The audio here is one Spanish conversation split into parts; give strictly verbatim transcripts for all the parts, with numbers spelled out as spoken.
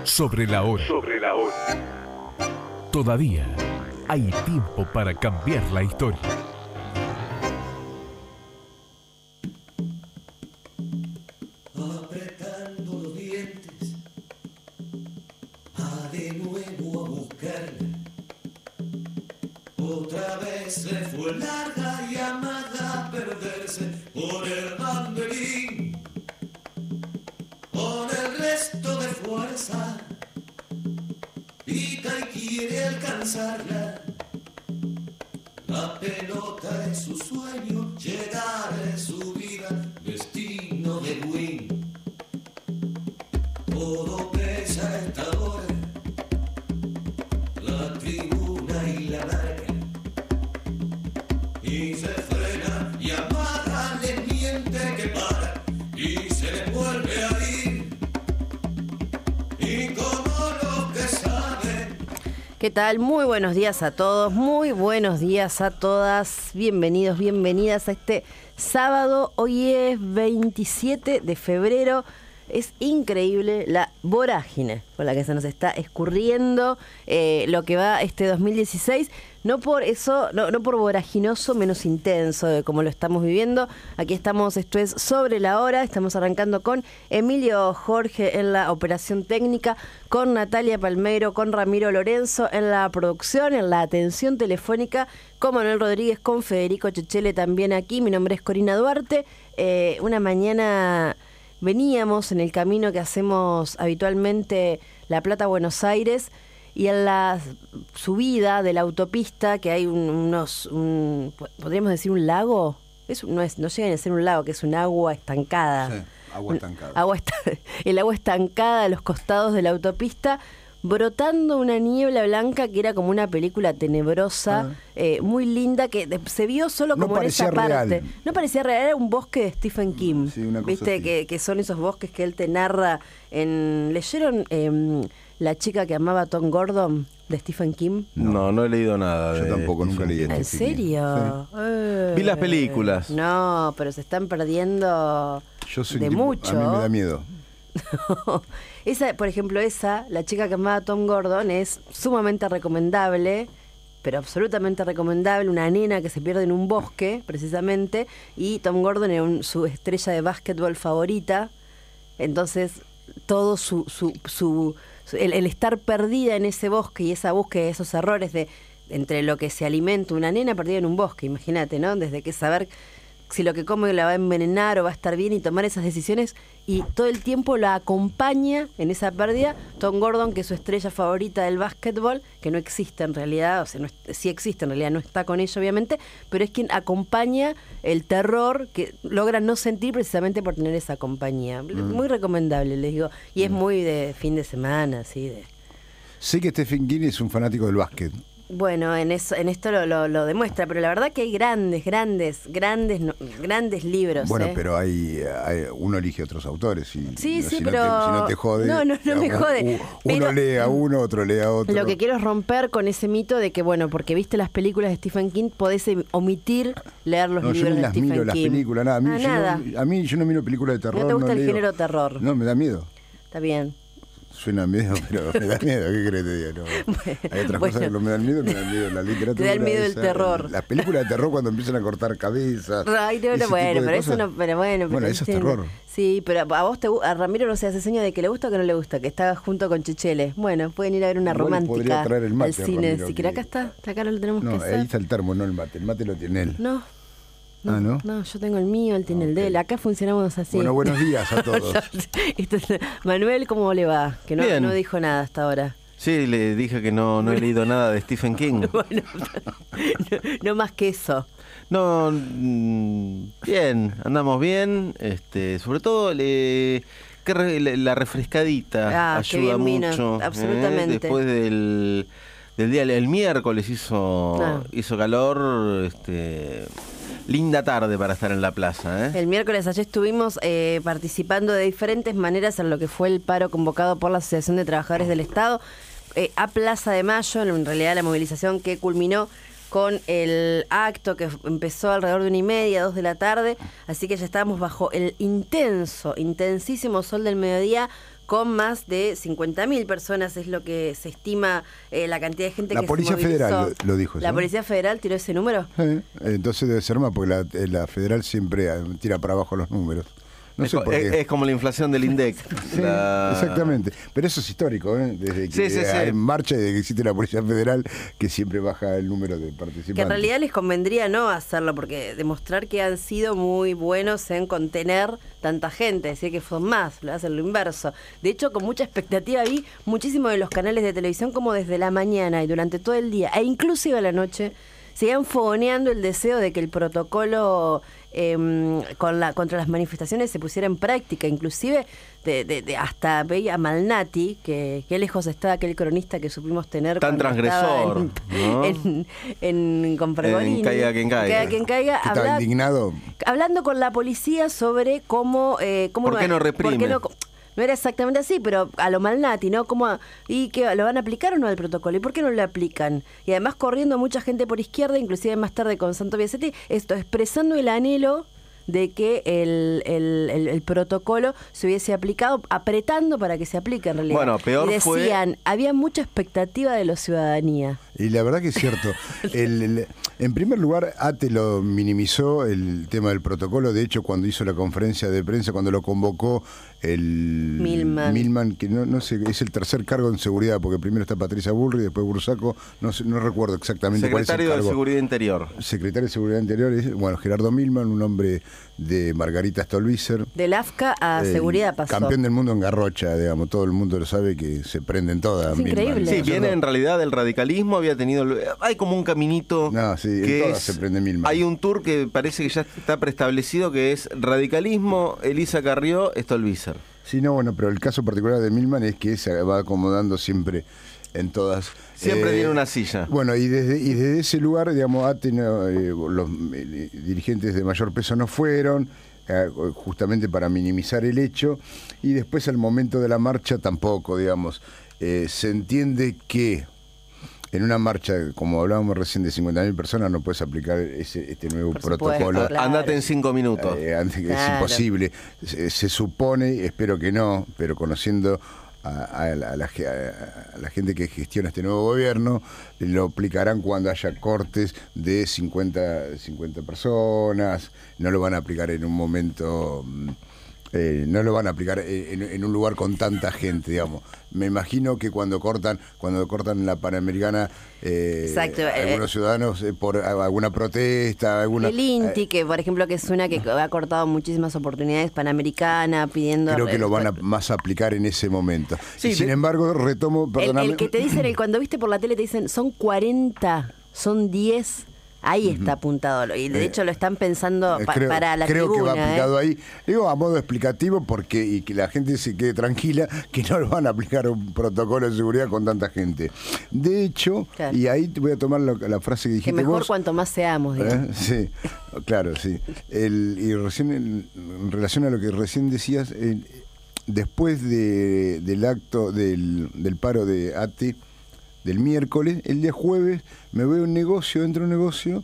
Sobre la hora. Sobre la hora. Todavía hay tiempo para cambiar la historia. Apretando los dientes, va de nuevo a buscarla. Otra vez le fue larga llamada a perderse por el banderín. Con el resto de fuerza, pica y quiere alcanzarla. La pelota es su sueño, llegar es su vida, destino de win. Todo pesa a esta hora, la tribuna y la barca. Y se frena y amarra, le miente que para, y se le vuelve a ir. Y como lo que saben. ¿Qué tal? Muy buenos días a todos, muy buenos días a todas. Bienvenidos, bienvenidas a este sábado. Hoy es veintisiete de febrero. Es increíble la vorágine con la que se nos está escurriendo eh, lo que va este dos mil dieciséis. No por eso, no, no por voraginoso, menos intenso de como lo estamos viviendo. Aquí estamos, esto es Sobre la Hora. Estamos arrancando con Emilio Jorge en la operación técnica, con Natalia Palmeiro, con Ramiro Lorenzo en la producción, en la atención telefónica, con Manuel Rodríguez, con Federico Chechele también aquí. Mi nombre es Corina Duarte. Eh, una mañana... Veníamos en el camino que hacemos habitualmente La Plata a Buenos Aires y en la subida de la autopista que hay un, unos, un, podríamos decir un lago, es, no, es, no llega a ser un lago, que es un agua estancada. Sí, agua estancada. Un, agua est el agua estancada a los costados de la autopista, brotando una niebla blanca que era como una película tenebrosa, ah. eh, muy linda, que se vio solo como no en esa parte. Real. No parecía real, era un bosque de Stephen King. Sí, una cosa Viste así. que, que son esos bosques que él te narra en... ¿Leyeron eh, La chica que amaba a Tom Gordon de Stephen King? No, no he leído nada. Yo de tampoco, nunca leí. ¿En serio? Sí. Eh, Vi las películas. No, pero se están perdiendo Yo soy de tipo, mucho. A mí me da miedo. Esa, por ejemplo, esa, La chica que amaba a Tom Gordon, es sumamente recomendable, pero absolutamente recomendable. Una nena que se pierde en un bosque, precisamente, y Tom Gordon era un, su estrella de básquetbol favorita. Entonces, todo su, su, su, su el, el estar perdida en ese bosque y esa búsqueda, esos errores de entre lo que se alimenta una nena perdida en un bosque, imagínate, ¿no? Desde que saber si lo que come la va a envenenar o va a estar bien y tomar esas decisiones, y todo el tiempo la acompaña en esa pérdida Tom Gordon, que es su estrella favorita del básquetbol, que no existe en realidad, o sea, no es, sí existe en realidad, no está con ella obviamente, pero es quien acompaña el terror que logra no sentir precisamente por tener esa compañía. Mm. Muy recomendable, les digo, y es mm. muy de fin de semana, así de... Sé que Stephen King es un fanático del básquet. Bueno, en eso, en esto lo, lo, lo demuestra, pero la verdad que hay grandes, grandes, grandes, no, grandes libros. Bueno, ¿eh? pero hay, hay uno elige otros autores. Y, sí, sí, si pero no te, si no te jode. No, no, no me jode. Uno pero lee a uno, otro lee a otro. Lo que quiero es romper con ese mito de que, bueno, porque viste las películas de Stephen King, podés omitir leer los no, libros yo ni de las Stephen miro, King. Las películas, nada. A mí, ah, yo nada. No, a mí yo no miro películas de terror. ¿No te gusta no el leo. género terror? No, me da miedo. Está bien. Suena miedo, pero me da miedo. ¿Qué crees que te diga? No. Bueno, hay otras bueno. cosas que no me dan miedo, me dan miedo. La literatura. Te da el miedo esa, el terror. Las películas de terror cuando empiezan a cortar cabezas. Ay, no, no, bueno, pero eso no, pero bueno. Bueno, pero eso es terror. Sí, pero a vos te a Ramiro no se hace seña de que le gusta o que no le gusta, que está junto con Chechele. Bueno, pueden ir a ver una Igual romántica traer el mate, al cine. Ramiro, si querés, acá está, acá lo tenemos no, que hacer. Ahí está el termo, no el mate. El mate lo tiene él. No. No, ah, ¿no? No, yo tengo el mío, él tiene okay. el de él. Acá funcionamos así. Bueno, buenos días a todos. Manuel, ¿cómo le va? Que no, no dijo nada hasta ahora. Sí, le dije que no, no he leído nada de Stephen King. Bueno, no, no más que eso. No, bien, andamos bien. Este, sobre todo le, que re, la refrescadita ah, ayuda bien mucho. Vino, absolutamente. ¿eh? Después del, del día, el miércoles hizo, ah. hizo calor. Este, linda tarde para estar en la plaza, ¿eh? El miércoles ayer estuvimos eh, participando de diferentes maneras en lo que fue el paro convocado por la Asociación de Trabajadores del Estado eh, a Plaza de Mayo, en realidad la movilización que culminó con el acto que empezó alrededor de una y media, dos de la tarde, así que ya estábamos bajo el intenso, intensísimo sol del mediodía, con más de cincuenta mil personas, es lo que se estima eh, la cantidad de gente La que Policía se movilizó. Federal lo, lo dijo. ¿La ¿sí? Policía Federal tiró ese número? Eh, entonces debe ser más, porque la, la Federal siempre eh, tira para abajo los números. No es, sé por es, qué. es como la inflación del INDEC. Sí, La- exactamente. Pero eso es histórico, ¿eh? Desde que Sí, sí, sí. hay marcha y desde que existe la Policía Federal, que siempre baja el número de participantes. Que en realidad les convendría no hacerlo, porque demostrar que han sido muy buenos en contener tanta gente, decir que fue más, lo hacen lo inverso. De hecho, con mucha expectativa vi muchísimos de los canales de televisión como desde la mañana y durante todo el día, e inclusive a la noche, siguen fogoneando el deseo de que el protocolo eh, con la, contra las manifestaciones se pusiera en práctica, inclusive de, de, de hasta veía a Malnati, que qué lejos está aquel cronista que supimos tener Tan cuando estaba transgresor, en, ¿no? en, en, con Pergolini. En Caiga quien caiga. Caiga quien caiga, ¿Que estaba habla- indignado? hablando con la policía sobre cómo... Eh, cómo ¿Por qué no reprime? por qué no- no era exactamente así, pero a lo Malnati, ¿no? ¿Cómo, ¿Y que lo van a aplicar o no al protocolo? ¿Y por qué no lo aplican? Y además corriendo mucha gente por izquierda, inclusive más tarde con Santo Biasetti, esto expresando el anhelo de que el, el, el, el protocolo se hubiese aplicado, apretando para que se aplique en realidad. Bueno, peor y decían, fue- había mucha expectativa de la ciudadanía. Y la verdad que es cierto. El, el- en primer lugar, ATE lo minimizó el tema del protocolo. De hecho, cuando hizo la conferencia de prensa, cuando lo convocó el Milman. Milman, que no, no sé, es el tercer cargo en seguridad, porque primero está Patricia Bullrich, después Bursaco, no sé, no recuerdo exactamente cuál es el Secretario de cargo. Seguridad Interior. Secretario de Seguridad Interior, es, bueno, Gerardo Milman, un hombre de Margarita Stolbizer. Del AFCA a El seguridad pasó. Campeón del mundo en garrocha, digamos, todo el mundo lo sabe que se prenden todas. Es Milman. increíble. Sí, viene en realidad del radicalismo, había tenido... Hay como un caminito... No, sí, en que todas se prende Milman. Hay un tour que parece que ya está preestablecido, que es radicalismo, Elisa Carrió, Stolbizer. Sí, no, bueno, pero el caso particular de Milman es que se va acomodando siempre en todas. Siempre Eh, tiene una silla. Bueno, y desde, y desde ese lugar, digamos, ATE, no, eh, los eh, dirigentes de mayor peso no fueron, eh, justamente para minimizar el hecho, y después al momento de la marcha tampoco, digamos. Eh, se entiende que en una marcha, como hablábamos recién, de cincuenta mil personas, no puedes aplicar ese, este nuevo Por supuesto, protocolo. claro. Andate en cinco minutos. Eh, antes que es Claro. imposible. Se, se supone, espero que no, pero conociendo a, a la, a la ge- a la gente que gestiona este nuevo gobierno, lo aplicarán cuando haya cortes de cincuenta, cincuenta personas, no lo van a aplicar en un momento... mm, eh, no lo van a aplicar en, en un lugar con tanta gente, digamos. Me imagino que cuando cortan, cuando cortan la Panamericana, eh, Exacto, eh, algunos ciudadanos eh, por alguna protesta, alguna El INTI, que por ejemplo que es una que ha cortado muchísimas oportunidades, Panamericana, pidiendo... creo que lo van a eh, más a aplicar en ese momento. Sí, y sin de- embargo, retomo, el, perdóname. el que te dicen, el, cuando viste por la tele te dicen, son cuarenta, son diez, ahí está apuntado. Y de Eh, hecho lo están pensando Eh, pa- creo, para la creo tribuna. que va aplicado ¿eh? ahí. Digo a modo explicativo porque y que la gente se quede tranquila que no lo van a aplicar un protocolo de seguridad con tanta gente. De hecho, Claro. y ahí te voy a tomar lo- la frase que Que dijiste mejor vos. cuanto más seamos, ¿Eh? digamos. Sí, claro, sí. El, y recién, en, en relación a lo que recién decías, el- después de, del acto del, del paro de ATE del miércoles, el día jueves me voy a un negocio, entro a un negocio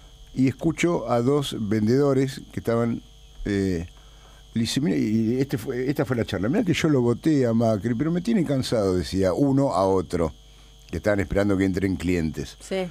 y escucho a dos vendedores que estaban... Eh, le dice, mira, y este fue, esta fue la charla. Mira que yo lo voté a Macri, pero me tiene cansado, decía uno a otro, que estaban esperando que entren clientes. Sí.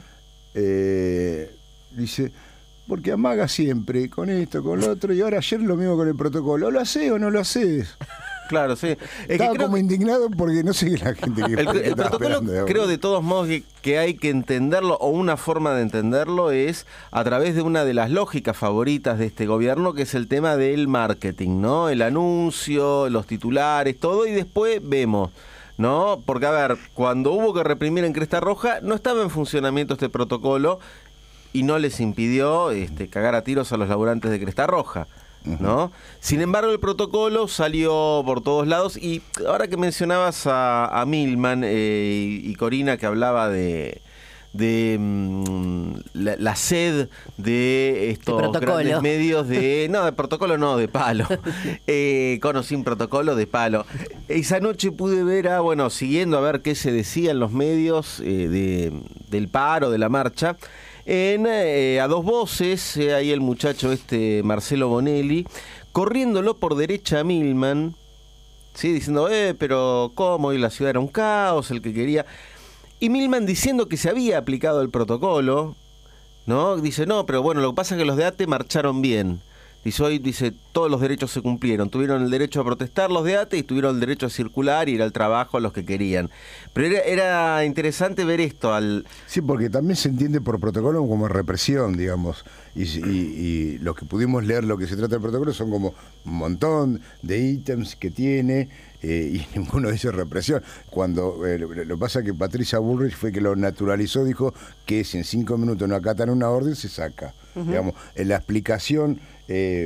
Eh, dice, porque amaga siempre con esto, con lo otro, y ahora ayer lo mismo con el protocolo. ¿Lo haces o no lo haces? Claro, sí. Es que Estaba creo como que indignado porque no sé qué la gente que, el, que el estaba protocolo, esperando, digamos. creo de todos modos que, que hay que entenderlo, o una forma de entenderlo es a través de una de las lógicas favoritas de este gobierno, que es el tema del marketing, ¿no? El anuncio, los titulares, todo, y después vemos, ¿no? Porque, a ver, cuando hubo que reprimir en Cresta Roja, no estaba en funcionamiento este protocolo y no les impidió este, cagar a tiros a los laburantes de Cresta Roja, ¿no? Sin embargo, el protocolo salió por todos lados, y ahora que mencionabas a, a Milman eh, y, y Corina, que hablaba de de mm, la, la sed de estos De protocolo. grandes medios de no de protocolo no de palo eh, con o sin protocolo de palo. Esa noche pude ver a bueno siguiendo a ver qué se decía en los medios eh, de, del paro, de la marcha, en eh, a dos voces, eh, ahí el muchacho este Marcelo Bonelli corriéndolo por derecha a Milman ¿sí? Diciendo, eh, pero ¿cómo? Y la ciudad era un caos, el que quería... Y Milman diciendo que se había aplicado el protocolo, ¿no? Dice, no, pero bueno, lo que pasa es que los de ATE marcharon bien. Dice, hoy, dice, todos los derechos se cumplieron. Tuvieron el derecho a protestar los de ATE y tuvieron el derecho a circular y ir al trabajo a los que querían. Pero era, era interesante ver esto al... Sí, porque también se entiende por protocolo como represión, digamos. Y, y, y lo que pudimos leer, lo que se trata del protocolo, son como un montón de ítems que tiene eh, y ninguno dice represión. Cuando eh, lo que pasa es que Patricia Bullrich fue que lo naturalizó, dijo que si en cinco minutos no acatan una orden, se saca. Uh-huh. Digamos, en la explicación... Eh,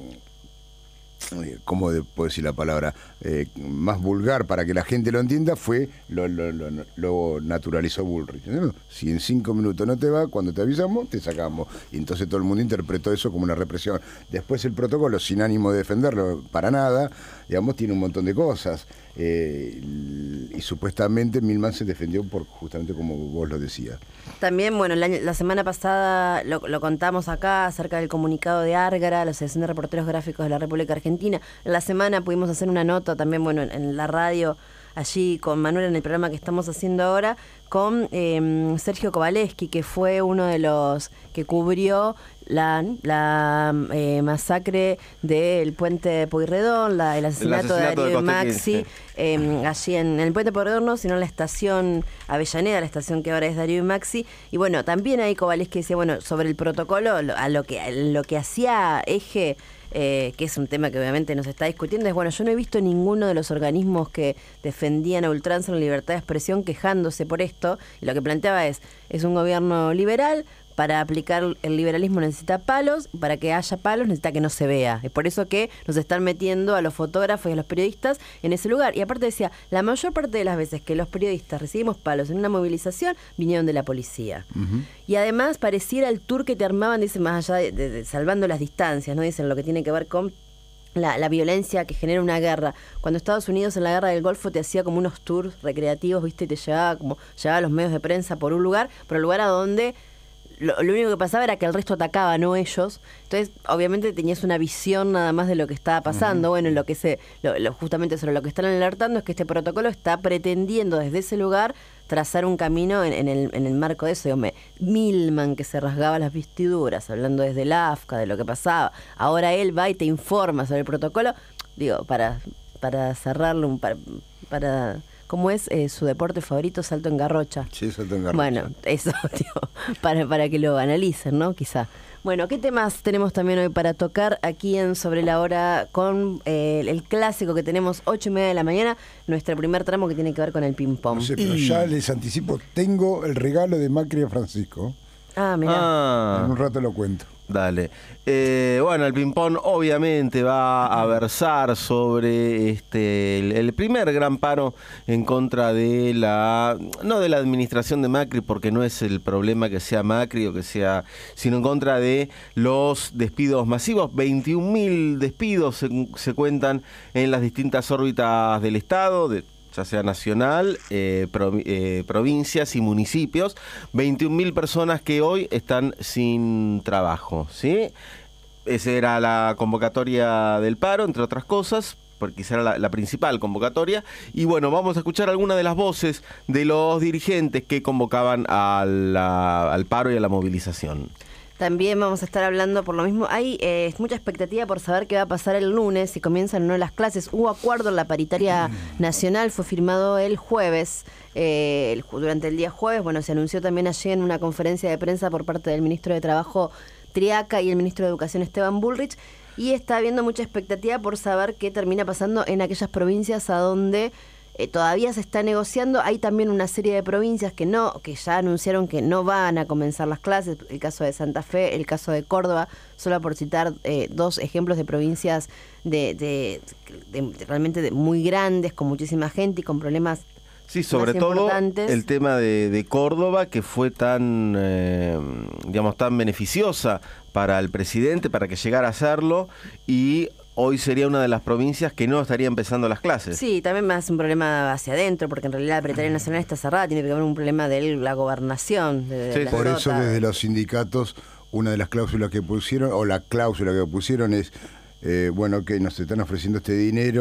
¿cómo puedo decir la palabra? Eh, más vulgar para que la gente lo entienda fue lo, lo, lo, lo naturalizó Bullrich, ¿no? Si en cinco minutos no te va, cuando te avisamos, te sacamos. Y entonces todo el mundo interpretó eso como una represión. Después el protocolo, sin ánimo de defenderlo para nada, digamos, tiene un montón de cosas. Eh, y, y supuestamente Milman se defendió por justamente como vos lo decías. También, bueno, la, la semana pasada lo, lo contamos acá acerca del comunicado de Árgara, la Asociación de Reporteros Gráficos de la República Argentina. En la semana pudimos hacer una nota también, bueno, en, en la radio, allí con Manuel en el programa que estamos haciendo ahora, con eh, Sergio Kowaleski, que fue uno de los que cubrió la, la eh, masacre del puente de Pueyrredón, la, el asesinato, el asesinato de Darío y Maxi, eh, allí en, en el puente de Pueyrredón, no, sino en la estación Avellaneda, la estación que ahora es Darío y Maxi. Y bueno, también ahí Kowaleski decía, bueno, sobre el protocolo, lo, a lo que, a lo que hacía Eje, Eh, que es un tema que obviamente nos está discutiendo, es bueno, yo no he visto ninguno de los organismos que defendían a ultranza la libertad de expresión quejándose por esto, y lo que planteaba es, es un gobierno liberal, para aplicar el liberalismo necesita palos, para que haya palos necesita que no se vea. Es por eso que nos están metiendo a los fotógrafos y a los periodistas en ese lugar. Y aparte decía, la mayor parte de las veces que los periodistas recibimos palos en una movilización, vinieron de la policía. Uh-huh. Y además pareciera el tour que te armaban, dicen, más allá de, de, de salvando las distancias, ¿no? Dicen lo que tiene que ver con La, la violencia que genera una guerra. Cuando Estados Unidos en la guerra del Golfo te hacía como unos tours recreativos, viste, y te llevaba como llevaba a los medios de prensa por un lugar, por el lugar a donde lo, lo único que pasaba era que el resto atacaba, no ellos. Entonces, obviamente tenías una visión nada más de lo que estaba pasando. Uh-huh. Bueno, lo que se, lo, lo, justamente sobre lo que están alertando es que este protocolo está pretendiendo desde ese lugar trazar un camino en, en, el, en el marco de eso. Digo, me, Milman, que se rasgaba las vestiduras, hablando desde el A F C A, de lo que pasaba. Ahora él va y te informa sobre el protocolo. Digo, para, para cerrarlo, un, para, para ¿cómo es eh, su deporte favorito? Salto en garrocha. Sí, salto en garrocha. Bueno, eso, digo, para, para que lo analicen, ¿no? Quizá. Bueno, ¿qué temas tenemos también hoy para tocar aquí en Sobre la Hora con eh, el, el clásico que tenemos ocho y media de la mañana, nuestro primer tramo que tiene que ver con el ping-pong? No sé, pero y... ya les anticipo, tengo el regalo de Macri a Francisco. Ah, mirá. Ah. En un rato lo cuento. Dale. Eh, bueno, el ping-pong obviamente va a versar sobre este el, el primer gran paro en contra de la, no de la administración de Macri, porque no es el problema que sea Macri o que sea, sino en contra de los despidos masivos. veintiún mil despidos se, se cuentan en las distintas órbitas del Estado, de ya sea nacional, eh, pro, eh, provincias y municipios, veintiún mil personas que hoy están sin trabajo, ¿sí? Esa era la convocatoria del paro, entre otras cosas, porque esa era la, la principal convocatoria. Y bueno, vamos a escuchar algunas de las voces de los dirigentes que convocaban a la, al paro y a la movilización. También vamos a estar hablando por lo mismo. Hay eh, mucha expectativa por saber qué va a pasar el lunes, si comienzan o no las clases. Hubo acuerdo en la paritaria nacional, fue firmado el jueves, eh, el, durante el día jueves. Bueno, se anunció también allí en una conferencia de prensa por parte del ministro de Trabajo Triaca y el ministro de Educación Esteban Bullrich. Y está habiendo mucha expectativa por saber qué termina pasando en aquellas provincias a donde Eh, todavía se está negociando. Hay también una serie de provincias que no, que ya anunciaron que no van a comenzar las clases. El caso de Santa Fe, el caso de Córdoba, solo por citar eh, dos ejemplos de provincias de, de, de, de realmente de muy grandes, con muchísima gente y con problemas. Sí, sobre todo el tema de, de Córdoba, que fue tan, eh, digamos, tan beneficiosa para el presidente, para que llegara a hacerlo, y hoy sería una de las provincias que no estaría empezando las clases. Sí, también más un problema hacia adentro, porque en realidad la paritaria nacional está cerrada, tiene que haber un problema de la gobernación. De, de sí, la por nota. eso desde los sindicatos, una de las cláusulas que pusieron, o la cláusula que pusieron es, eh, bueno, que nos están ofreciendo este dinero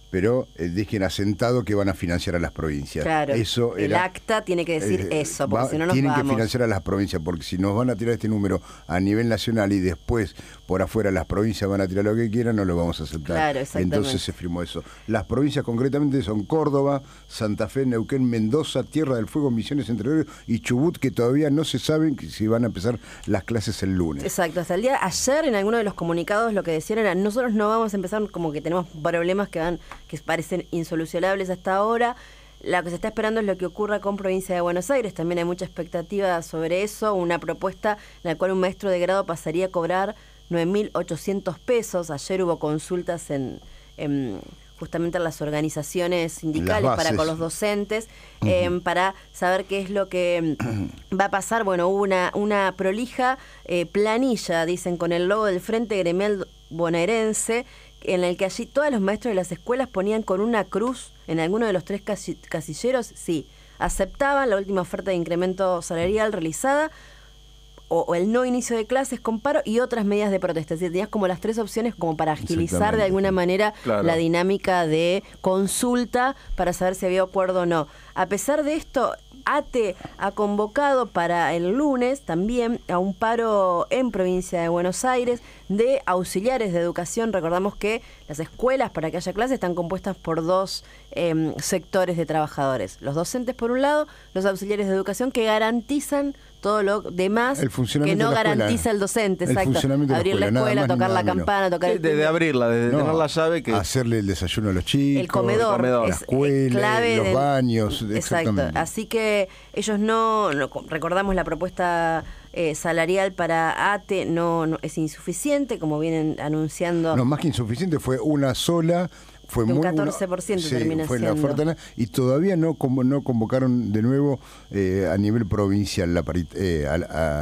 pero eh, dejen asentado que van a financiar a las provincias. Claro, eso el era, acta tiene que decir eh, eso, porque va, si no nos tienen vamos. que financiar a las provincias, porque si nos van a tirar este número a nivel nacional y después por afuera las provincias van a tirar lo que quieran, no lo vamos a aceptar. Claro, exactamente. Entonces se firmó eso. Las provincias concretamente son Córdoba, Santa Fe, Neuquén, Mendoza, Tierra del Fuego, Misiones, Entre Ríos y Chubut, que todavía no se saben si van a empezar las clases el lunes. Exacto, hasta el día ayer en alguno de los comunicados lo que decían era, nosotros no vamos a empezar, como que tenemos problemas que van que parecen insolucionables hasta ahora. Lo que se está esperando es lo que ocurra con Provincia de Buenos Aires. También hay mucha expectativa sobre eso, una propuesta en la cual un maestro de grado pasaría a cobrar nueve mil ochocientos pesos. Ayer hubo consultas en, en justamente en las organizaciones sindicales para con los docentes, uh-huh. eh, para saber qué es lo que va a pasar. Bueno, hubo una, una prolija eh, planilla, dicen, con el logo del Frente Gremial Bonaerense, en el que allí todos los maestros de las escuelas ponían con una cruz en alguno de los tres casilleros, sí, aceptaban la última oferta de incremento salarial realizada, o, o el no inicio de clases con paro y otras medidas de protesta. Es decir, tenías como las tres opciones como para agilizar de alguna manera claro. la dinámica de consulta para saber si había acuerdo o no. A pesar de esto, ATE ha convocado para el lunes también a un paro en Provincia de Buenos Aires de auxiliares de educación. Recordamos que las escuelas para que haya clases están compuestas por dos eh, sectores de trabajadores. Los docentes por un lado, los auxiliares de educación que garantizan todo lo demás que no garantiza el docente. El exacto. funcionamiento Abrir de la, escuela, la escuela, tocar la campana, tocar sí, el... desde abrirla, desde no, tener la llave. Que hacerle el desayuno a los chicos. El comedor. El comedor. La escuela, clave los del... baños. Exacto. Así que ellos no, no recordamos la propuesta eh, salarial para ATE, no, no es insuficiente, como vienen anunciando. No, más que insuficiente, fue una sola. Fue de un muy, catorce por ciento sí, termina fue siendo. La oferta, y todavía no, como, no convocaron de nuevo eh, a nivel provincial la parit, eh, a,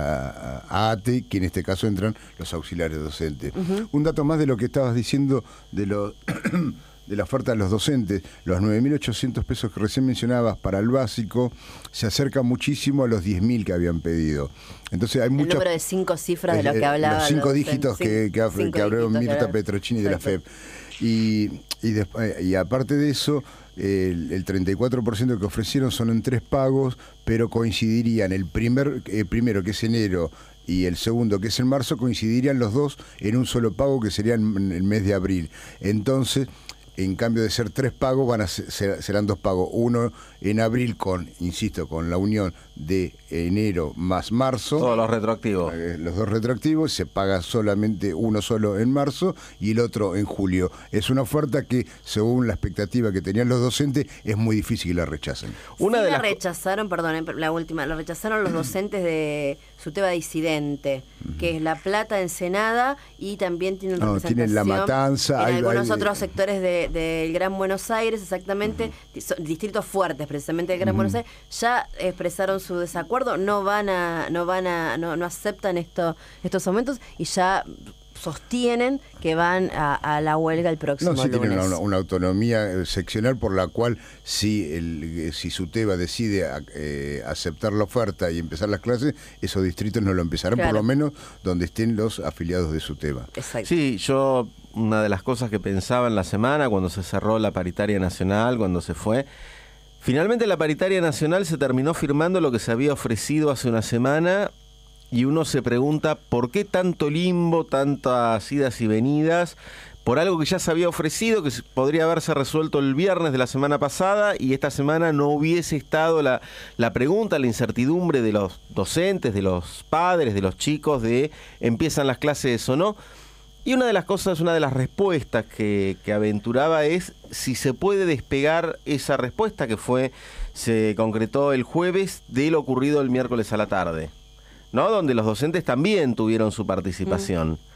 a, a ATE, que en este caso entran los auxiliares docentes. Uh-huh. Un dato más de lo que estabas diciendo de los... de la oferta de los docentes, los nueve mil ochocientos pesos que recién mencionabas para el básico, se acerca muchísimo a los diez mil que habían pedido. Entonces hay mucho... El número de cinco cifras eh, de lo que hablaba. Los cinco los dígitos que, que, cinco que habló Mirta Petrocini de la F E P. Y, y, después, y aparte de eso, el, el treinta y cuatro por ciento que ofrecieron son en tres pagos, pero coincidirían el primer, eh, primero, que es enero, y el segundo, que es en marzo, coincidirían los dos en un solo pago, que sería en el mes de abril. Entonces... En cambio de ser tres pagos, van a ser, serán dos pagos. Uno en abril con, insisto, con la unión de enero más marzo. Todos los retroactivos. Eh, los dos retroactivos, se paga solamente uno solo en marzo y el otro en julio. Es una oferta que, según la expectativa que tenían los docentes, es muy difícil que la rechacen. Una sí de la las... rechazaron, perdón, la última, la rechazaron los docentes de Suteba Disidente, uh-huh. que es La Plata, Ensenada, y también tienen no, representación tienen La Matanza. en hay, algunos hay, otros sectores de del Gran Buenos Aires, exactamente, uh-huh. distritos fuertes precisamente del Gran uh-huh. Buenos Aires, ya expresaron su desacuerdo, no van a, no van a, no, no aceptan esto, estos aumentos y ya sostienen que van a, a la huelga el próximo lunes. No, sí lunes. tienen una, una autonomía seccional por la cual si el si Suteba decide eh, aceptar la oferta y empezar las clases, esos distritos no lo empezarán, claro. por lo menos donde estén los afiliados de Suteba. Exacto. Sí, yo una de las cosas que pensaba en la semana cuando se cerró la paritaria nacional, cuando se fue, finalmente la paritaria nacional se terminó firmando lo que se había ofrecido hace una semana. Y uno se pregunta por qué tanto limbo, tantas idas y venidas, por algo que ya se había ofrecido, que podría haberse resuelto el viernes de la semana pasada y esta semana no hubiese estado la, la pregunta, la incertidumbre de los docentes, de los padres, de los chicos, de empiezan las clases o no. Y una de las cosas, una de las respuestas que, que aventuraba es si se puede despegar esa respuesta que fue, se concretó el jueves de lo ocurrido el miércoles a la tarde, ¿no? Donde los docentes también tuvieron su participación. Mm.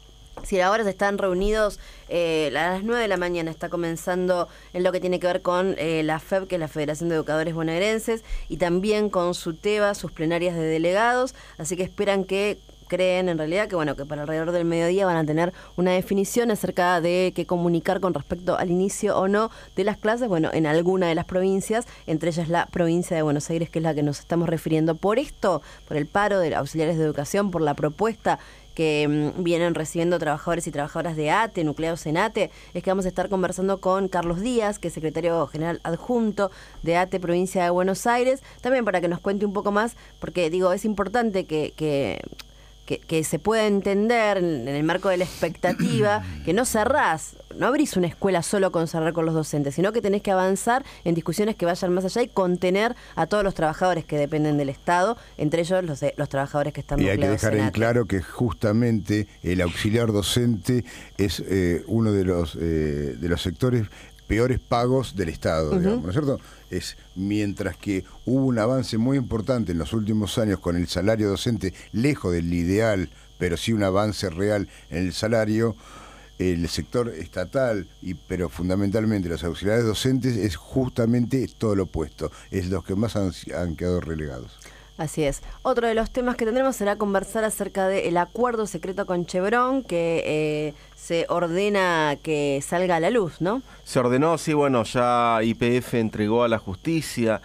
Sí, ahora se están reunidos eh, a las nueve de la mañana, está comenzando en lo que tiene que ver con eh, la F E P, que es la Federación de Educadores Bonaerenses, y también con SUTEBA, sus plenarias de delegados, así que esperan que creen en realidad que bueno que para alrededor del mediodía van a tener una definición acerca de qué comunicar con respecto al inicio o no de las clases, bueno, en alguna de las provincias, entre ellas la provincia de Buenos Aires, que es la que nos estamos refiriendo. Por esto, por el paro de auxiliares de educación, por la propuesta que mmm, vienen recibiendo trabajadores y trabajadoras de A T E, nucleados en A T E, es que vamos a estar conversando con Carlos Díaz, que es secretario general adjunto de A T E Provincia de Buenos Aires, también para que nos cuente un poco más, porque digo, es importante que... que Que, que se pueda entender en, en el marco de la expectativa, que no cerrás, no abrís una escuela solo con cerrar con los docentes, sino que tenés que avanzar en discusiones que vayan más allá y contener a todos los trabajadores que dependen del Estado, entre ellos los, de, los trabajadores que están nucleados. Y hay que dejar en, en claro que justamente el auxiliar docente es eh, uno de los, eh, de los sectores peores pagos del Estado, uh-huh. digamos, ¿no es cierto? Es mientras que hubo un avance muy importante en los últimos años con el salario docente, lejos del ideal, pero sí un avance real en el salario, el sector estatal, y pero fundamentalmente los auxiliares docentes, es justamente todo lo opuesto, es los que más han, han quedado relegados. Así es. Otro de los temas que tendremos será conversar acerca del acuerdo secreto con Chevron, que eh, se ordena que salga a la luz, ¿no? Se ordenó, sí, bueno, ya Y P F entregó a la justicia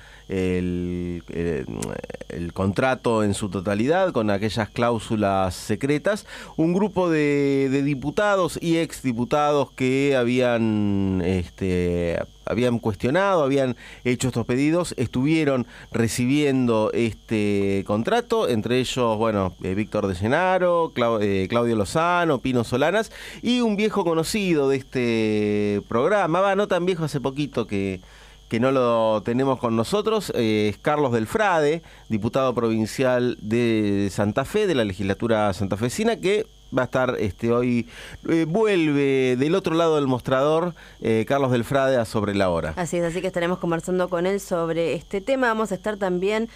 el, el, el contrato en su totalidad con aquellas cláusulas secretas. Un grupo de, de diputados y exdiputados que habían... este habían cuestionado, habían hecho estos pedidos, estuvieron recibiendo este contrato, entre ellos, bueno, eh, Víctor de Llenaro, Clau- eh, Claudio Lozano, Pino Solanas, y un viejo conocido de este programa, va, no tan viejo, hace poquito que, que no lo tenemos con nosotros, eh, es Carlos del Frade, diputado provincial de Santa Fe, de la legislatura santafesina, que va a estar este hoy, eh, vuelve del otro lado del mostrador, eh, Carlos del Frade, a Sobre la Hora. Así es, así que estaremos conversando con él sobre este tema. Vamos a estar también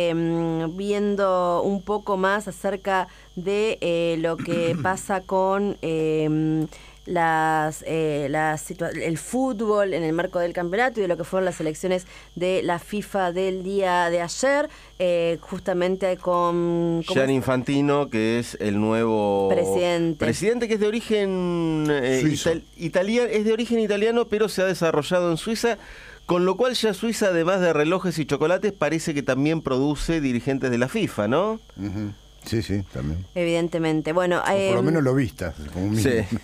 eh, viendo un poco más acerca de eh, lo que pasa con... Eh, las, eh, las situa- el fútbol en el marco del campeonato y de lo que fueron las elecciones de la FIFA del día de ayer, eh, justamente con... Gianni Infantino, que es el nuevo presidente, presidente que es de origen eh, ital- italiano, es de origen italiano, pero se ha desarrollado en Suiza, con lo cual ya Suiza, además de relojes y chocolates, parece que también produce dirigentes de la FIFA, ¿no? Uh-huh. Sí, sí, también. Evidentemente. Bueno, eh, por lo menos lo vistas, como mínimo. Sí.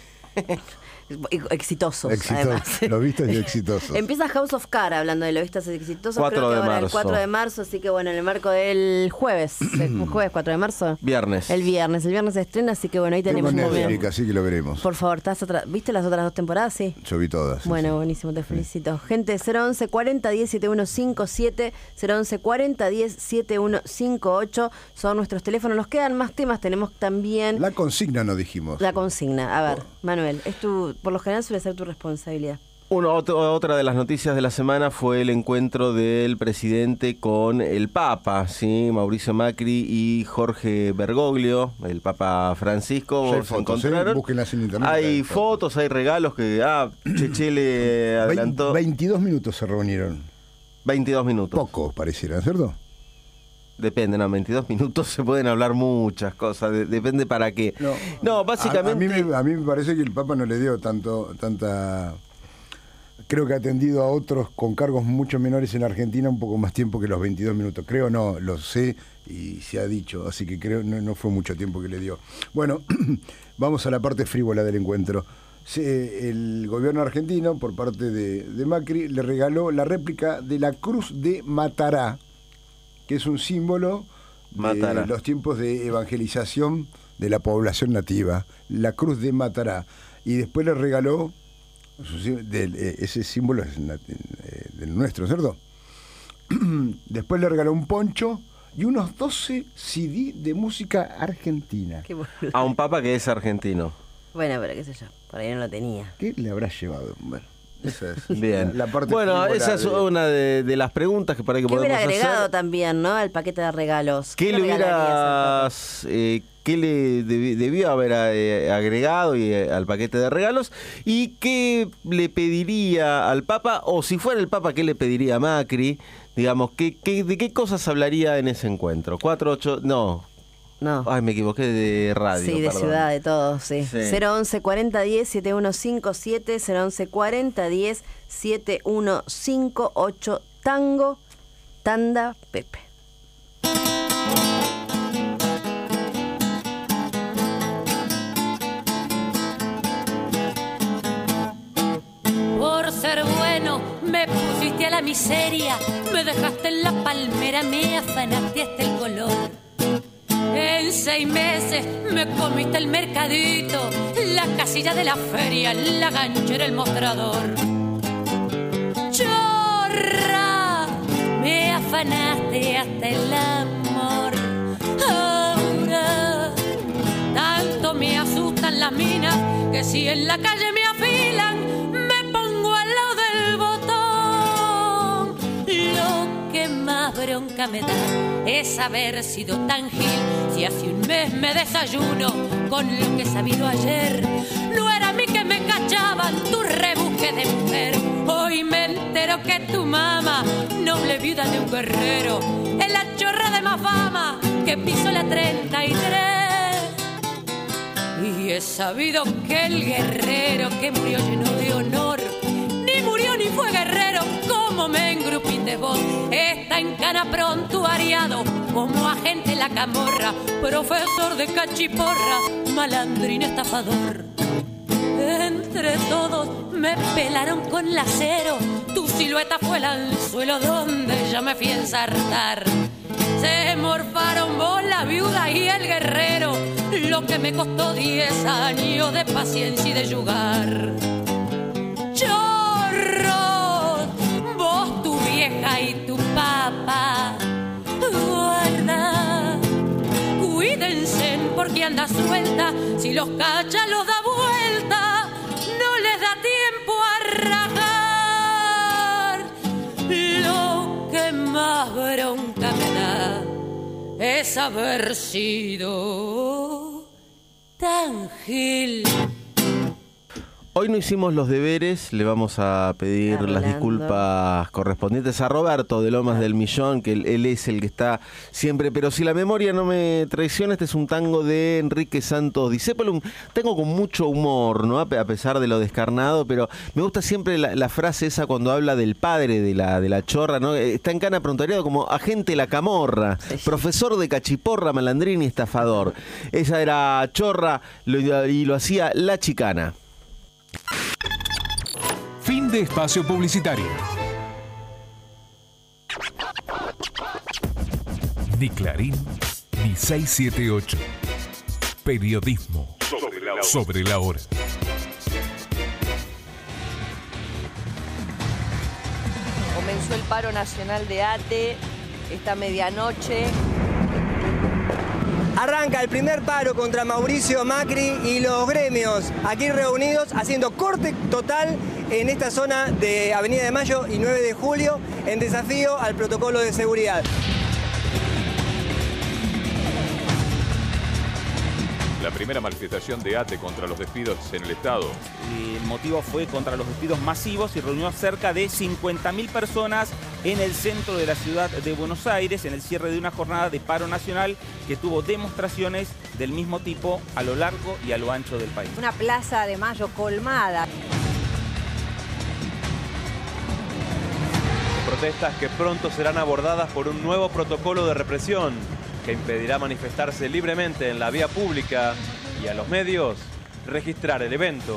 exitosos, Exitoso, además. Lobistas y exitosos. Empieza House of Cards hablando de lobistas exitosos, cuatro creo que de ahora marzo. el cuatro de marzo, así que bueno, en el marco del jueves, el jueves cuatro de marzo. Viernes. El viernes, el viernes se estrena, así que bueno, ahí tenemos Tengo también. Netflix, así que lo veremos. Por favor, ¿estás otra... ¿viste las otras dos temporadas? Sí. Yo vi todas. Sí, Bueno, sí. buenísimo, te felicito. Gente, cero once cuarenta diez setenta y uno cincuenta y siete, cero once cuarenta diez setenta y uno cincuenta y ocho son nuestros teléfonos. Nos quedan más temas, tenemos también La consigna no dijimos. la consigna. A ver, Manuel, es tu, por lo general suele ser tu responsabilidad. Uno, otro, otra de las noticias de la semana fue el encuentro del presidente con el Papa, ¿sí? Mauricio Macri y Jorge Bergoglio, el Papa Francisco. Ya hay se fotos, encontraron. ¿eh? Búsquenlas en internet. Hay Hay fotos, hay regalos que ah, Cheche le adelantó. veintidós minutos se reunieron. veintidós minutos. Poco pareciera, ¿cierto? Depende, no, veintidós minutos se pueden hablar muchas cosas, de- depende para qué. No, No, básicamente... A, a mí me, a mí me parece que el Papa no le dio tanto, tanta... Creo que ha atendido a otros con cargos mucho menores en Argentina un poco más tiempo que los veintidós minutos. Creo no, lo sé y se ha dicho, así que creo no, no fue mucho tiempo que le dio. Bueno, vamos a la parte frívola del encuentro. Se, el gobierno argentino, por parte de, de Macri, le regaló la réplica de la Cruz de Matará, que es un símbolo Matará. de los tiempos de evangelización de la población nativa, la Cruz de Matará. Y después le regaló, del, ese símbolo es del nuestro, ¿cierto? Después le regaló un poncho y unos doce C D de música argentina. Qué boludo. A un Papa que es argentino. Bueno, pero qué sé yo, por ahí no lo tenía. ¿Qué le habrá llevado? Bueno, esa es Bien. la parte bueno, frívola esa es de- una de, de las preguntas que para que ¿Qué hubiera podemos agregado hacer. también, no? Al paquete de regalos. ¿Qué le regalarías al Papa? hubieras, eh, qué le debi- debió haber eh, agregado y, eh, al paquete de regalos? ¿Y qué le pediría al Papa? O si fuera el Papa, ¿qué le pediría a Macri? Digamos, ¿qué, qué, ¿de qué cosas hablaría en ese encuentro? Cuatro, ocho, no. No. Ay, me equivoqué de radio. Sí, de perdón. ciudad, de todos, sí. Sí. cero once cuarenta diez setenta y uno cincuenta y siete, cero once cuarenta diez setenta y uno cincuenta y ocho, Tango, Tanda, Pepe. Por ser bueno me pusiste a la miseria, me dejaste en la palmera, me afanaste hasta el color. En seis meses me comiste el mercadito, la casilla de la feria, la ganchera, el mostrador. Chorra, me afanaste hasta el amor. Ahora tanto me asustan las minas que si en la calle me afilan me pongo al lado del botón. Lo que más bronca me da es haber sido tan gil. Si hace un mes me desayuno con lo que he sabido ayer, no era a mí que me cachaban tu rebusque de mujer. Hoy me entero que tu mamá, noble viuda de un guerrero, es la chorra de más fama que pisó la treinta y tres. Y he sabido que el guerrero que murió lleno de honor, ni murió ni fue guerrero, como me engrupiste vos. Está en cana prontuariado como agente la camorra, profesor de cachiporra, malandrín estafador. Entre todos me pelaron con lacero, tu silueta fue el anzuelo donde yo me fui a ensartar. Se morfaron vos, la viuda y el guerrero, lo que me costó diez años de paciencia y de yugar. Chorro, vos, tu vieja y tu papá, guarda, cuídense porque anda suelta, si los cacha los da vuelta, no les da tiempo a rajar. Lo que más bronca me da es haber sido tan gil. Hoy no hicimos los deberes, le vamos a pedir Hablando. las disculpas correspondientes a Roberto de Lomas del Millón, que él, él es el que está siempre, pero si la memoria no me traiciona, este es un tango de Enrique Santos Discépolo, un tango con mucho humor, ¿no? A pesar de lo descarnado, pero me gusta siempre la, la frase esa cuando habla del padre de la, de la chorra, ¿no? Está en cana prontuariado como agente la camorra, Sí. profesor de cachiporra, malandrín y estafador. Esa era chorra lo- y lo hacía la chicana. Fin de espacio publicitario. Ni Clarín, ni seiscientos setenta y ocho. Periodismo sobre la hora. Sobre la hora. Comenzó el paro nacional de A T E esta medianoche. Arranca el primer paro contra Mauricio Macri y los gremios aquí reunidos haciendo corte total en esta zona de Avenida de Mayo y nueve de julio en desafío al protocolo de seguridad. La primera manifestación de A T E contra los despidos en el Estado. El motivo fue contra los despidos masivos y reunió a cerca de cincuenta mil personas en el centro de la ciudad de Buenos Aires en el cierre de una jornada de paro nacional que tuvo demostraciones del mismo tipo a lo largo y a lo ancho del país. Una plaza de Mayo colmada. Protestas que pronto serán abordadas por un nuevo protocolo de represión que impedirá manifestarse libremente en la vía pública y a los medios registrar el evento.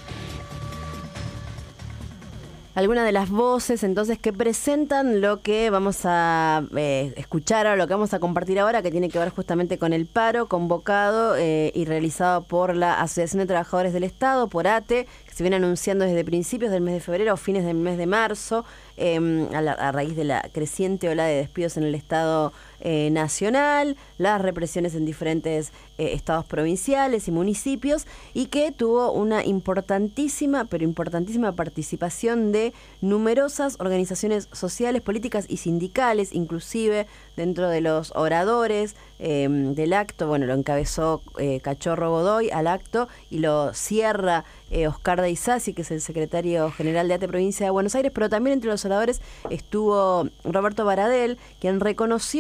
Algunas de las voces entonces que presentan lo que vamos a eh, escuchar ahora, lo que vamos a compartir ahora, que tiene que ver justamente con el paro convocado eh, y realizado por la Asociación de Trabajadores del Estado, por A T E, que se viene anunciando desde principios del mes de febrero o fines del mes de marzo, eh, a, la, a raíz de la creciente ola de despidos en el Estado eh, nacional, las represiones en diferentes eh, estados provinciales y municipios, y que tuvo una importantísima, pero importantísima participación de numerosas organizaciones sociales, políticas y sindicales, inclusive dentro de los oradores eh, del acto. Bueno, lo encabezó eh, Cachorro Godoy al acto y lo cierra eh, Oscar de Isasi, que es el secretario general de A T E Provincia de Buenos Aires, pero también entre los oradores estuvo Roberto Baradel, quien reconoció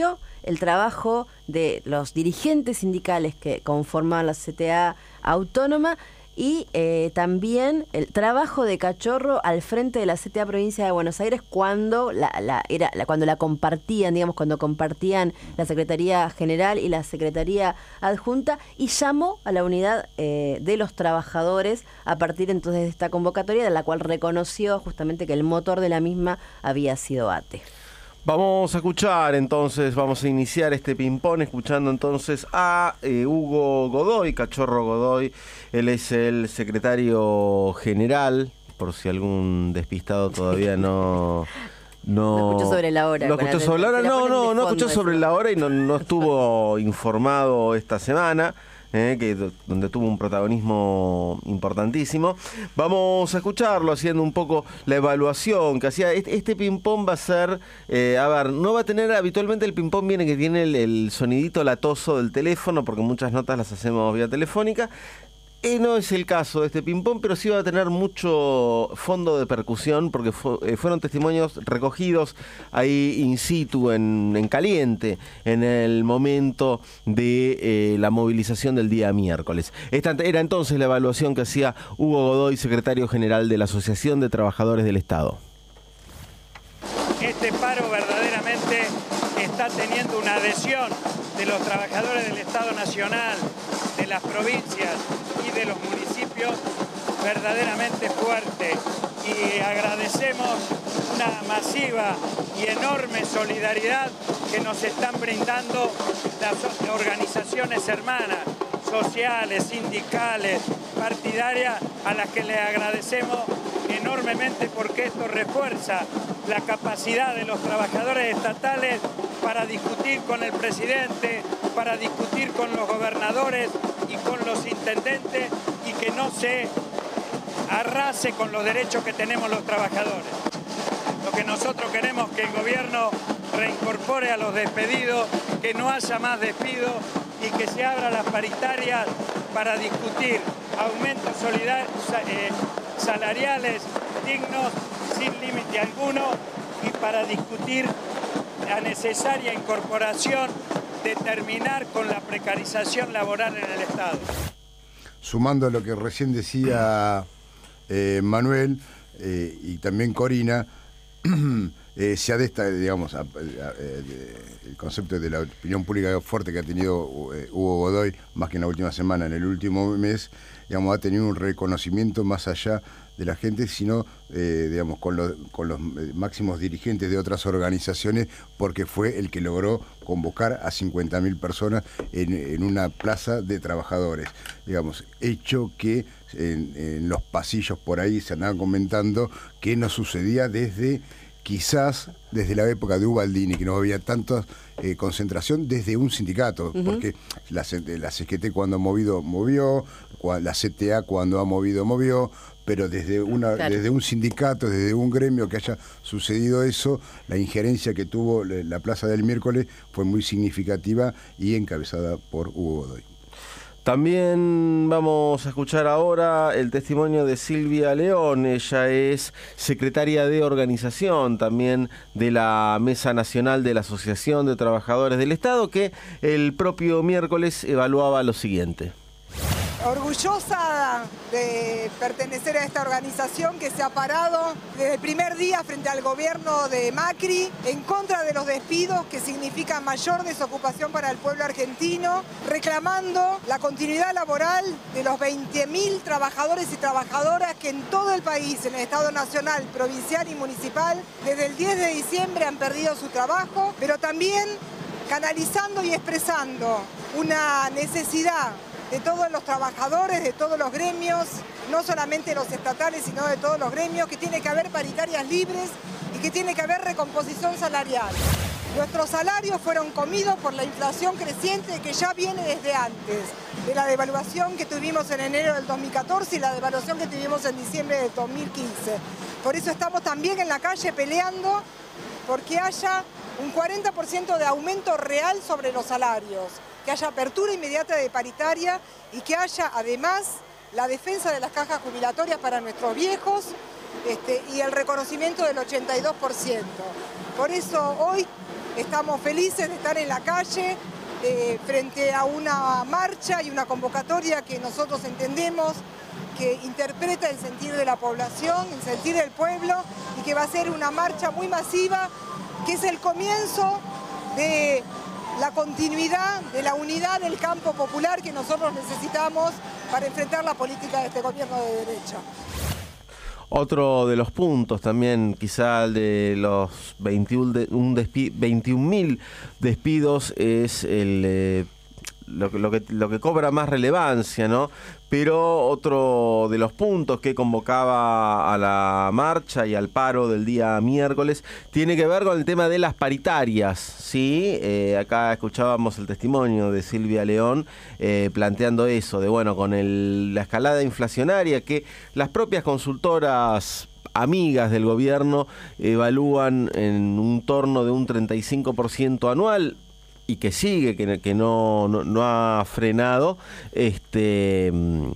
el trabajo de los dirigentes sindicales que conforman la C T A autónoma y eh, también el trabajo de Cachorro al frente de la C T A Provincia de Buenos Aires cuando la, la, era, la, cuando la compartían, digamos, cuando compartían la Secretaría General y la Secretaría Adjunta, y llamó a la unidad eh, de los trabajadores a partir entonces de esta convocatoria, de la cual reconoció justamente que el motor de la misma había sido A T E. Vamos a escuchar entonces, vamos a iniciar este ping-pong escuchando entonces a eh, Hugo Godoy, Cachorro Godoy. Él es el secretario general, por si algún despistado todavía no... No, no escuchó sobre la hora. No escuchó sobre la hora, no, no, no escuchó sobre la hora y no, no estuvo informado esta semana. Eh, que, donde tuvo un protagonismo importantísimo. Vamos a escucharlo haciendo un poco la evaluación que hacía. Este, este ping-pong va a ser, eh, a ver, no va a tener, habitualmente el ping-pong viene que tiene el, el sonidito latoso del teléfono, porque muchas notas las hacemos vía telefónica. Eh, no es el caso de este ping-pong, pero sí va a tener mucho fondo de percusión, porque fu eh, fueron testimonios recogidos ahí in situ, en, en caliente, en el momento de eh, la movilización del día miércoles. Esta era entonces la evaluación que hacía Hugo Godoy, secretario general de la Asociación de Trabajadores del Estado. Este paro verdaderamente está teniendo una adhesión de los trabajadores del Estado Nacional, de las provincias y de los municipios verdaderamente fuerte, y agradecemos una masiva y enorme solidaridad que nos están brindando las organizaciones hermanas, sociales, sindicales, partidarias, a las que le agradecemos enormemente, porque esto refuerza la capacidad de los trabajadores estatales para discutir con el presidente, para discutir con los gobernadores y con los intendentes, y que no se arrase con los derechos que tenemos los trabajadores. Lo que nosotros queremos es que el gobierno reincorpore a los despedidos, que no haya más despidos y que se abran las paritarias para discutir aumentos eh, salariales dignos, sin límite alguno, y para discutir la necesaria incorporación de terminar con la precarización laboral en el Estado. Sumando a lo que recién decía eh, Manuel eh, y también Corina, eh, se adesta, digamos, a, a, a, el concepto de la opinión pública fuerte que ha tenido eh, Hugo Godoy, más que en la última semana, en el último mes, digamos, ha tenido un reconocimiento más allá de la gente, sino, eh, digamos, con los, con los máximos dirigentes de otras organizaciones, porque fue el que logró convocar a cincuenta mil personas en, en una plaza de trabajadores. Digamos, hecho que en, en los pasillos por ahí se andaban comentando que no sucedía desde, quizás, desde la época de Ubaldini, que no había tanta eh, concentración desde un sindicato, uh-huh. porque la, la C G T cuando ha movido, movió, la C T A cuando ha movido, movió, pero desde, una, claro. desde un sindicato, desde un gremio que haya sucedido eso, la injerencia que tuvo la Plaza del Miércoles fue muy significativa y encabezada por Hugo Godoy. También vamos a escuchar ahora el testimonio de Silvia León. Ella es secretaria de organización también de la Mesa Nacional de la Asociación de Trabajadores del Estado, que el propio miércoles evaluaba lo siguiente. Orgullosa de pertenecer a esta organización que se ha parado desde el primer día frente al gobierno de Macri, en contra de los despidos que significan mayor desocupación para el pueblo argentino, reclamando la continuidad laboral de los veinte mil trabajadores y trabajadoras que en todo el país, en el Estado Nacional, provincial y municipal, desde el diez de diciembre han perdido su trabajo, pero también canalizando y expresando una necesidad de todos los trabajadores, de todos los gremios, no solamente los estatales, sino de todos los gremios, que tiene que haber paritarias libres y que tiene que haber recomposición salarial. Nuestros salarios fueron comidos por la inflación creciente que ya viene desde antes, de la devaluación que tuvimos en enero del dos mil catorce y la devaluación que tuvimos en diciembre del dos mil quince. Por eso estamos también en la calle peleando porque haya un cuarenta por ciento de aumento real sobre los salarios, que haya apertura inmediata de paritaria y que haya además la defensa de las cajas jubilatorias para nuestros viejos este, y el reconocimiento del ochenta y dos por ciento. Por eso hoy estamos felices de estar en la calle, eh, frente a una marcha y una convocatoria que nosotros entendemos que interpreta el sentir de la población, el sentir del pueblo, y que va a ser una marcha muy masiva, que es el comienzo de la continuidad, de la unidad del campo popular que nosotros necesitamos para enfrentar la política de este gobierno de derecha. Otro de los puntos también, quizá el de los veintiún mil despidos, es el, eh, lo, lo, que, lo que cobra más relevancia, ¿no? Pero otro de los puntos que convocaba a la marcha y al paro del día miércoles tiene que ver con el tema de las paritarias, ¿sí? Eh, acá escuchábamos el testimonio de Silvia León eh, planteando eso, de bueno, con el, la escalada inflacionaria que las propias consultoras amigas del gobierno evalúan en un torno de un treinta y cinco por ciento anual, y que sigue, que, que no, no, no ha frenado, este,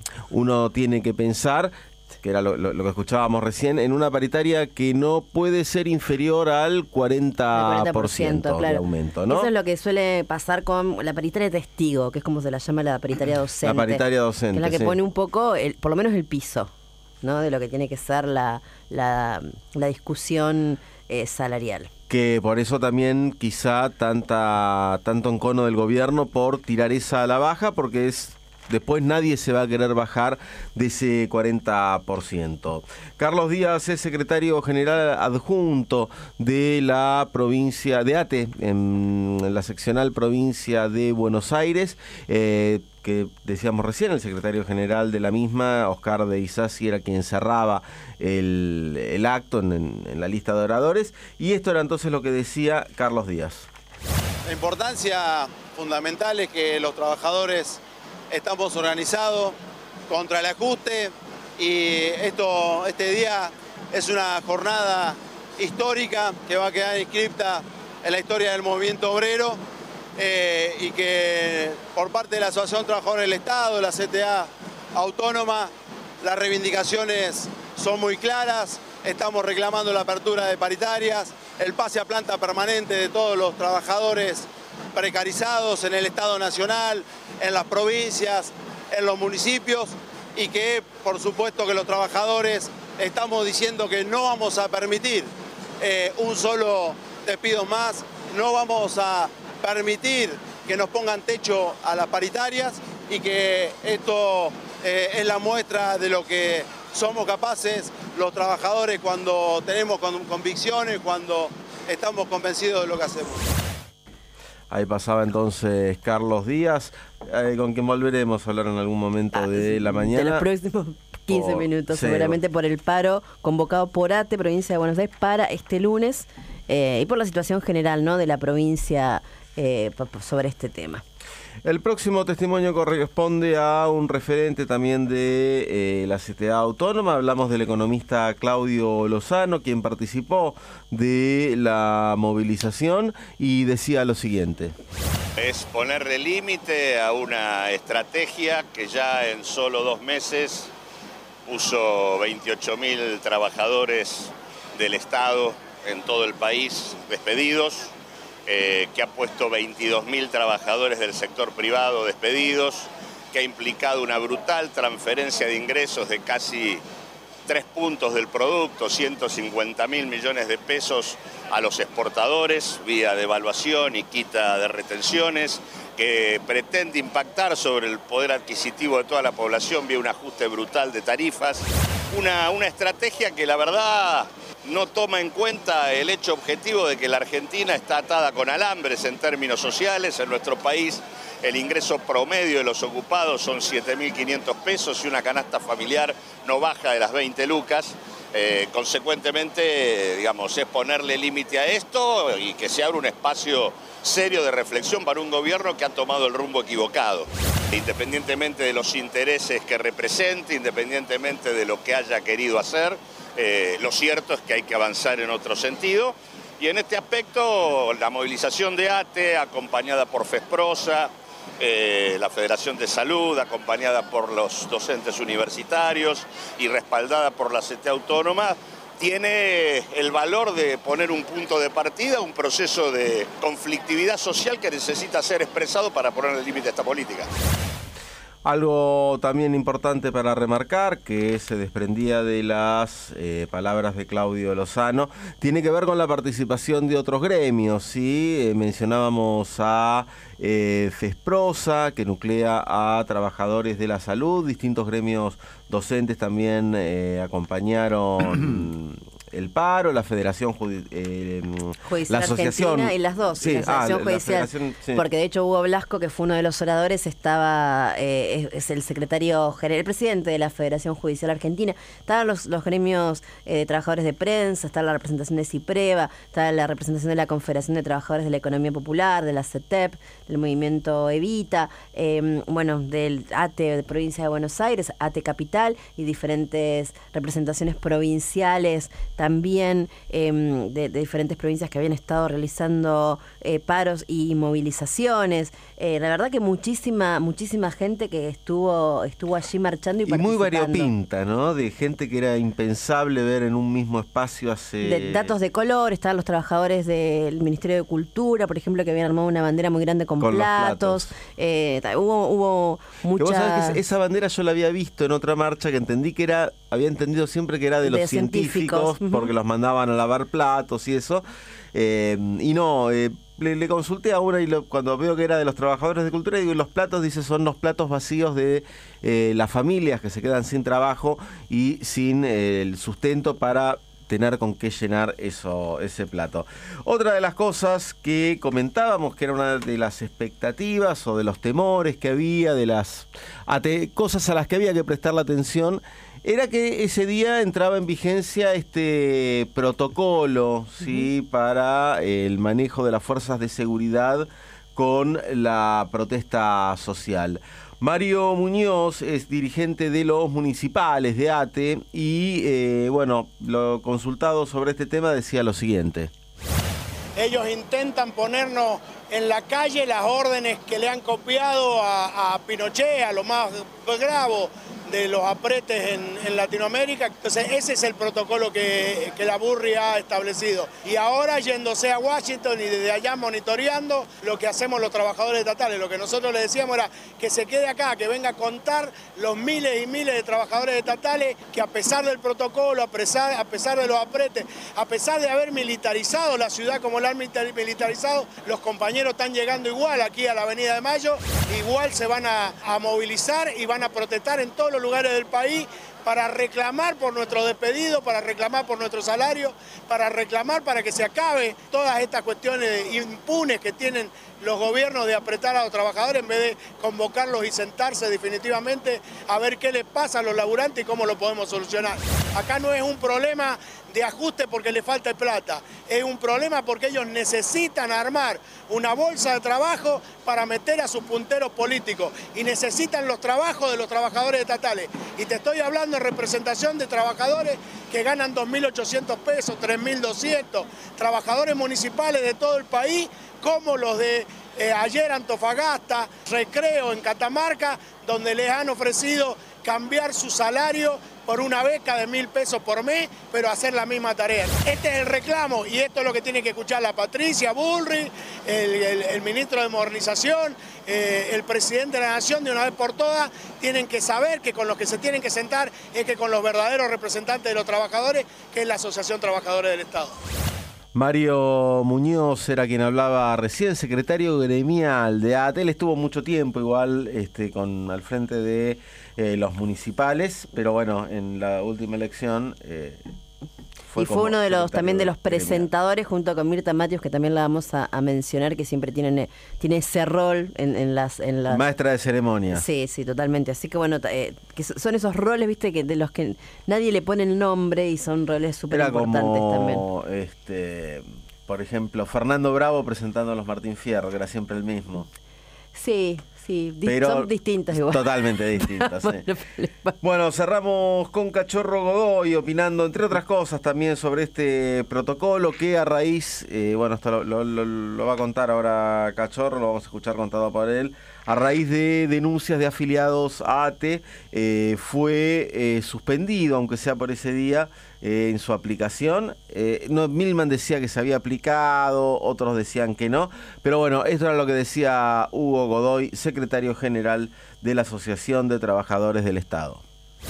uno tiene que pensar, que era lo, lo, lo que escuchábamos recién, en una paritaria que no puede ser inferior al cuarenta por ciento, claro, de aumento, ¿no? Eso es lo que suele pasar con la paritaria de testigo, que es como se la llama la paritaria docente. La paritaria docente, que es la que sí. pone un poco, el, por lo menos el piso, ¿no? De lo que tiene que ser la, la, la discusión eh, salarial. Que por eso también quizá tanta tanto encono del gobierno por tirar esa a la baja, porque es después nadie se va a querer bajar de ese cuarenta por ciento. Carlos Díaz es secretario general adjunto de la provincia de ATE, en la seccional provincia de Buenos Aires, eh, que decíamos recién, el secretario general de la misma, Oscar de Isasi, era quien cerraba el, el acto en, en la lista de oradores, y esto era entonces lo que decía Carlos Díaz. La importancia fundamental es que los trabajadores estamos organizados contra el ajuste, y esto, este día es una jornada histórica que va a quedar inscripta en la historia del movimiento obrero, eh, y que por parte de la Asociación de Trabajadores del Estado, la C T A Autónoma, las reivindicaciones son muy claras. Estamos reclamando la apertura de paritarias, el pase a planta permanente de todos los trabajadores precarizados en el Estado Nacional, en las provincias, en los municipios, y que por supuesto que los trabajadores estamos diciendo que no vamos a permitir eh, un solo despido más, no vamos a permitir que nos pongan techo a las paritarias, y que esto eh, es la muestra de lo que somos capaces los trabajadores cuando tenemos convicciones, cuando estamos convencidos de lo que hacemos. Ahí pasaba entonces Carlos Díaz, eh, con quien volveremos a hablar en algún momento ah, de la mañana. De los próximos quince por, minutos, sí, seguramente por el paro convocado por ATE, provincia de Buenos Aires, para este lunes, eh, y por la situación general, ¿no?, de la provincia eh, sobre este tema. El próximo testimonio corresponde a un referente también de eh, la C T A Autónoma. Hablamos del economista Claudio Lozano, quien participó de la movilización y decía lo siguiente. Es ponerle límite a una estrategia que ya en solo dos meses puso veintiocho mil trabajadores del Estado en todo el país despedidos. Eh, que ha puesto veintidós mil trabajadores del sector privado despedidos, que ha implicado una brutal transferencia de ingresos de casi tres puntos del producto, ciento cincuenta mil millones de pesos a los exportadores vía devaluación y quita de retenciones, que pretende impactar sobre el poder adquisitivo de toda la población vía un ajuste brutal de tarifas. Una, una estrategia que la verdad no toma en cuenta el hecho objetivo de que la Argentina está atada con alambres en términos sociales. En nuestro país el ingreso promedio de los ocupados son siete mil quinientos pesos y una canasta familiar no baja de las veinte lucas. Eh, consecuentemente, digamos, es ponerle límite a esto y que se abra un espacio serio de reflexión para un gobierno que ha tomado el rumbo equivocado. Independientemente de los intereses que represente, independientemente de lo que haya querido hacer, eh, lo cierto es que hay que avanzar en otro sentido. Y en este aspecto, la movilización de ATE, acompañada por FESPROSA, eh, la Federación de Salud, acompañada por los docentes universitarios y respaldada por la C T A Autónoma, tiene el valor de poner un punto de partida, un proceso de conflictividad social que necesita ser expresado para poner el límite a esta política. Algo también importante para remarcar, que se desprendía de las eh, palabras de Claudio Lozano, tiene que ver con la participación de otros gremios, ¿sí? Eh, mencionábamos a eh, FESPROSA, que nuclea a trabajadores de la salud, distintos gremios docentes también eh, acompañaron el paro, la Federación Judi eh, Judicial la Asociación Argentina y las dos, sí, la Asociación ah, la, Judicial, la Federación, sí. Porque de hecho Hugo Blasco, que fue uno de los oradores, estaba eh, es, es el secretario general, el presidente de la Federación Judicial Argentina. Estaban los, los gremios eh, de trabajadores de prensa, estaba la representación de CIPREVA, estaba la representación de la Confederación de Trabajadores de la Economía Popular, de la CETEP, del movimiento Evita, eh, bueno, del A T E de Provincia de Buenos Aires, A T E Capital y diferentes representaciones provinciales también eh, de, de diferentes provincias que habían estado realizando eh, paros y movilizaciones. Eh, la verdad que muchísima muchísima gente que estuvo estuvo allí marchando y, y muy variopinta, ¿no? De gente que era impensable ver en un mismo espacio hace... De datos de color, estaban los trabajadores del Ministerio de Cultura, por ejemplo, que habían armado una bandera muy grande con, con platos. platos. Eh, hubo, hubo mucha... Vos sabés que esa bandera yo la había visto en otra marcha, que entendí que era, había entendido siempre que era de los de científicos, científicos, porque los mandaban a lavar platos y eso. Eh, y no... Eh, Le, le consulté a una y lo, cuando veo que era de los trabajadores de cultura, digo, los platos, dice, son los platos vacíos de eh, las familias que se quedan sin trabajo y sin eh, el sustento para tener con qué llenar eso, ese plato. Otra de las cosas que comentábamos, que era una de las expectativas o de los temores que había, de las ate, cosas a las que había que prestarle atención, era que ese día entraba en vigencia este protocolo, ¿sí? Uh-huh. Para el manejo de las fuerzas de seguridad con la protesta social. Mario Muñoz es dirigente de los municipales de A T E y, eh, bueno, lo consultado sobre este tema decía lo siguiente. Ellos intentan ponernos en la calle las órdenes que le han copiado a, a Pinochet, a lo más bravo de los apretes en, en Latinoamérica. Entonces ese es el protocolo que, que la Burri ha establecido. Y ahora yéndose a Washington y desde allá monitoreando lo que hacemos los trabajadores estatales. Lo que nosotros le decíamos era que se quede acá, que venga a contar los miles y miles de trabajadores estatales que a pesar del protocolo, a pesar, a pesar de los apretes, a pesar de haber militarizado la ciudad como la han militarizado, los compañeros están llegando igual aquí a la Avenida de Mayo, igual se van a, a movilizar y van a protestar en todos los lugares del país para reclamar por nuestro despedido, para reclamar por nuestro salario, para reclamar para que se acabe todas estas cuestiones impunes que tienen los gobiernos de apretar a los trabajadores en vez de convocarlos y sentarse definitivamente a ver qué les pasa a los laburantes y cómo lo podemos solucionar. Acá no es un problema de ajuste porque le falta plata, es un problema porque ellos necesitan armar una bolsa de trabajo para meter a sus punteros políticos y necesitan los trabajos de los trabajadores estatales. Y te estoy hablando en representación de trabajadores que ganan dos mil ochocientos pesos, tres mil doscientos, trabajadores municipales de todo el país, como los de eh, ayer Antofagasta, Recreo en Catamarca, donde les han ofrecido cambiar su salario por una beca de mil pesos por mes, pero hacer la misma tarea. Este es el reclamo y esto es lo que tiene que escuchar la Patricia Bullrich, el, el, el ministro de Modernización, eh, el presidente de la Nación, de una vez por todas, tienen que saber que con los que se tienen que sentar es que con los verdaderos representantes de los trabajadores, que es la Asociación Trabajadores del Estado. Mario Muñoz era quien hablaba recién, secretario gremial de A T E. Él estuvo mucho tiempo igual este, con al frente de eh, los municipales, pero bueno, en la última elección eh, fue y fue uno de los también de los presentadores junto con Mirta Matius, que también la vamos a, a mencionar, que siempre tienen tiene ese rol en, en las en las maestra de ceremonia. Sí, sí, totalmente. Así que bueno, eh, que son esos roles, viste, que de los que nadie le pone el nombre y son roles súper importantes también. Este, por ejemplo, Fernando Bravo presentando a los Martín Fierro, que era siempre el mismo. Sí, Sí, di- Pero son distintas igual. Totalmente distintas, sí. Bueno, cerramos con Cachorro Godoy opinando, entre otras cosas, también sobre este protocolo que a raíz, eh, bueno, esto lo, lo, lo, lo va a contar ahora Cachorro, lo vamos a escuchar contado por él, a raíz de denuncias de afiliados a ATE, eh, fue eh, suspendido, aunque sea por ese día, eh, en su aplicación. Eh, no, Milman decía que se había aplicado, otros decían que no, pero bueno, esto era lo que decía Hugo Godoy, secretario general de la Asociación de Trabajadores del Estado.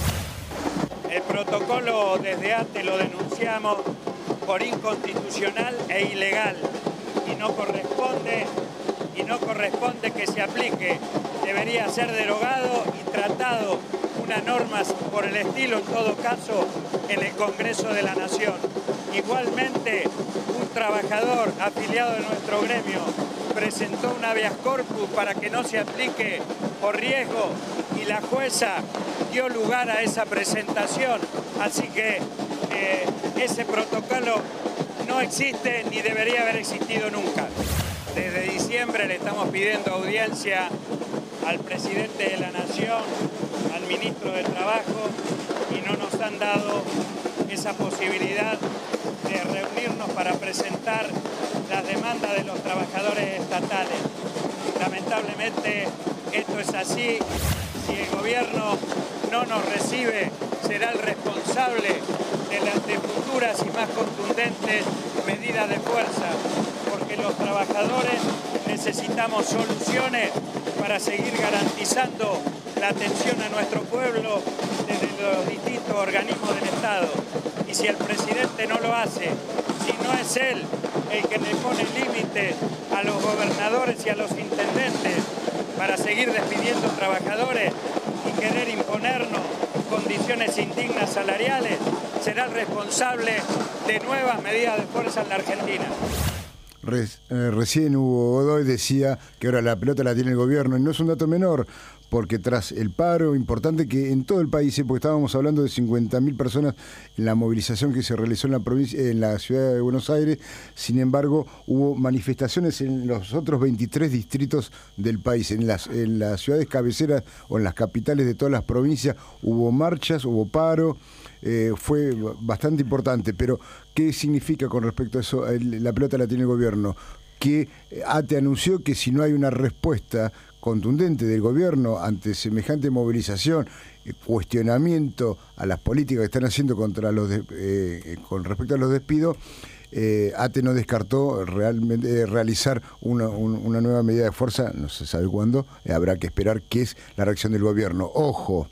El protocolo desde ATE lo denunciamos por inconstitucional e ilegal y no corresponde y no corresponde que se aplique. Debería ser derogado y tratado unas normas por el estilo, en todo caso, en el Congreso de la Nación. Igualmente, un trabajador afiliado de nuestro gremio presentó un habeas corpus para que no se aplique por riesgo y la jueza dio lugar a esa presentación. Así que eh, ese protocolo no existe ni debería haber existido nunca. Desde diciembre le estamos pidiendo audiencia al presidente de la Nación, al ministro de Trabajo, y no nos han dado esa posibilidad de reunirnos para presentar las demandas de los trabajadores estatales. Lamentablemente esto es así. Si el gobierno no nos recibe, será el responsable de las de futuras y más contundentes medidas de fuerza, porque los trabajadores necesitamos soluciones para seguir garantizando la atención a nuestro pueblo desde los distintos organismos del Estado. Y si el presidente no lo hace, si no es él el que le pone límite a los gobernadores y a los intendentes para seguir despidiendo trabajadores y querer imponernos condiciones indignas salariales, será el responsable de nuevas medidas de fuerza en la Argentina. Re, eh, recién Hugo Godoy decía que ahora la pelota la tiene el gobierno, y no es un dato menor, porque tras el paro importante que en todo el país, porque estábamos hablando de cincuenta mil personas en la movilización que se realizó en la provincia, en la ciudad de Buenos Aires, sin embargo hubo manifestaciones en los otros veintitrés distritos del país, en las, en las ciudades cabeceras o en las capitales de todas las provincias hubo marchas, hubo paro. Eh, fue bastante importante, pero ¿qué significa con respecto a eso? El, la pelota la tiene el gobierno, que ATE anunció que si no hay una respuesta contundente del gobierno ante semejante movilización, eh, cuestionamiento a las políticas que están haciendo contra los de, eh, con respecto a los despidos, eh, ATE no descartó realmente eh, realizar una, un, una nueva medida de fuerza, no se sabe cuándo, eh, habrá que esperar qué es la reacción del gobierno. Ojo,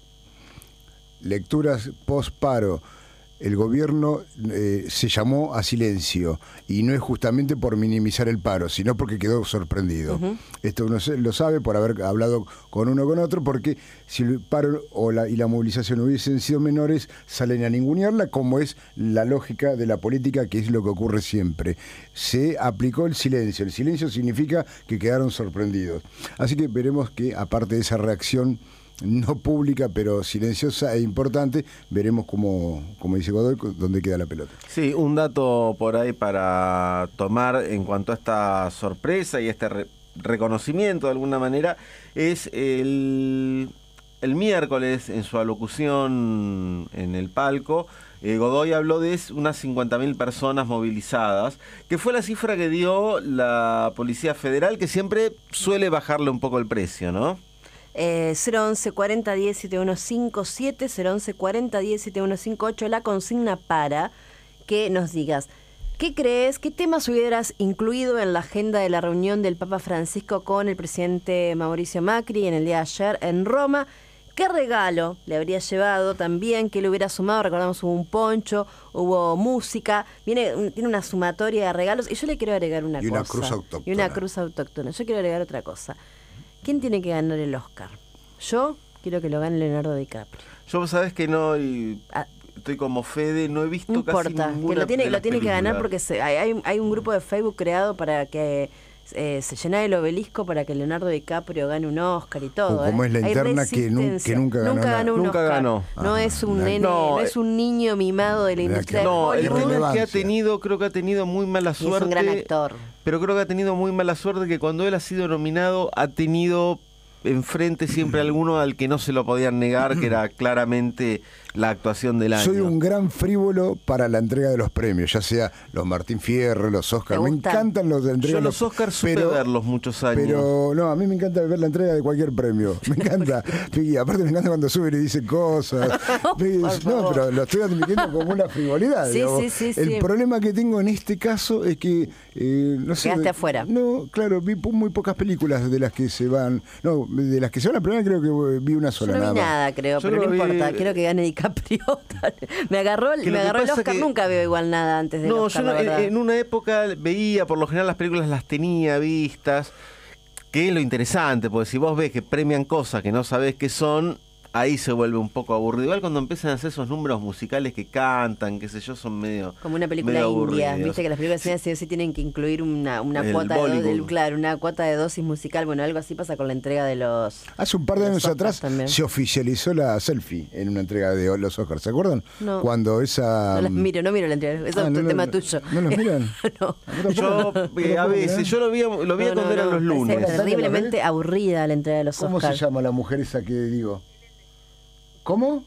lecturas post-paro, el gobierno eh, se llamó a silencio, y no es justamente por minimizar el paro, sino porque quedó sorprendido. Uh-huh. Esto uno lo sabe por haber hablado con uno o con otro, porque si el paro o la, y la movilización hubiesen sido menores, salen a ningunearla, como es la lógica de la política, que es lo que ocurre siempre. Se aplicó el silencio. El silencio significa que quedaron sorprendidos. Así que veremos que, aparte de esa reacción no pública, pero silenciosa e importante, veremos cómo, como dice Godoy, dónde queda la pelota. Sí, un dato por ahí para tomar en cuanto a esta sorpresa y este re reconocimiento de alguna manera, es el, el miércoles en su alocución en el palco, eh, Godoy habló de unas cincuenta mil personas movilizadas, que fue la cifra que dio la Policía Federal, que siempre suele bajarle un poco el precio, ¿no? Eh, cero once cuarenta diez setenta y uno cincuenta y siete, cero once cuarenta diez setenta y uno cincuenta y ocho, la consigna para que nos digas ¿qué crees, qué temas hubieras incluido en la agenda de la reunión del Papa Francisco con el presidente Mauricio Macri en el día de ayer en Roma? ¿Qué regalo le habría llevado también? ¿Qué le hubiera sumado? Recordamos, hubo un poncho, hubo música, viene tiene una sumatoria de regalos, y yo le quiero agregar una y cosa. Y una cruz autóctona. Y una cruz autóctona. Yo quiero agregar otra cosa. ¿Quién tiene que ganar el Oscar? Yo quiero que lo gane Leonardo DiCaprio. Yo, sabes que no, y ah, estoy como Fede, no he visto no casi importa, ninguna que lo tiene, de lo tiene que películas. ganar porque se, hay, hay un grupo de Facebook creado para que eh, se llena el obelisco para que Leonardo DiCaprio gane un Oscar y todo. Como ¿eh? es la Hay interna que, nu que nunca ganó. Nunca ganó un nunca Oscar. ganó. No Ah, es un la, nene, no, no es un niño mimado de la industria No, de el Hollywood. tema es que ha tenido, creo que ha tenido muy mala Y suerte. es un gran actor. Pero creo que ha tenido muy mala suerte que cuando él ha sido nominado ha tenido enfrente siempre alguno al que no se lo podían negar, que era claramente la actuación del año. Soy un gran frívolo para la entrega de los premios, ya sea los Martín Fierro, los Oscars. Me encantan los de entrega. Yo los Oscars supe pero, verlos muchos años. Pero no, a mí me encanta ver la entrega de cualquier premio. Me encanta. Y aparte me encanta cuando suben y dicen cosas. No, pero lo estoy admitiendo como una frivolidad. Sí, sí, sí, El sí. problema que tengo en este caso es que eh, no sé. Quedaste afuera. No, claro, vi muy pocas películas de las que se van. No, de las que se van a premiar creo que vi una sola. Yo no nada vi más. nada, creo, Yo pero no vi... importa. Quiero que gane DiCaprio. me agarró, el, me agarró el Oscar. Que... Nunca veo igual nada antes del no, Oscar. No, yo en, en una época veía, por lo general las películas las tenía vistas, que es lo interesante, porque si vos ves que premian cosas que no sabés qué son, ahí se vuelve un poco aburrido. Igual cuando empiezan a hacer esos números musicales que cantan, qué sé yo, son medio como una película india, viste que las películas indias sí, sí tienen que incluir una, una cuota de, de claro, una cuota de dosis musical. Bueno, algo así pasa con la entrega de los hace un par de, de años atrás también. Se oficializó la selfie en una entrega de los Oscars, ¿se acuerdan? No. Cuando esa no las miro, no miro la entrega, eso ah, es no, un tema no, tuyo. ¿No los miran? No. Yo eh, a veces, yo lo vi lo vi no, cuando no, eran no, los lunes. Es terriblemente aburrida la entrega de los ¿Cómo Oscars. ¿Cómo se llama la mujer esa que digo? ¿Cómo?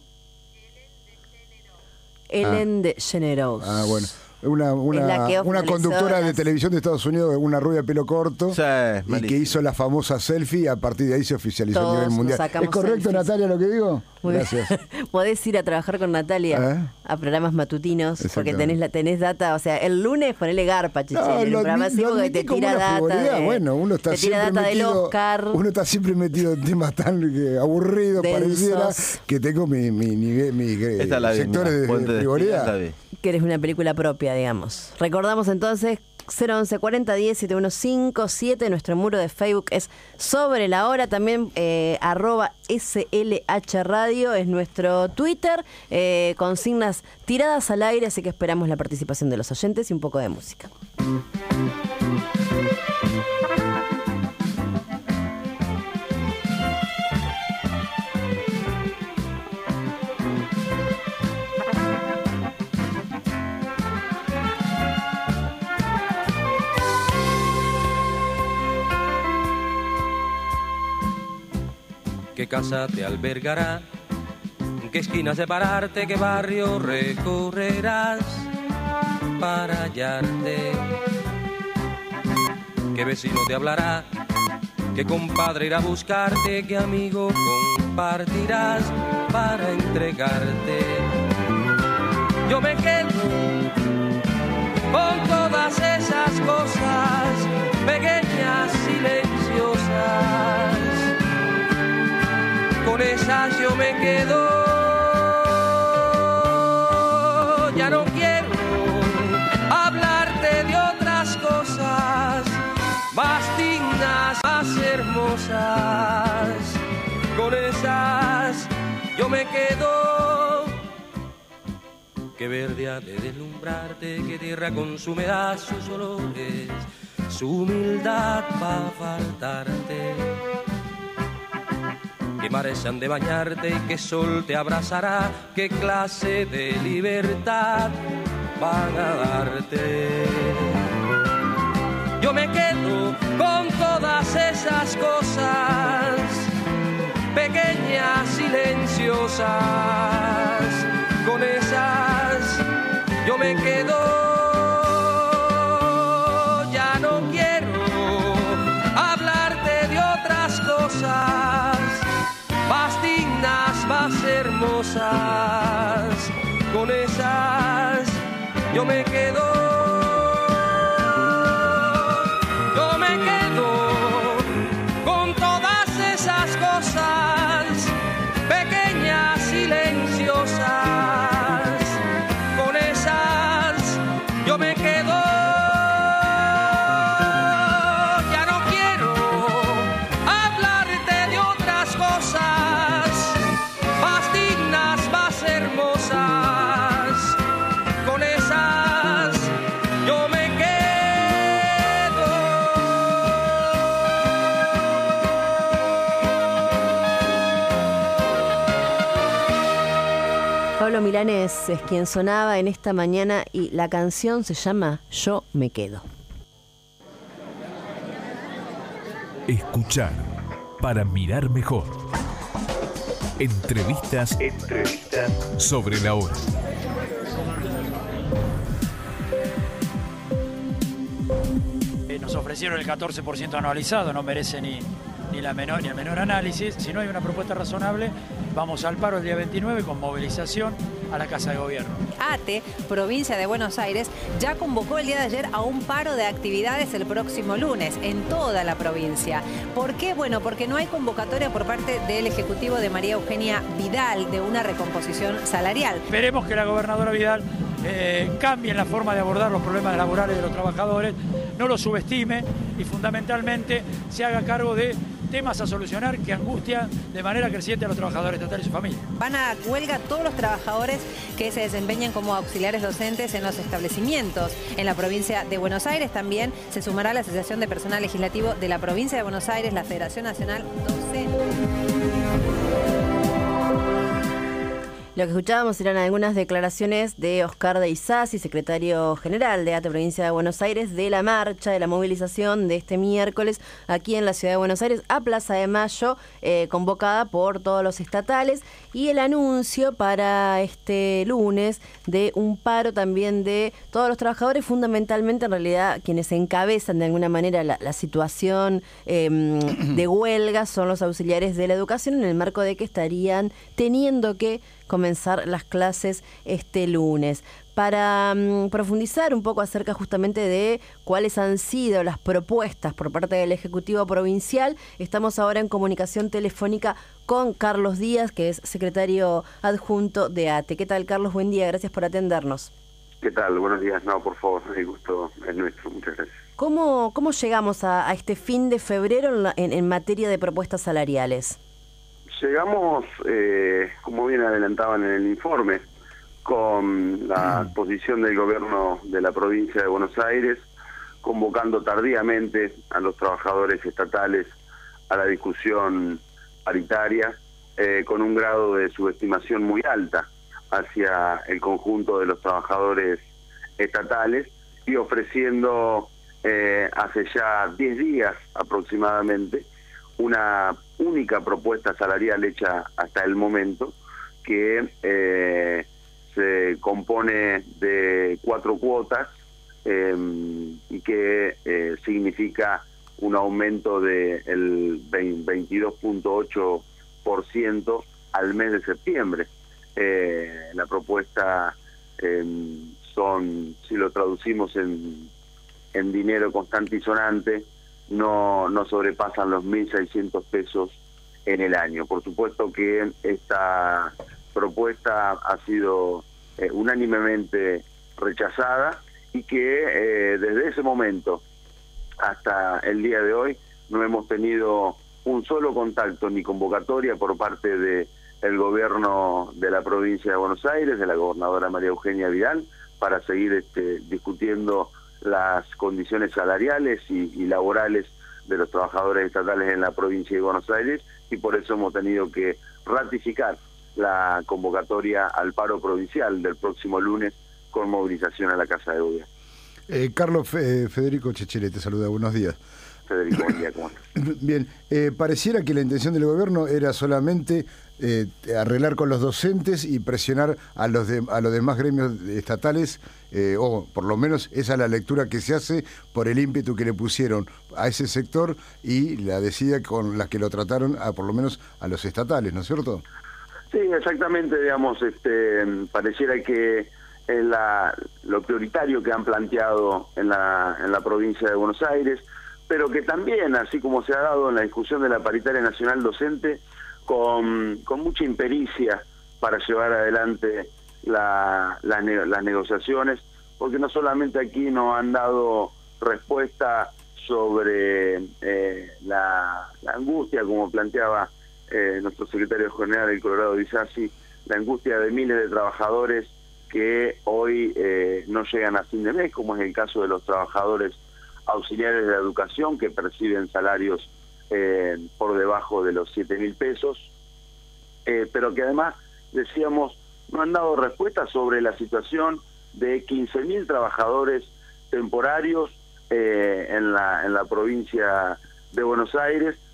Ellen ah. DeGeneres. Ah, bueno. Una, una, una conductora de televisión de Estados Unidos, una rubia de pelo corto, sí, y que hizo la famosa selfie y a partir de ahí se oficializó Todos a nivel mundial. ¿Es correcto, selfies. Natalia, lo que digo? Muy Gracias. Podés ir a trabajar con Natalia ¿Eh? a programas matutinos, porque tenés la tenés data, o sea, el lunes ponele garpa, chiche, no, en el programa masivo que te tira data de, bueno, uno está te tira siempre data metido, del Oscar. Uno está siempre metido en temas tan eh, aburridos, pareciera que tengo mi, mi nivel, mi eh, sectores de, de frivolidad. Que eres una película propia, digamos. Recordamos entonces cero once cuarenta diez setenta y uno cincuenta y siete. Nuestro muro de Facebook es Sobre la Hora. También eh, arroba S L H Radio es nuestro Twitter. Eh, consignas tiradas al aire, así que esperamos la participación de los oyentes y un poco de música. ¿Qué casa te albergará? ¿Qué esquina separarte? ¿Qué barrio recorrerás para hallarte? ¿Qué vecino te hablará? ¿Qué compadre irá a buscarte? ¿Qué amigo compartirás para entregarte? Yo me quedo con todas esas cosas pequeñas, silenciosas. Con esas yo me quedo, ya no quiero hablarte de otras cosas más dignas, más hermosas. Con esas yo me quedo. Que verde ha de deslumbrarte, que tierra con su humedad, sus olores, su humildad pa' faltarte. ¿Qué mares han de bañarte y qué sol te abrazará? ¿Qué clase de libertad van a darte? Yo me quedo con todas esas cosas pequeñas, silenciosas. Con esas yo me quedo. Ya no quiero hablarte de otras cosas más dignas, más hermosas. Con esas yo me quedo. Yo me quedo con todas esas cosas pequeñas, silenciosas. Con esas yo me quedo. Ya no quiero hablarte de otras cosas más dignas, más hermosas. Con esas yo me quedo. Pablo Milanés es quien sonaba en esta mañana y la canción se llama Yo me quedo. Escuchar para mirar mejor. Entrevistas, Entrevistas sobre la hora. Nos ofrecieron el catorce por ciento anualizado, no merece ni, ni, la menor, ni el menor análisis. Si no hay una propuesta razonable, vamos al paro el día veintinueve con movilización a la Casa de Gobierno. ATE, provincia de Buenos Aires, ya convocó el día de ayer a un paro de actividades el próximo lunes en toda la provincia. ¿Por qué? Bueno, porque no hay convocatoria por parte del Ejecutivo de María Eugenia Vidal de una recomposición salarial. Esperemos que la gobernadora Vidal eh, cambie la forma de abordar los problemas laborales de los trabajadores, no los subestime y fundamentalmente se haga cargo de temas a solucionar que angustian de manera creciente a los trabajadores estatales y su familia. Van a huelga todos los trabajadores que se desempeñan como auxiliares docentes en los establecimientos. En la provincia de Buenos Aires también se sumará la Asociación de Personal Legislativo de la provincia de Buenos Aires, la Federación Nacional Docente. Lo que escuchábamos eran algunas declaraciones de Oscar de Isasi, secretario general de ATE Provincia de Buenos Aires, de la marcha, de la movilización de este miércoles aquí en la ciudad de Buenos Aires a Plaza de Mayo, eh, convocada por todos los estatales, y el anuncio para este lunes de un paro también de todos los trabajadores, fundamentalmente en realidad quienes encabezan de alguna manera la, la situación eh, de huelga son los auxiliares de la educación, en el marco de que estarían teniendo que comenzar las clases este lunes. Para um, profundizar un poco acerca justamente de cuáles han sido las propuestas por parte del Ejecutivo Provincial, estamos ahora en comunicación telefónica con Carlos Díaz, que es secretario adjunto de ATE. ¿Qué tal, Carlos? Buen día, gracias por atendernos. ¿Qué tal? Buenos días. No, por favor, el gusto es nuestro. Muchas gracias. ¿Cómo, cómo llegamos a, a este fin de febrero en, la, en, en materia de propuestas salariales? Llegamos, eh, como bien adelantaban en el informe, con la posición del gobierno de la provincia de Buenos Aires, convocando tardíamente a los trabajadores estatales a la discusión paritaria, eh, con un grado de subestimación muy alta hacia el conjunto de los trabajadores estatales y ofreciendo eh, hace ya diez días aproximadamente una única propuesta salarial hecha hasta el momento, que eh, se compone de cuatro cuotas eh, y que eh, significa un aumento del veintidós punto ocho por ciento al mes de septiembre. Eh, la propuesta eh, son, si lo traducimos en, en dinero constante y sonante, no, no sobrepasan los mil seiscientos pesos en el año. Por supuesto que esta propuesta ha sido eh, unánimemente rechazada y que eh, desde ese momento hasta el día de hoy no hemos tenido un solo contacto ni convocatoria por parte de el gobierno de la provincia de Buenos Aires, de la gobernadora María Eugenia Vidal, para seguir este, discutiendo las condiciones salariales y, y laborales de los trabajadores estatales en la provincia de Buenos Aires, y por eso hemos tenido que ratificar la convocatoria al paro provincial del próximo lunes con movilización a la Casa de Gobierno. Eh, Carlos, eh, Federico Chechele te saluda, buenos días. Federico, buen día, ¿cómo estás? Bien, eh, pareciera que la intención del gobierno era solamente eh, arreglar con los docentes y presionar a los, de, a los demás gremios estatales, eh, o por lo menos esa es la lectura que se hace por el ímpetu que le pusieron a ese sector y la decida con las que lo trataron, a, por lo menos a los estatales, ¿no es cierto? Sí, exactamente, digamos, este, pareciera que es la, lo prioritario que han planteado en la, en la provincia de Buenos Aires, pero que también, así como se ha dado en la discusión de la paritaria nacional docente, con, con mucha impericia para llevar adelante la, la, las negociaciones, porque no solamente aquí nos han dado respuesta sobre eh, la, la angustia, como planteaba eh, nuestro secretario general del Colorado Isasi, la angustia de miles de trabajadores que hoy eh, no llegan a fin de mes, como es el caso de los trabajadores auxiliares de la educación, que perciben salarios eh, por debajo de los siete mil pesos, eh, pero que además, decíamos, no han dado respuesta sobre la situación de quince mil trabajadores temporarios eh, en la en la provincia de Buenos Aires,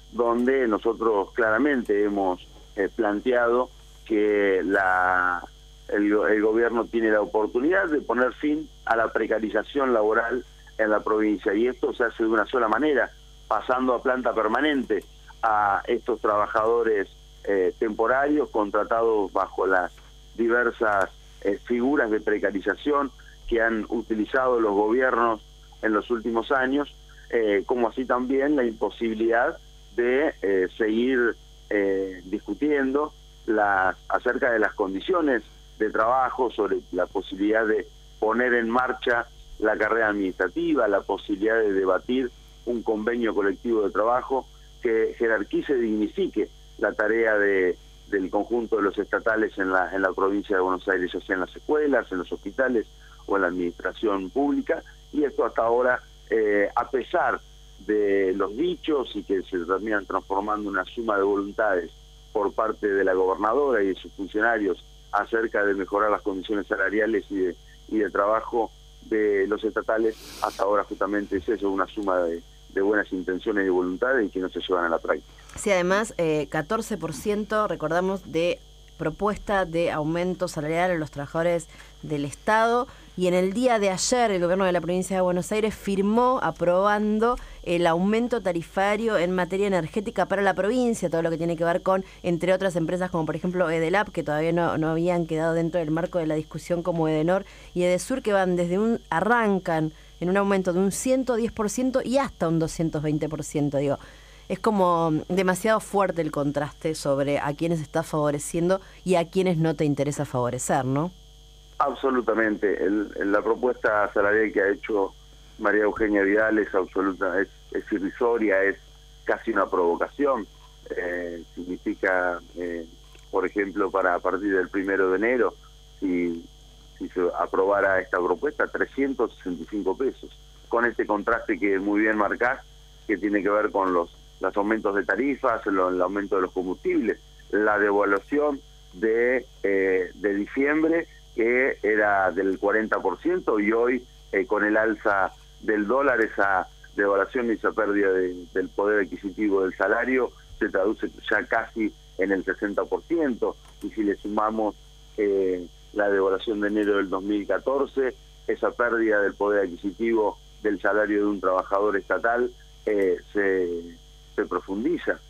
donde nosotros claramente hemos eh, planteado que la, el, el gobierno tiene la oportunidad de poner fin a la precarización laboral en la provincia, y esto se hace de una sola manera, pasando a planta permanente a estos trabajadores eh, temporarios contratados bajo las diversas eh, figuras de precarización que han utilizado los gobiernos en los últimos años, eh, como así también la imposibilidad de eh, seguir eh, discutiendo las, acerca de las condiciones de trabajo, sobre la posibilidad de poner en marcha la carrera administrativa, la posibilidad de debatir un convenio colectivo de trabajo que jerarquice y dignifique la tarea de, del conjunto de los estatales en la, en la provincia de Buenos Aires, ya sea en las escuelas, en los hospitales o en la administración pública, y esto hasta ahora, eh, a pesar de los dichos y que se terminan transformando en una suma de voluntades por parte de la gobernadora y de sus funcionarios acerca de mejorar las condiciones salariales y de, y de trabajo de los estatales, hasta ahora justamente es eso, una suma de, de buenas intenciones y voluntades y que no se llevan a la práctica. Sí, además, eh, catorce por ciento, recordamos, de propuesta de aumento salarial a los trabajadores del Estado, y en el día de ayer el gobierno de la provincia de Buenos Aires firmó aprobando el aumento tarifario en materia energética para la provincia, todo lo que tiene que ver con, entre otras empresas como por ejemplo Edelap, que todavía no, no habían quedado dentro del marco de la discusión, como Edenor y Edesur, que van desde un, arrancan en un aumento de un ciento diez por ciento y hasta un doscientos veinte por ciento, digo. Es como demasiado fuerte el contraste sobre a quienes estás favoreciendo y a quienes no te interesa favorecer, ¿no? Absolutamente. El, el, la propuesta salarial que ha hecho María Eugenia Vidal es absoluta, es, es irrisoria, es casi una provocación. Eh, significa, eh, por ejemplo, para a partir del primero de enero, si, si se aprobara esta propuesta, trescientos sesenta y cinco pesos. Con este contraste que muy bien marcás, que tiene que ver con los, los aumentos de tarifas, el, el aumento de los combustibles, la devaluación de, eh, de diciembre, que era del cuarenta por ciento, y hoy eh, con el alza del dólar, esa devaluación y esa pérdida de, del poder adquisitivo del salario se traduce ya casi en el sesenta por ciento, y si le sumamos eh, la devaluación de enero del dos mil catorce, esa pérdida del poder adquisitivo del salario de un trabajador estatal eh, se, se profundiza.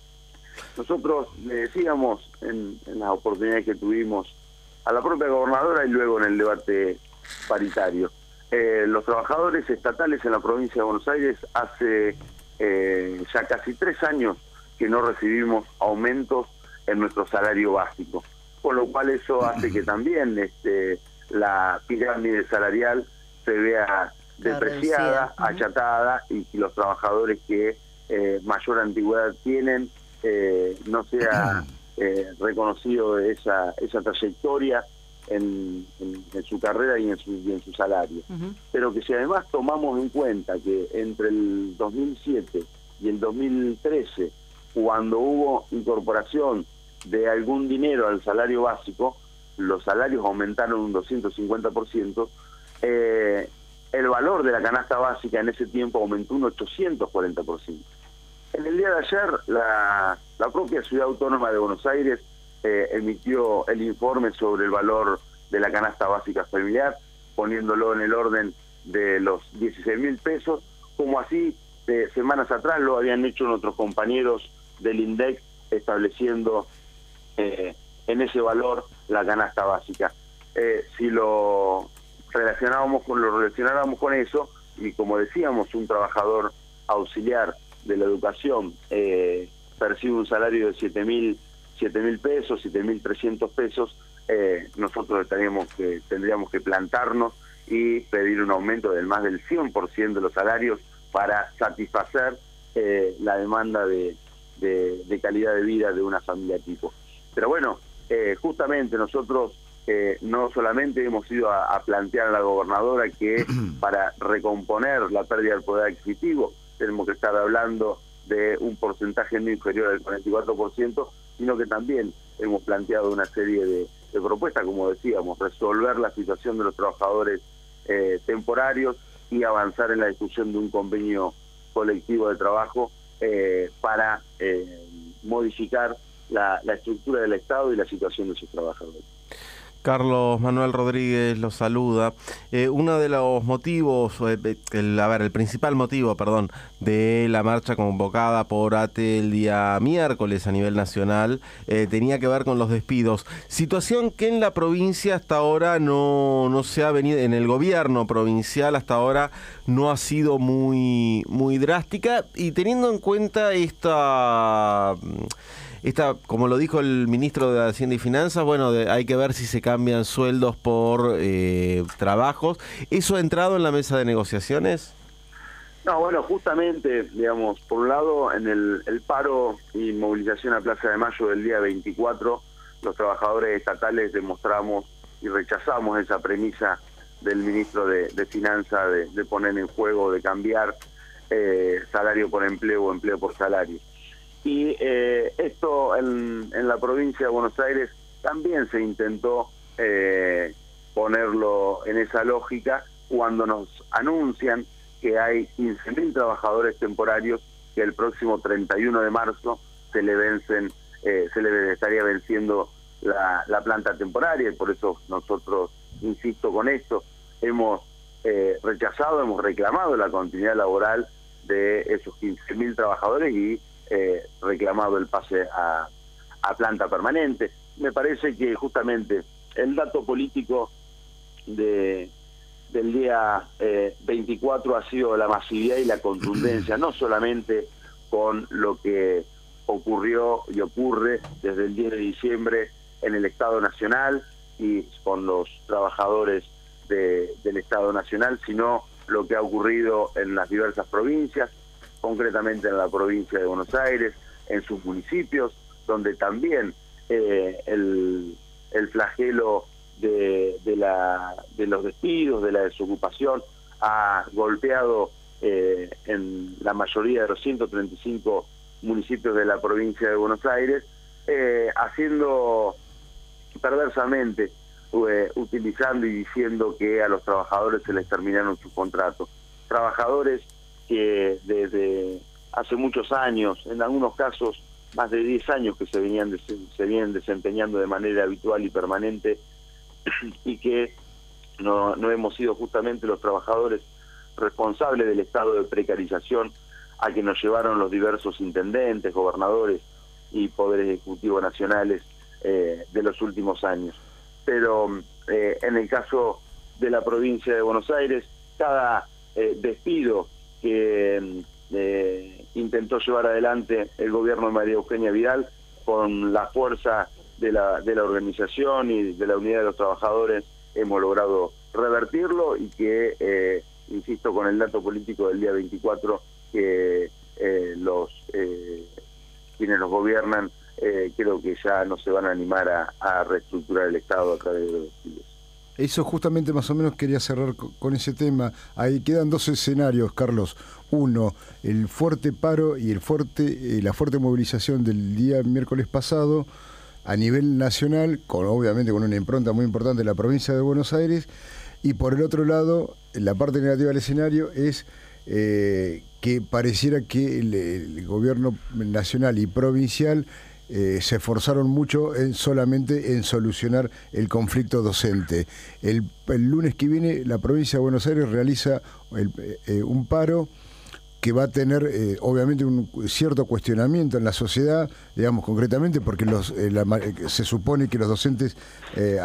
Nosotros le decíamos en, en las oportunidades que tuvimos a la propia gobernadora y luego en el debate paritario. Eh, los trabajadores estatales en la provincia de Buenos Aires hace eh, ya casi tres años que no recibimos aumentos en nuestro salario básico, por lo cual eso hace que también este, la pirámide salarial se vea depreciada, achatada, y que los trabajadores que eh, mayor antigüedad tienen eh, no sea Eh, reconocido esa esa trayectoria en, en, en su carrera y en su, y en su salario. Uh-huh. Pero que si además tomamos en cuenta que entre el dos mil siete y el dos mil trece, cuando hubo incorporación de algún dinero al salario básico, los salarios aumentaron un doscientos cincuenta por ciento, eh, el valor de la canasta básica en ese tiempo aumentó un ochocientos cuarenta por ciento. En el día de ayer, la, la propia Ciudad Autónoma de Buenos Aires eh, emitió el informe sobre el valor de la canasta básica familiar, poniéndolo en el orden de los dieciséis mil pesos, como así eh, semanas atrás lo habían hecho nuestros compañeros del INDEC, estableciendo eh, en ese valor la canasta básica. Eh, si lo relacionábamos con lo relacionáramos con eso, y como decíamos, un trabajador auxiliar de la educación eh, percibe un salario de siete mil pesos, siete mil trescientos pesos, eh, nosotros estaríamos que, tendríamos que plantarnos y pedir un aumento del más del cien por ciento de los salarios para satisfacer eh, la demanda de, de, de calidad de vida de una familia tipo. Pero bueno, eh, justamente nosotros eh, no solamente hemos ido a, a plantear a la gobernadora que para recomponer la pérdida del poder adquisitivo tenemos que estar hablando de un porcentaje no inferior al cuarenta y cuatro por ciento, sino que también hemos planteado una serie de, de propuestas, como decíamos, resolver la situación de los trabajadores eh, temporarios y avanzar en la discusión de un convenio colectivo de trabajo eh, para eh, modificar la, la estructura del Estado y la situación de sus trabajadores. Carlos Manuel Rodríguez los saluda. Eh, uno de los motivos, eh, el, a ver, el principal motivo, perdón, de la marcha convocada por ATE el día miércoles a nivel nacional eh, tenía que ver con los despidos. Situación que en la provincia hasta ahora no, no se ha venido, en el gobierno provincial hasta ahora no ha sido muy, muy drástica, y teniendo en cuenta esta... Esta, como lo dijo el ministro de Hacienda y Finanzas, bueno, de, hay que ver si se cambian sueldos por eh, trabajos. ¿Eso ha entrado en la mesa de negociaciones? No, bueno, justamente, digamos, por un lado, en el, el paro y movilización a Plaza de Mayo del día veinticuatro, los trabajadores estatales demostramos y rechazamos esa premisa del ministro de, de Finanzas de, de poner en juego, de cambiar eh, salario por empleo o empleo por salario. Y eh, esto en, en la provincia de Buenos Aires también se intentó eh, ponerlo en esa lógica cuando nos anuncian que hay quince mil trabajadores temporarios que el próximo treinta y uno de marzo se le vencen, eh, se le estaría venciendo la, la planta temporaria, y por eso nosotros, insisto con esto, hemos eh, rechazado, hemos reclamado la continuidad laboral de esos quince mil trabajadores y Eh, reclamado el pase a, a planta permanente. Me parece que justamente el dato político de del día eh, veinticuatro ha sido la masividad y la contundencia, no solamente con lo que ocurrió y ocurre desde el diez de diciembre en el Estado Nacional y con los trabajadores de, del Estado Nacional, sino lo que ha ocurrido en las diversas provincias, concretamente en la provincia de Buenos Aires, en sus municipios, donde también eh, el, el flagelo de, de, la, de los despidos, de la desocupación, ha golpeado eh, en la mayoría de los ciento treinta y cinco municipios de la provincia de Buenos Aires, eh, haciendo perversamente, eh, utilizando y diciendo que a los trabajadores se les terminaron sus contratos. Trabajadores que desde hace muchos años, en algunos casos más de diez años, que se venían se vienen desempeñando de manera habitual y permanente, y que no, no hemos sido justamente los trabajadores responsables del estado de precarización a que nos llevaron los diversos intendentes, gobernadores y poderes ejecutivos nacionales eh, de los últimos años. Pero eh, en el caso de la provincia de Buenos Aires, cada eh, despido que eh, intentó llevar adelante el gobierno de María Eugenia Vidal con la fuerza de la, de la organización y de la unidad de los trabajadores, hemos logrado revertirlo, y que, eh, insisto con el dato político del día veinticuatro, que eh, los eh, quienes los gobiernan eh, creo que ya no se van a animar a, a reestructurar el Estado a través de los despidos. Eso justamente más o menos quería cerrar con ese tema. Ahí quedan dos escenarios, Carlos. Uno, el fuerte paro y el fuerte, eh, la fuerte movilización del día miércoles pasado a nivel nacional, con obviamente con una impronta muy importante en la provincia de Buenos Aires. Y por el otro lado, la parte negativa del escenario es eh, que pareciera que el, el gobierno nacional y provincial Eh, se esforzaron mucho en, solamente en solucionar el conflicto docente. El, el lunes que viene la provincia de Buenos Aires realiza el, eh, un paro que va a tener eh, obviamente un cierto cuestionamiento en la sociedad, digamos concretamente, porque los eh, la, se supone que los docentes eh,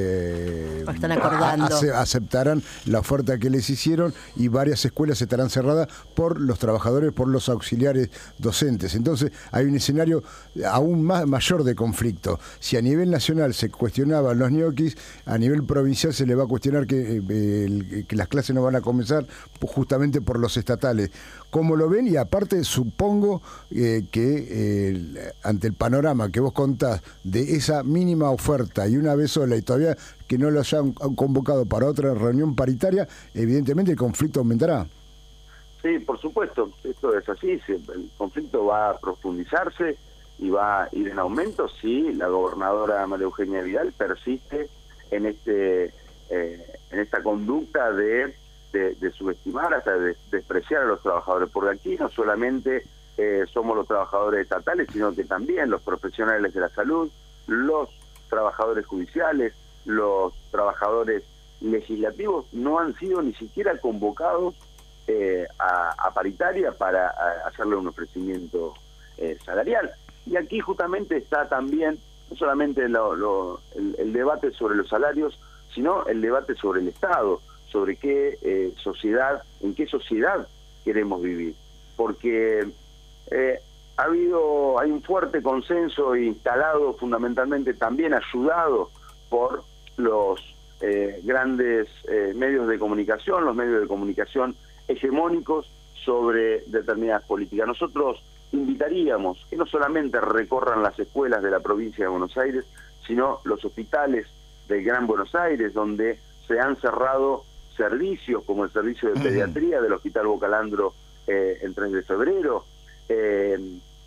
eh, están acordando, a, aceptarán la oferta que les hicieron, y varias escuelas estarán cerradas por los trabajadores, por los auxiliares docentes. Entonces hay un escenario aún más mayor de conflicto. Si a nivel nacional se cuestionaban los ñoquis, a nivel provincial se le va a cuestionar que, eh, el, que las clases no van a comenzar justamente por los estatales. ¿Cómo lo ven? Y aparte supongo eh, que eh, ante el panorama que vos contás de esa mínima oferta y una vez sola, y todavía que no lo hayan convocado para otra reunión paritaria, evidentemente el conflicto aumentará. Sí, por supuesto, esto es así, el conflicto va a profundizarse y va a ir en aumento si la gobernadora María Eugenia Vidal persiste en este eh, en esta conducta de De, de subestimar, hasta de despreciar a los trabajadores, porque aquí no solamente eh, somos los trabajadores estatales, sino que también los profesionales de la salud, los trabajadores judiciales, los trabajadores legislativos no han sido ni siquiera convocados eh, a, a paritaria para a, hacerle un ofrecimiento eh, salarial. Y aquí justamente está también no solamente lo, lo, el, el debate sobre los salarios, sino el debate sobre el Estado, sobre qué eh, sociedad, en qué sociedad queremos vivir. Porque eh, ha habido, hay un fuerte consenso instalado fundamentalmente también ayudado por los eh, grandes eh, medios de comunicación, los medios de comunicación hegemónicos sobre determinadas políticas. Nosotros invitaríamos que no solamente recorran las escuelas de la provincia de Buenos Aires, sino los hospitales del Gran Buenos Aires, donde se han cerrado servicios como el servicio de pediatría del Hospital Bocalandro eh, el tres de febrero, eh,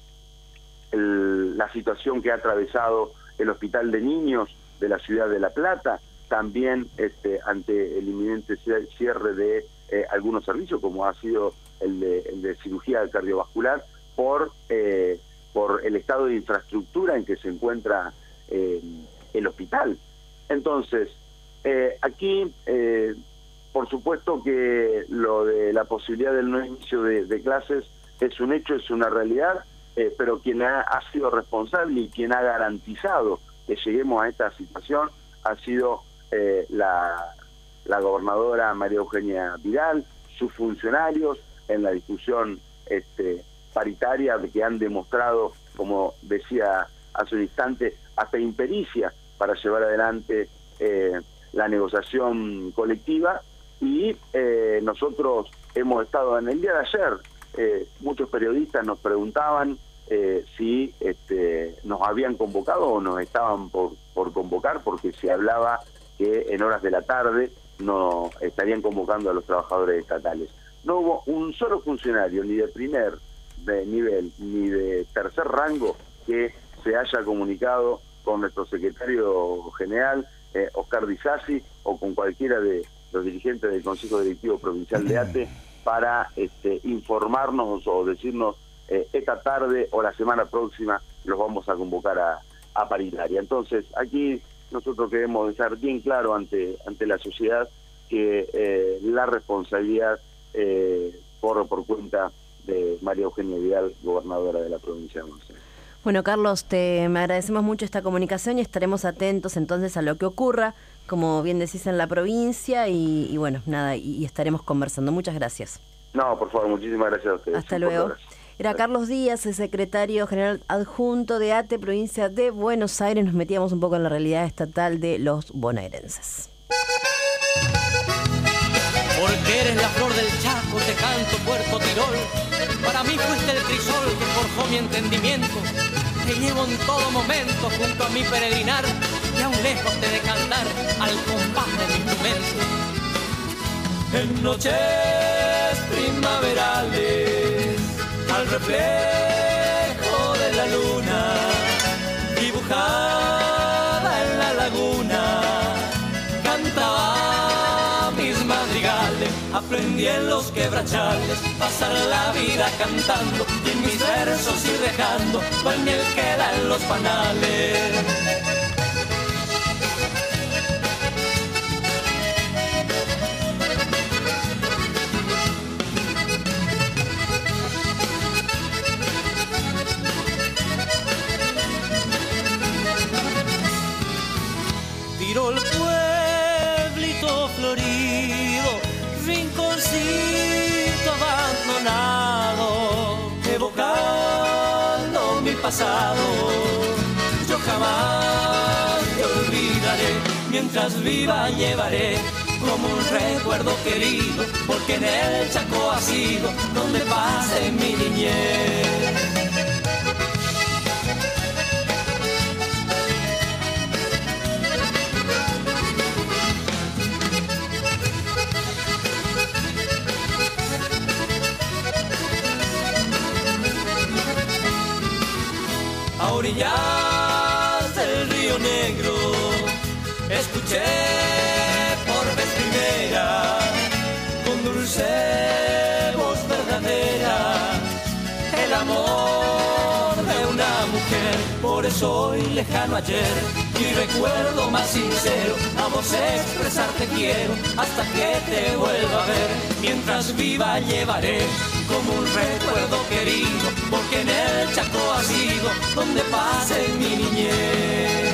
el, la situación que ha atravesado el Hospital de Niños de la Ciudad de La Plata, también este, ante el inminente cierre de eh, algunos servicios, como ha sido el de, el de cirugía cardiovascular, por eh, por el estado de infraestructura en que se encuentra eh, el hospital. Entonces, eh, aquí, eh, por supuesto que lo de la posibilidad del no inicio de, de clases es un hecho, es una realidad, eh, pero quien ha, ha sido responsable y quien ha garantizado que lleguemos a esta situación ha sido eh, la, la gobernadora María Eugenia Vidal, sus funcionarios en la discusión este, paritaria, que han demostrado, como decía hace un instante, hasta impericia para llevar adelante eh, la negociación colectiva. Y eh, nosotros hemos estado en el día de ayer, eh, muchos periodistas nos preguntaban eh, si este, nos habían convocado o nos estaban por, por convocar, porque se hablaba que en horas de la tarde no estarían convocando a los trabajadores estatales. No hubo un solo funcionario, ni de primer de nivel ni de tercer rango, que se haya comunicado con nuestro secretario general, eh, Oscar Di Sassi, o con cualquiera de los dirigentes del Consejo Directivo Provincial de ATE para este, informarnos o decirnos eh, esta tarde o la semana próxima los vamos a convocar a, a paritaria. Entonces, aquí nosotros queremos dejar bien claro ante, ante la sociedad que eh, la responsabilidad eh, corre por cuenta de María Eugenia Vidal, gobernadora de la provincia de Buenos Aires. Bueno, Carlos, te me agradecemos mucho esta comunicación y estaremos atentos entonces a lo que ocurra, como bien decís, en la provincia y, y bueno, nada, y, y estaremos conversando. Muchas gracias. No, por favor, muchísimas gracias a ustedes. Hasta luego. Era Carlos Díaz, el secretario general adjunto de ATE, provincia de Buenos Aires. Nos metíamos un poco en la realidad estatal de los bonaerenses. Porque eres la flor del Chaco, te canto Puerto Tirol. Para mí fuiste el crisol que forjó mi entendimiento. Te llevo en todo momento junto a mi peregrinar, y aún lejos te de cantar al compás de mi instrumento. En noches primaverales, al reflejo de la luna, dibujada en la laguna, cantaba mis madrigales. Aprendí en los quebrachales pasar la vida cantando, y en mis versos ir dejando cual miel queda en los panales. Tirol, pueblito florido, rinconcito abandonado, evocando mi pasado. Yo jamás te olvidaré, mientras viva llevaré como un recuerdo querido, porque en el Chaco ha sido donde pasé mi niñez. A orillas del Río Negro escuché por vez primera, con dulce voz verdadera, el amor una mujer. Por eso hoy lejano ayer, mi recuerdo más sincero, a vos expresarte quiero hasta que te vuelva a ver. Mientras viva llevaré como un recuerdo querido, porque en el Chaco ha sido donde pasé mi niñez.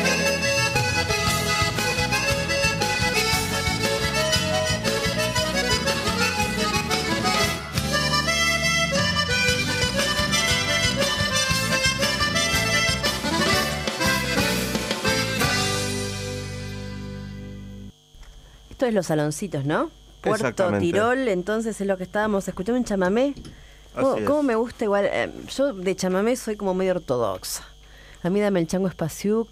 Esto es Los Saloncitos, ¿no? Puerto Tirol, entonces es lo que estábamos escuchando en chamamé. ¿Cómo, cómo me gusta igual? Eh, yo de chamamé soy como medio ortodoxa. A mí dame el chango espaciuc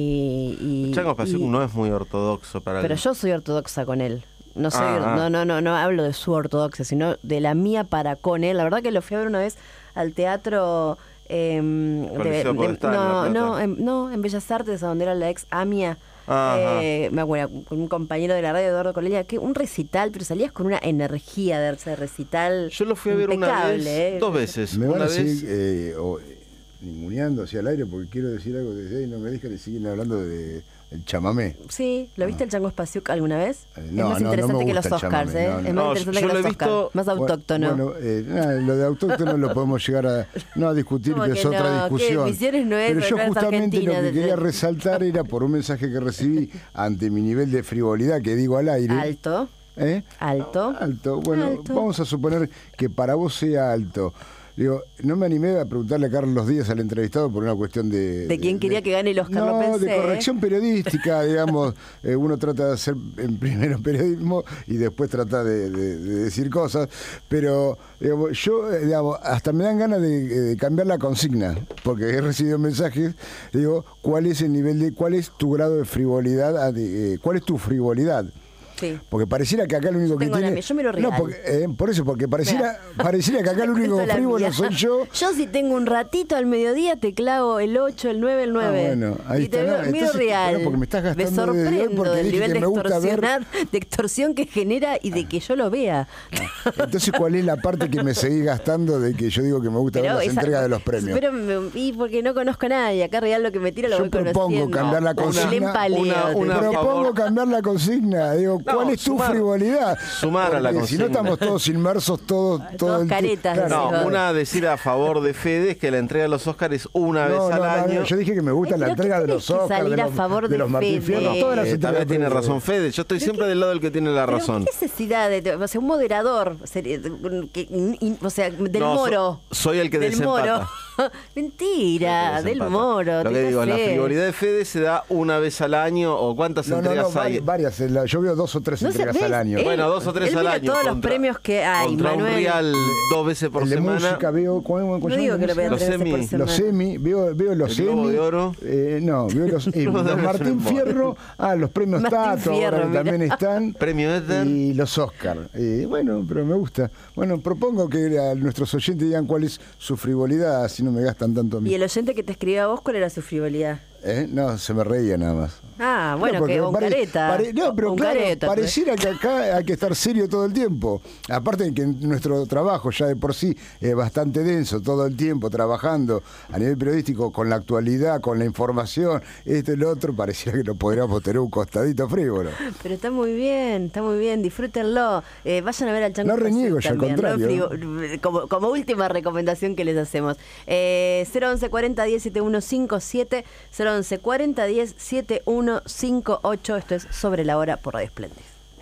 y, y... El chango espaciuc y, no es muy ortodoxo para Pero el... yo soy ortodoxa con él. No soy, Ah, ah. no, no, no, no hablo de su ortodoxia, sino de la mía para con él. La verdad que lo fui a ver una vez al teatro... Eh, de, de, Podestá, no, en La no, Plata. en, no, en Bellas Artes, a donde era la ex AMIA. Ajá. Eh, me acuerdo, con un compañero de la radio, Eduardo Colelia, que un recital, pero salías con una energía de ese recital. Yo lo fui a ver una vez, eh. dos veces. Me van Una a vez... seguir eh, o, eh, ninguneando hacia el aire porque quiero decir algo desde ahí, no me dejan y siguen hablando de, del chamamé. Sí, ¿lo viste el chango espaciuc alguna vez? Eh, es no, más no, interesante no me que los gusta el Oscars, chamamé, ¿eh? no, no. Es más No, interesante yo que lo los he visto- Oscars, más autóctono. Bueno, eh, nada, lo de autóctono lo podemos llegar a no a discutir, ¿Cómo que que es otra no? discusión. ¿Qué? Misiones no es, Pero yo no es justamente Argentina, lo que de- quería resaltar era por un mensaje que recibí ante mi nivel de frivolidad que digo al aire. Alto. ¿Eh? Alto. Alto. Bueno, Alto. vamos a suponer que para vos sea alto. Digo, no me animé a preguntarle a Carlos Díaz, al entrevistado, por una cuestión de... ¿De quién quería que gane el Oscar? No, Lo pensé, de corrección ¿eh? periodística, digamos. Eh, uno trata de hacer en primero periodismo y después trata de, de- de decir cosas. Pero digamos, yo, eh, digamos, hasta me dan ganas de, de cambiar la consigna, porque he recibido mensajes. Digo, ¿cuál es el nivel de, cuál es tu grado de frivolidad? ah, de, eh, ¿Cuál es tu frivolidad? Sí. Porque pareciera que acá lo único Yo que tengo la tiene... mía, yo miro no, real. porque, eh, por eso, porque pareciera, pareciera que acá lo único Cuento la frívolo mía. soy yo. Yo si tengo un ratito al mediodía te clavo el ocho, el nueve, el nueve. Ah, bueno, ahí y te está, veo- no, miro entonces, real. bueno, porque me estás gastando me de sorprendo hoy porque del dije nivel que de, me gusta ver- extorsionar- de extorsión que genera y de que yo lo vea. Entonces, ¿cuál es la parte que me seguís gastando de que yo digo que me gusta ver las esa- entregas de los premios? Pero me- y porque no conozco a nadie. Acá real lo que me tira lo Yo voy propongo conociendo. cambiar la Una- consigna. Una, una, propongo cambiar la consigna. Digo, No, ¿cuál es tu sumar. frivolidad? Sumar a la Porque si no consigna. estamos todos inmersos, todos, todo el tie- claro. No, una decir a favor de Fede es que la entrega de los Oscars es una No, vez al no, no, año. yo dije que me gusta la pero entrega ¿qué de los tenés que Oscars, salir de a los, favor de de los Martín Fede? Fierro, todas las Eh, entregas tal vez de tiene premios. razón Fede. Yo estoy siempre del lado del que tiene la Pero razón. ¿qué necesidad de, o sea, un moderador, sería- que- in- o sea, del No, so- Moro? soy el que del desempata. Moro. Mentira, del Desempata. Moro. Lo te que digo, la casé. frivolidad de Fede se da una vez al año o cuántas No, no, entregas no, hay. vari- varias. en la- Yo veo dos o tres No sé, entregas ¿ves? al año. Él- Bueno, dos o tres él al mira año. todos los contra- premios que hay, contra un Manuel. real dos veces por el de semana. música veo, ¿cómo, cómo No se digo llama? que lo vea Los tres veces por semi. semana. Los semi, veo, veo los El Globo semi. de Oro. Eh, no, veo los, eh, No, los debe ser Martín un mono. Fierro, ah, los premios Martín Tato, ahora Fierro, que mira. también están. Premio Éter. Y los Oscar. Eh, bueno, pero me gusta. Bueno, propongo que a nuestros oyentes digan cuál es su frivolidad, así no me gastan tanto a mí. Y el oyente que te escribió a vos, ¿cuál era su frivolidad? ¿Eh? No, se me reía nada más. Ah, bueno, No, porque que pare- Oncareta. pare- no, pero claro, Oncareta, pareciera que acá hay que estar serio todo el tiempo. Aparte de que nuestro trabajo ya de por sí es bastante denso, todo el tiempo trabajando a nivel periodístico con la actualidad, con la información, esto y lo otro, pareciera que lo podríamos tener un costadito frívolo. Pero está muy bien, está muy bien, disfrútenlo. Eh, vayan a ver al Chango No reniego, Espaciuc yo al también, ¿no? contrario. Frivo- como, como última recomendación que les hacemos. Eh, cero once cuarenta diez setenta y uno cincuenta y siete, cero once cuarenta diez setenta y uno cincuenta y ocho. Esto es Sobre la Hora por Radio Esplendid.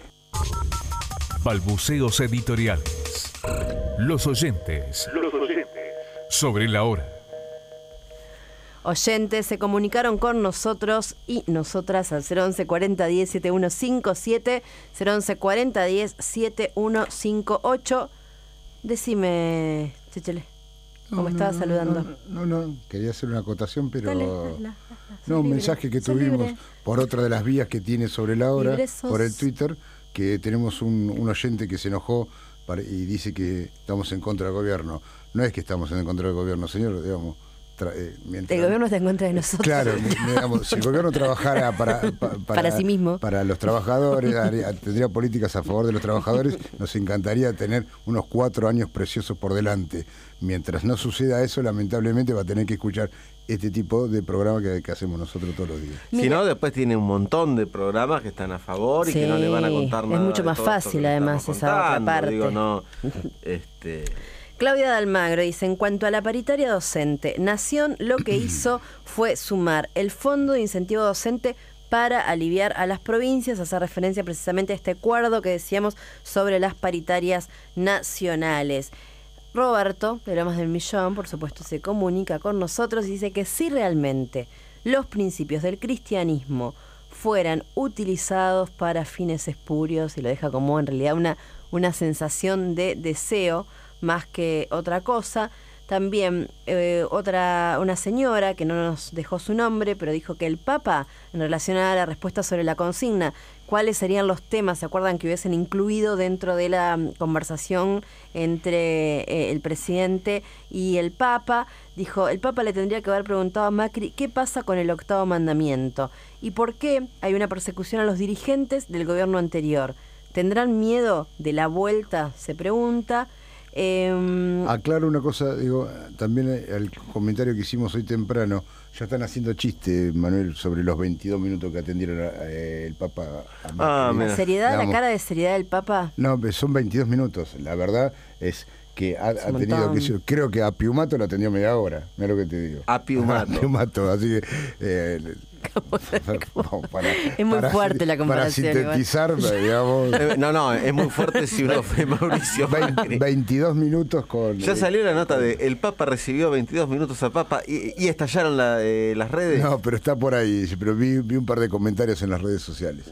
Balbuceos editoriales. Los oyentes. Los oyentes. Sobre la hora. Oyentes se comunicaron con nosotros y nosotras al cero once cuarenta diez setenta y uno cincuenta y siete, cero once cuarenta diez setenta y uno cincuenta y ocho. Decime, Chechele, ¿cómo No, estaba no, saludando? No, no, no, quería hacer una acotación, pero... Dale, hazla, hazla, No, sos un libre, mensaje que sos tuvimos libre. por otra de las vías que tiene sobre la hora, Libre sos. por el Twitter, que tenemos un, un oyente que se enojó para- y dice que estamos en contra del gobierno. No es que estamos en contra del gobierno, señor, digamos, Tra- eh, mientras, El gobierno está en contra de nosotros. Claro, digamos, si el gobierno trabajara para, pa- para, Para sí mismo. para los trabajadores, haría- tendría políticas a favor de los trabajadores, nos encantaría tener unos cuatro años preciosos por delante. Mientras no suceda eso, lamentablemente va a tener que escuchar este tipo de programa que, que hacemos nosotros todos los días. Si no, después tiene un montón de programas que están a favor y Sí, que no le van a contar es nada. mucho de más todo esto fácil, que además, estamos esa otra contando. parte. Digo, no, este... Claudia Dalmagro dice, en cuanto a la paritaria docente, Nación lo que hizo fue sumar el Fondo de Incentivo Docente para aliviar a las provincias, hacer referencia precisamente a este acuerdo que decíamos sobre las paritarias nacionales. Roberto, de Lomas del Millón, por supuesto, se comunica con nosotros y dice que si realmente los principios del cristianismo fueran utilizados para fines espurios, y lo deja como en realidad una, una sensación de deseo, más que otra cosa. También eh, otra una señora que no nos dejó su nombre, pero dijo que el Papa, en relación a la respuesta sobre la consigna, cuáles serían los temas, ¿se acuerdan que hubiesen incluido dentro de la conversación entre eh, el presidente y el Papa? Dijo, el Papa le tendría que haber preguntado a Macri qué pasa con el octavo mandamiento y por qué hay una persecución a los dirigentes del gobierno anterior. ¿Tendrán miedo de la vuelta? Se pregunta. Eh, Aclaro una cosa, digo, también el comentario que hicimos hoy temprano, ya están haciendo chiste, Manuel, sobre los veintidós minutos que atendieron a, eh, el Papa. A ¿La Macri. seriedad, Digamos, la cara de seriedad del Papa? No, son veintidós minutos. La verdad es que ha, ha un tenido montón. que ser- creo que a Piumato lo atendió media hora, mira lo que te digo. A Piumato. A Piumato, así que eh, para, Es muy para- fuerte la comparación, Para sintetizar, digamos. Eh, No, no, es muy fuerte si uno fue Mauricio Macri. veintidós minutos con. Ya salió la nota de el Papa recibió veintidós minutos al Papa y, y estallaron la, eh, las redes. No, pero está por ahí. Pero vi, vi un par de comentarios en las redes sociales.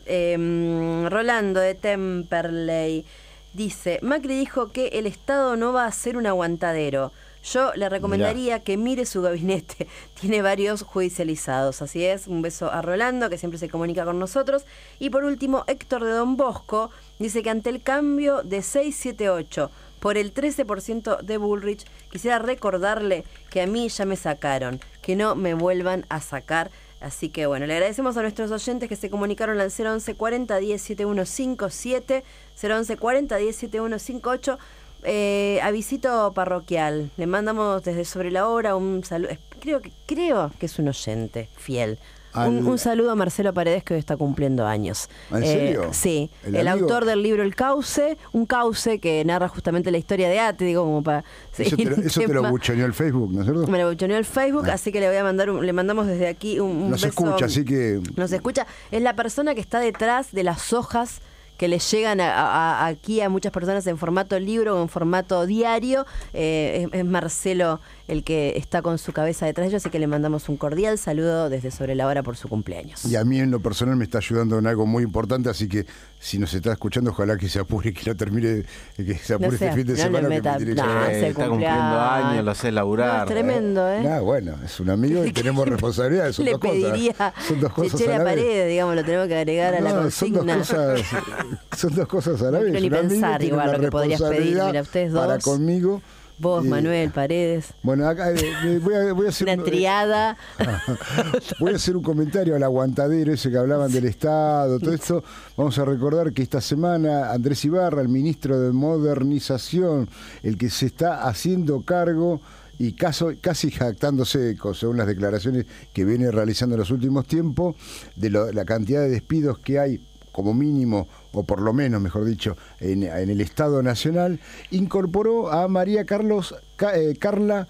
Eh, Rolando de Temperley dice, Macri dijo que el Estado no va a ser un aguantadero. Yo le recomendaría que mire su gabinete. Tiene varios judicializados. Así es, un beso a Rolando, que siempre se comunica con nosotros. Y por último, Héctor de Don Bosco dice que ante el cambio de seis siete ocho por el trece por ciento de Bullrich, quisiera recordarle que a mí ya me sacaron, que no me vuelvan a sacar. Así que bueno, le agradecemos a nuestros oyentes que se comunicaron al cero once cuarenta diez setenta y uno cincuenta y siete, cero once cuarenta diez setenta y uno cincuenta y ocho. Eh, avisito parroquial, le mandamos desde Sobre la Hora un saludo, creo que, creo que es un oyente fiel. Al- Un, un saludo a Marcelo Paredes, que hoy está cumpliendo años. ¿En Eh, serio? sí, ¿El el, amigo? autor del libro El Cauce, un cauce que narra justamente la historia de Ate, digo, como para... Eso te, lo- eso te lo buchoneó el Facebook, ¿no es cierto? Me lo buchoneó el Facebook, Ah. así que le voy a mandar un- le mandamos desde aquí un, un Nos beso. escucha, así que. Nos escucha. Es la persona que está detrás de las hojas que le llegan a, a- a- aquí a muchas personas en formato libro o en formato diario. Eh, es, es Marcelo el que está con su cabeza detrás de ellos, así que le mandamos un cordial saludo desde Sobre la Hora por su cumpleaños. Y a mí en lo personal me está ayudando en algo muy importante, así que si nos está escuchando, ojalá que se apure, que no termine, que se apure No sea, este fin de no le semana. que meta- me tiene que no, llevar. ese está cumpleaños. cumpliendo años, lo hace laburar. No, es tremendo, ¿eh? Ah, bueno, es un amigo y tenemos responsabilidades. Son Le dos cosas. pediría Son dos cosas Chechela a la vez. Paredes, digamos, lo tenemos que agregar a la No, son dos consigna. cosas, son dos cosas a la No vez. quiero ni Un amigo pensar tiene igual una lo que podrías pedir. responsabilidad Mira, ustedes para dos. conmigo. Vos, Y- Manuel Paredes. Bueno, acá eh, eh, voy, a, voy a hacer Una un, eh, triada. Voy a hacer un comentario al aguantadero ese que hablaban del Estado, todo esto. Vamos a recordar que esta semana Andrés Ibarra, el ministro de Modernización, el que se está haciendo cargo y caso, casi jactándose, según las declaraciones que viene realizando en los últimos tiempos, de lo- la cantidad de despidos que hay como mínimo, o por lo menos, mejor dicho, en, en el Estado Nacional, incorporó a María Carlos Ca- eh, Carla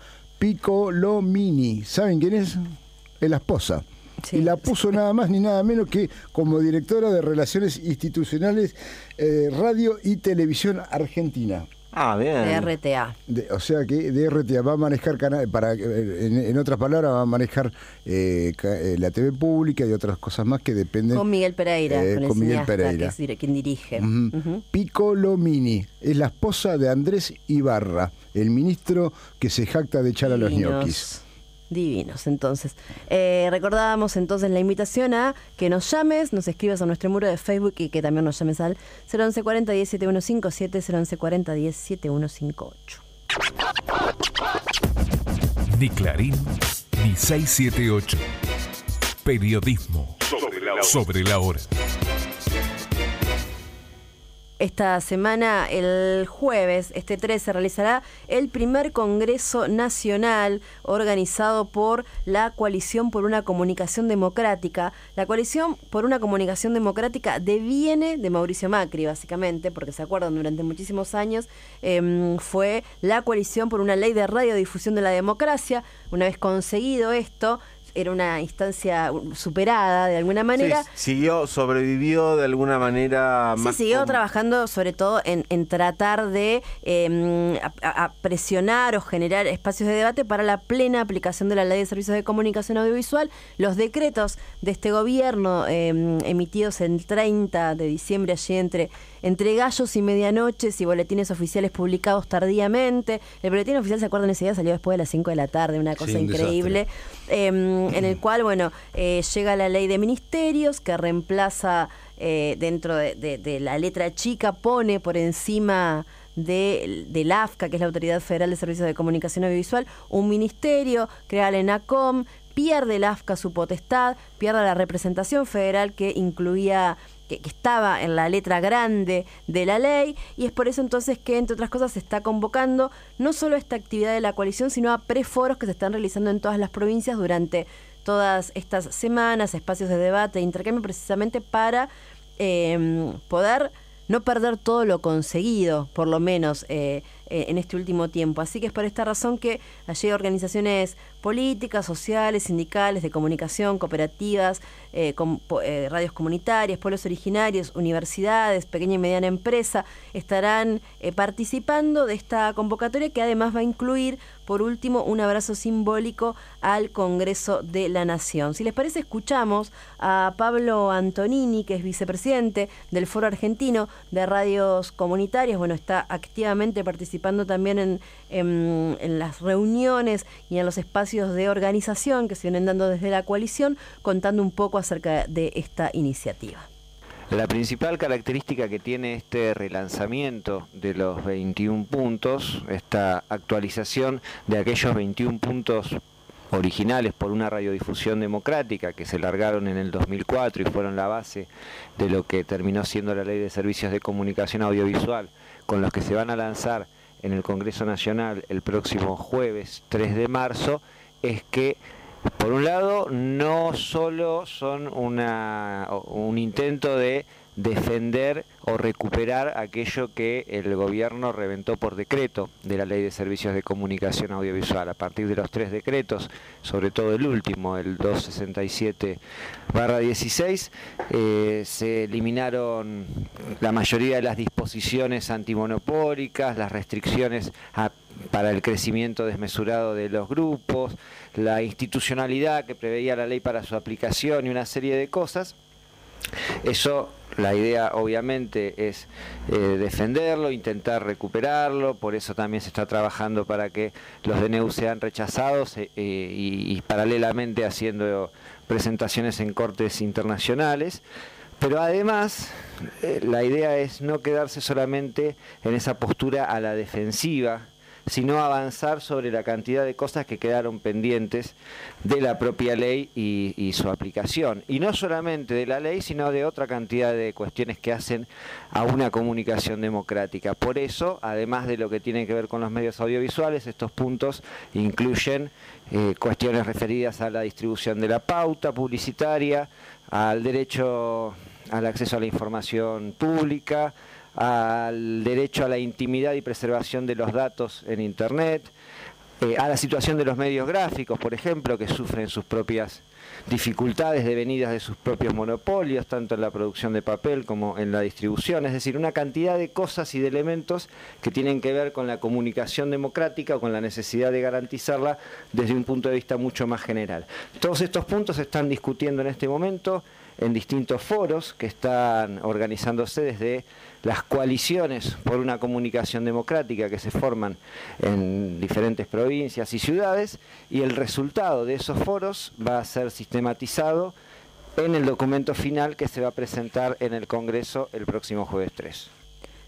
Piccolomini. ¿Saben quién es? Es la esposa. Y la puso nada más ni nada menos que como directora de Relaciones Institucionales, eh, Radio y Televisión Argentina. Ah, bien. De R T A. De- o sea que de R T A va a manejar canales, para, eh, en, en otras palabras, va a manejar eh, ca- eh, la T V pública y otras cosas más que dependen. Con Miguel Pereira, eh, con el con Miguel cineasta, Pereira. que es dire- quien dirige. Ujú. Ujú. Piccolomini es la esposa de Andrés Ibarra, el ministro que se jacta de echar a los Divinos. ñoquis. Divinos, entonces. Eh, recordábamos entonces la invitación a que nos llames, nos escribas a nuestro muro de Facebook y que también nos llames al cero once cuarenta diez setenta y uno cincuenta y siete, cero once cuarenta diez setenta y uno cincuenta y ocho. Ni Clarín ni seiscientos setenta y ocho. Periodismo sobre la hora. Sobre la hora. Esta semana, el jueves, este tres, se realizará el primer Congreso Nacional organizado por la Coalición por una Comunicación Democrática. La Coalición por una Comunicación Democrática deviene de Mauricio Macri, básicamente, porque se acuerdan, durante muchísimos años eh, fue la Coalición por una Ley de Radiodifusión de la Democracia. Una vez conseguido esto, era una instancia superada de alguna manera. Sí, siguió, sobrevivió de alguna manera. Sí, más siguió con... trabajando sobre todo en, en tratar de eh, a, a presionar o generar espacios de debate para la plena aplicación de la Ley de Servicios de Comunicación Audiovisual. Los decretos de este gobierno eh, emitidos el treinta de diciembre, allí entre, entre gallos y medianoches, y boletines oficiales publicados tardíamente. El boletín oficial, ¿se acuerdan? Ese día salió después de las cinco de la tarde, una cosa Sí, un increíble. Eh, en el cual, bueno, eh, llega la ley de ministerios que reemplaza eh, dentro de, de, de la letra chica, pone por encima de, de la A F C A, que es la Autoridad Federal de Servicios de Comunicación Audiovisual, un ministerio, crea la ENACOM, pierde la A F C A su potestad, pierde la representación federal que incluía... Que, que estaba en la letra grande de la ley, y es por eso entonces que, entre otras cosas, se está convocando no solo esta actividad de la coalición, sino a preforos que se están realizando en todas las provincias durante todas estas semanas, espacios de debate e intercambio, precisamente para eh, poder no perder todo lo conseguido, por lo menos eh, eh, en este último tiempo. Así que es por esta razón que allí organizaciones políticas, sociales, sindicales, de comunicación, cooperativas, eh, com, eh, radios comunitarias, pueblos originarios, universidades, pequeña y mediana empresa, estarán eh, participando de esta convocatoria, que además va a incluir, por último, un abrazo simbólico al Congreso de la Nación. Si les parece, escuchamos a Pablo Antonini, que es vicepresidente del Foro Argentino de Radios Comunitarias. Bueno, está activamente participando también en, en, en las reuniones y en los espacios de organización que se vienen dando desde la coalición, contando un poco acerca de esta iniciativa. La principal característica que tiene este relanzamiento de los veintiún puntos, esta actualización de aquellos veintiún puntos originales por una radiodifusión democrática que se largaron en el dos mil cuatro y fueron la base de lo que terminó siendo la Ley de Servicios de Comunicación Audiovisual, con los que se van a lanzar en el Congreso Nacional el próximo jueves tres de marzo, es que, por un lado, no solo son una, un intento de defender o recuperar aquello que el gobierno reventó por decreto de la Ley de Servicios de Comunicación Audiovisual. A partir de los tres decretos, sobre todo el último, el doscientos sesenta y siete barra dieciséis, eh, se eliminaron la mayoría de las disposiciones antimonopólicas, las restricciones a, para el crecimiento desmesurado de los grupos, la institucionalidad que preveía la ley para su aplicación y una serie de cosas. Eso, la idea obviamente es eh, defenderlo, intentar recuperarlo, por eso también se está trabajando para que los D N U sean rechazados eh, y, y paralelamente haciendo presentaciones en cortes internacionales. Pero además, eh, la idea es no quedarse solamente en esa postura a la defensiva, sino avanzar sobre la cantidad de cosas que quedaron pendientes de la propia ley y, y su aplicación. Y no solamente de la ley, sino de otra cantidad de cuestiones que hacen a una comunicación democrática. Por eso, además de lo que tiene que ver con los medios audiovisuales, estos puntos incluyen eh, cuestiones referidas a la distribución de la pauta publicitaria, al derecho al acceso a la información pública, al derecho a la intimidad y preservación de los datos en Internet, eh, a la situación de los medios gráficos, por ejemplo, que sufren sus propias dificultades devenidas de sus propios monopolios, tanto en la producción de papel como en la distribución, es decir, una cantidad de cosas y de elementos que tienen que ver con la comunicación democrática o con la necesidad de garantizarla desde un punto de vista mucho más general. Todos estos puntos se están discutiendo en este momento en distintos foros que están organizándose desde las coaliciones por una comunicación democrática que se forman en diferentes provincias y ciudades, y el resultado de esos foros va a ser sistematizado en el documento final que se va a presentar en el Congreso el próximo jueves tres.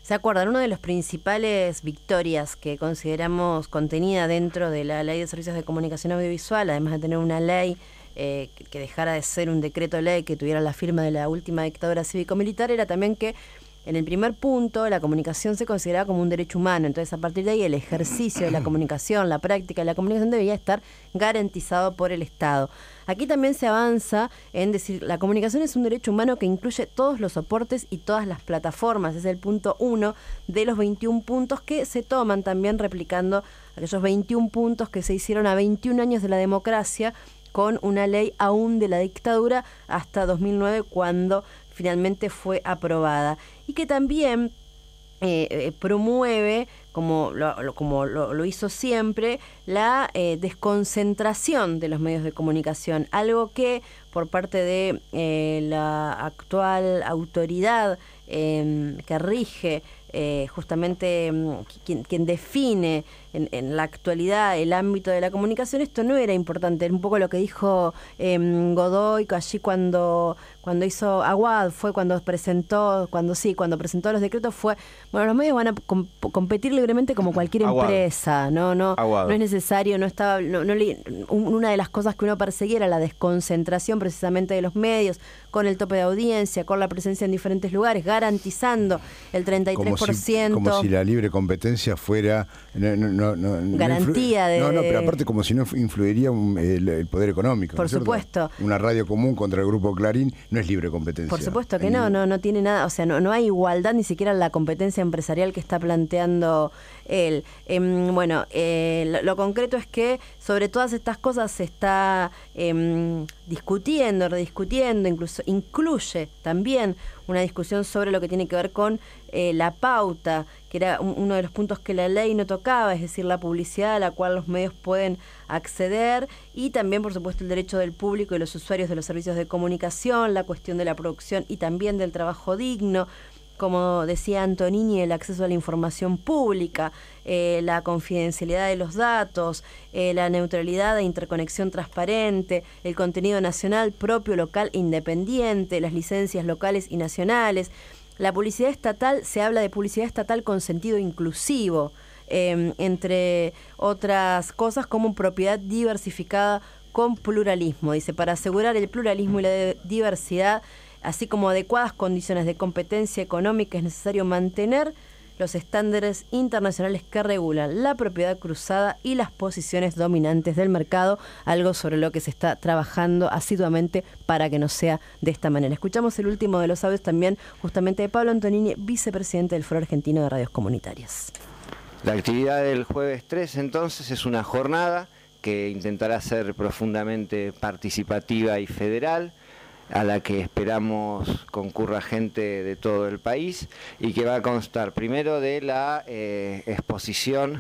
¿Se acuerdan? Una de las principales victorias que consideramos contenida dentro de la Ley de Servicios de Comunicación Audiovisual, además de tener una ley eh, que dejara de ser un decreto ley que tuviera la firma de la última dictadura cívico-militar, era también que en el primer punto la comunicación se consideraba como un derecho humano. Entonces, a partir de ahí, el ejercicio de la comunicación, la práctica de la comunicación debía estar garantizado por el Estado. Aquí también se avanza en decir, la comunicación es un derecho humano que incluye todos los soportes y todas las plataformas. Es el punto uno de los veintiún puntos que se toman también replicando aquellos veintiún puntos que se hicieron a veintiún años de la democracia con una ley aún de la dictadura hasta dos mil nueve, cuando finalmente fue aprobada, y que también eh, eh, promueve, como lo, lo, como lo, lo hizo siempre, la eh, desconcentración de los medios de comunicación, algo que por parte de eh, la actual autoridad eh, que rige eh, justamente quien, quien define en, en la actualidad el ámbito de la comunicación, esto no era importante. Era un poco lo que dijo eh, Godoy allí cuando cuando hizo Aguad, fue cuando presentó, cuando sí, cuando presentó los decretos, fue, bueno, los medios van a com competir libremente como cualquier Aguad. empresa, no no Aguad. no es necesario, no estaba, no, no le, una de las cosas que uno perseguía era la desconcentración precisamente de los medios, con el tope de audiencia, con la presencia en diferentes lugares, garantizando el treinta y tres por ciento. Como si, como si la libre competencia fuera no, no, no, no, garantía no de... No, no, pero aparte como si no influiría un, el, el poder económico. Por ¿no supuesto. Una radio común contra el Grupo Clarín no es libre competencia. Por supuesto que no, no, no tiene nada, o sea, no, no hay igualdad ni siquiera en la competencia empresarial que está planteando él. Eh, bueno, eh, lo, lo concreto es que sobre todas estas cosas se está eh, discutiendo, rediscutiendo, incluso incluye también una discusión sobre lo que tiene que ver con eh, la pauta, que era un, uno de los puntos que la ley no tocaba, es decir, la publicidad a la cual los medios pueden acceder, y también, por supuesto, el derecho del público y los usuarios de los servicios de comunicación, la cuestión de la producción y también del trabajo digno, como decía Antonini, el acceso a la información pública, eh, la confidencialidad de los datos, eh, la neutralidad e interconexión transparente, el contenido nacional propio, local e independiente, las licencias locales y nacionales. La publicidad estatal, se habla de publicidad estatal con sentido inclusivo, eh, entre otras cosas, como propiedad diversificada con pluralismo. Dice, para asegurar el pluralismo y la diversidad, así como adecuadas condiciones de competencia económica, es necesario mantener los estándares internacionales que regulan la propiedad cruzada y las posiciones dominantes del mercado, algo sobre lo que se está trabajando asiduamente para que no sea de esta manera. Escuchamos el último de los audios también justamente de Pablo Antonini, vicepresidente del Foro Argentino de Radios Comunitarias. La actividad del jueves tres, entonces, es una jornada que intentará ser profundamente participativa y federal, a la que esperamos concurra gente de todo el país, y que va a constar primero de la eh, exposición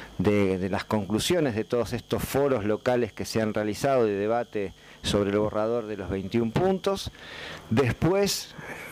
de, de las conclusiones de todos estos foros locales que se han realizado de debate sobre el borrador de los veintiún puntos, después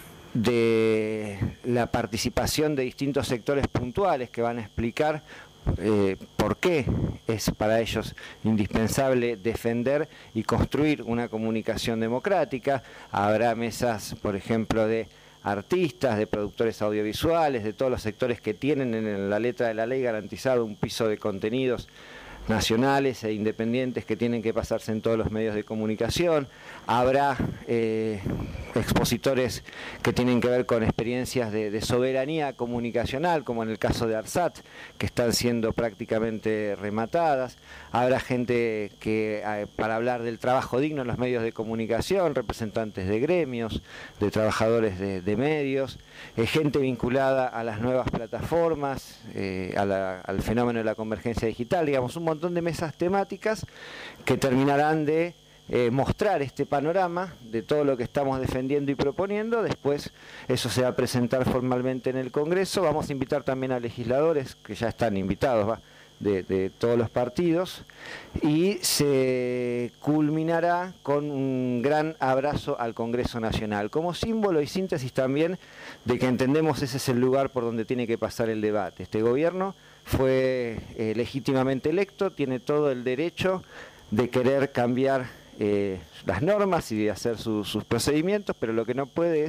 de la participación de distintos sectores puntuales que van a explicar Eh, por qué es para ellos indispensable defender y construir una comunicación democrática. Habrá mesas, por ejemplo, de artistas, de productores audiovisuales, de todos los sectores que tienen en la letra de la ley garantizado un piso de contenidos nacionales e independientes que tienen que pasarse en todos los medios de comunicación. Habrá eh, expositores que tienen que ver con experiencias de, de soberanía comunicacional, como en el caso de ARSAT, que están siendo prácticamente rematadas. Habrá gente que, eh, para hablar del trabajo digno en los medios de comunicación, representantes de gremios, de trabajadores de, de medios, eh, gente vinculada a las nuevas plataformas, eh, a la, al fenómeno de la convergencia digital, digamos, un montón de mesas temáticas que terminarán de Eh, mostrar este panorama de todo lo que estamos defendiendo y proponiendo. Después eso se va a presentar formalmente en el Congreso. Vamos a invitar también a legisladores que ya están invitados, ¿va? De, de todos los partidos, y se culminará con un gran abrazo al Congreso Nacional, como símbolo y síntesis también de que entendemos ese es el lugar por donde tiene que pasar el debate. Este gobierno fue eh, legítimamente electo, tiene todo el derecho de querer cambiar Eh, las normas y de hacer su, sus procedimientos, pero lo que no puede es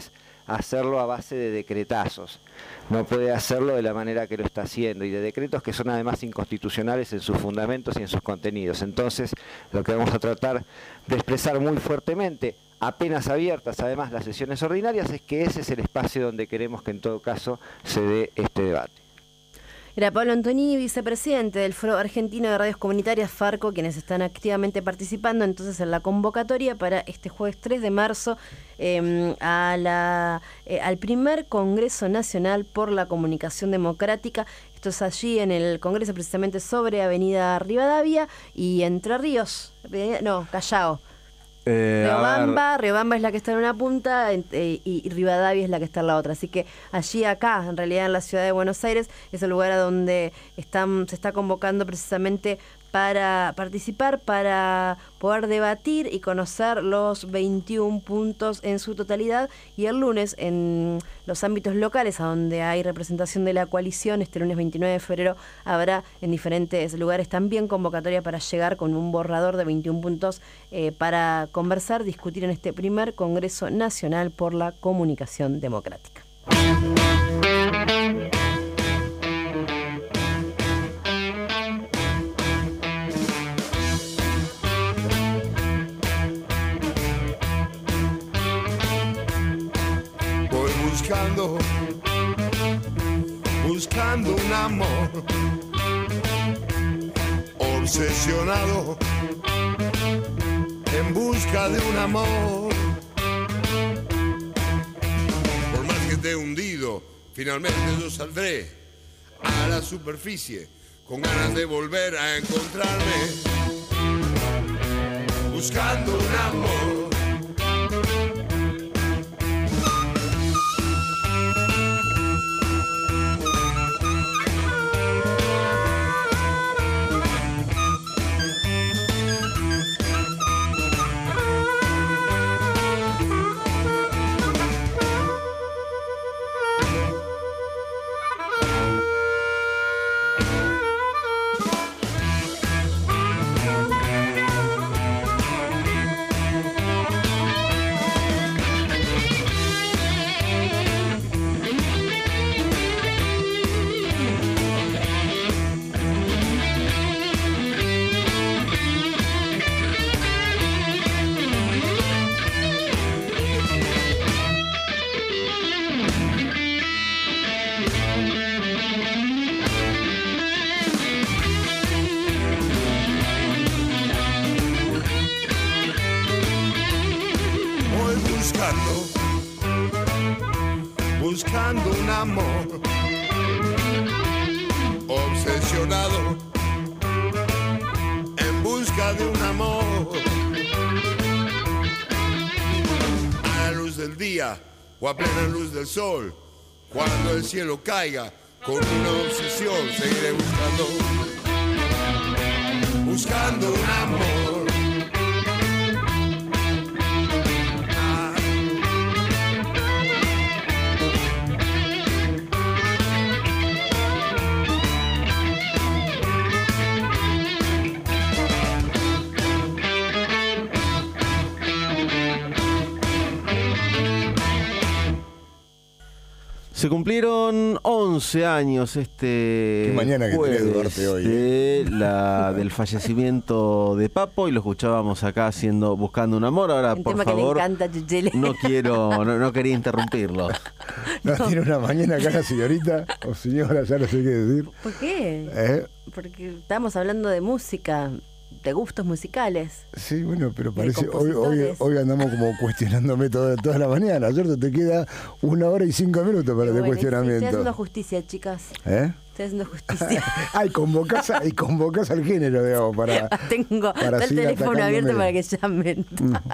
hacerlo a base de decretazos. No puede hacerlo de la manera que lo está haciendo, y de decretos que son además inconstitucionales en sus fundamentos y en sus contenidos. Entonces, lo que vamos a tratar de expresar muy fuertemente, apenas abiertas además las sesiones ordinarias, es que ese es el espacio donde queremos que en todo caso se dé este debate. Era Pablo Antonini, vicepresidente del Foro Argentino de Radios Comunitarias, Farco, quienes están activamente participando entonces en la convocatoria para este jueves tres de marzo eh, a la, eh, al primer Congreso Nacional por la Comunicación Democrática. Esto es allí en el Congreso, precisamente sobre Avenida Rivadavia y Entre Ríos, no, Callao. Eh, Riobamba, Riobamba es la que está en una punta eh, y Rivadavia es la que está en la otra. Así que allí acá, en realidad en la ciudad de Buenos Aires, es el lugar a donde están, se está convocando precisamente para participar, para poder debatir y conocer los veintiún puntos en su totalidad. Y el lunes, en los ámbitos locales, a donde hay representación de la coalición, este lunes veintinueve de febrero, habrá en diferentes lugares también convocatoria para llegar con un borrador de veintiún puntos eh, para conversar, discutir en este primer Congreso Nacional por la Comunicación Democrática. Buscando, buscando un amor, obsesionado, en busca de un amor. Por más que esté hundido, finalmente yo saldré a la superficie con ganas de volver a encontrarme, buscando un amor. Buscando un amor, obsesionado, en busca de un amor. A la luz del día o a plena luz del sol, cuando el cielo caiga, con una obsesión seguiré buscando, buscando un amor. Se cumplieron once años este Qué mañana que jueves tenés, Duarte, hoy, de la, del fallecimiento de Papo, y lo escuchábamos acá haciendo Buscando un amor. Ahora, Un por tema favor, que le encanta, Chuchele. no quiero, no, no quería interrumpirlo. No, tiene una mañana acá la señorita o señora, ya no sé qué decir. ¿Por qué? ¿Eh? Porque estamos hablando de música, de gustos musicales. Sí, bueno, pero De parece hoy, hoy, compositores. hoy andamos como cuestionándome toda, toda la mañana, ¿cierto? Te queda una hora y cinco minutos para el Bueno, y sí, cuestionamiento. estoy haciendo justicia, chicas. ¿Eh? Estoy haciendo justicia. Ay, convocás, a- y convocás al género, digamos, para... Tengo para está el seguir teléfono abierto atacándome. para que llamen.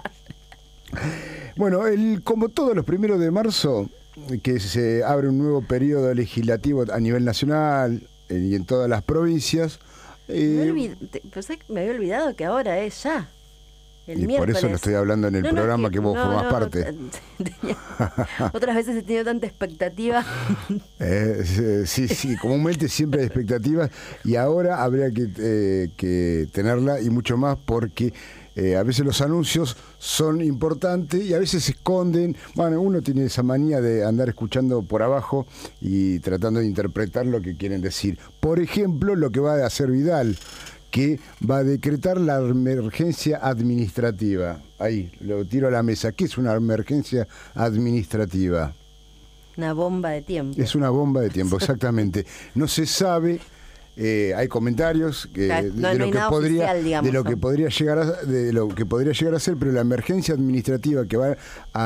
Bueno, el, como todos los primeros de marzo, que se abre un nuevo periodo legislativo a nivel nacional eh, y en todas las provincias, Me, eh, olvid- te- pero ¿sabes que me había olvidado que ahora es ya. El y por miércoles. eso lo estoy hablando en el No, no, programa que, vos no, formás no, parte. tenía- otras veces he tenido tanta expectativa. Eh, sí, sí, comúnmente siempre hay expectativas y ahora habría que, eh, que tenerla y mucho más porque Eh, a veces los anuncios son importantes y a veces se esconden. Bueno, uno tiene esa manía de andar escuchando por abajo y tratando de interpretar lo que quieren decir. Por ejemplo, lo que va a hacer Vidal, que va a decretar la emergencia administrativa. Ahí, lo tiro a la mesa. ¿Qué es una emergencia administrativa? Una bomba de tiempo. Es una bomba de tiempo, exactamente. No se sabe... Eh, hay comentarios que, Claro, de, no- de no lo hay que nada podría oficial, digamos, de lo que ¿no? podría llegar a de lo que podría llegar a ser, pero la emergencia administrativa que va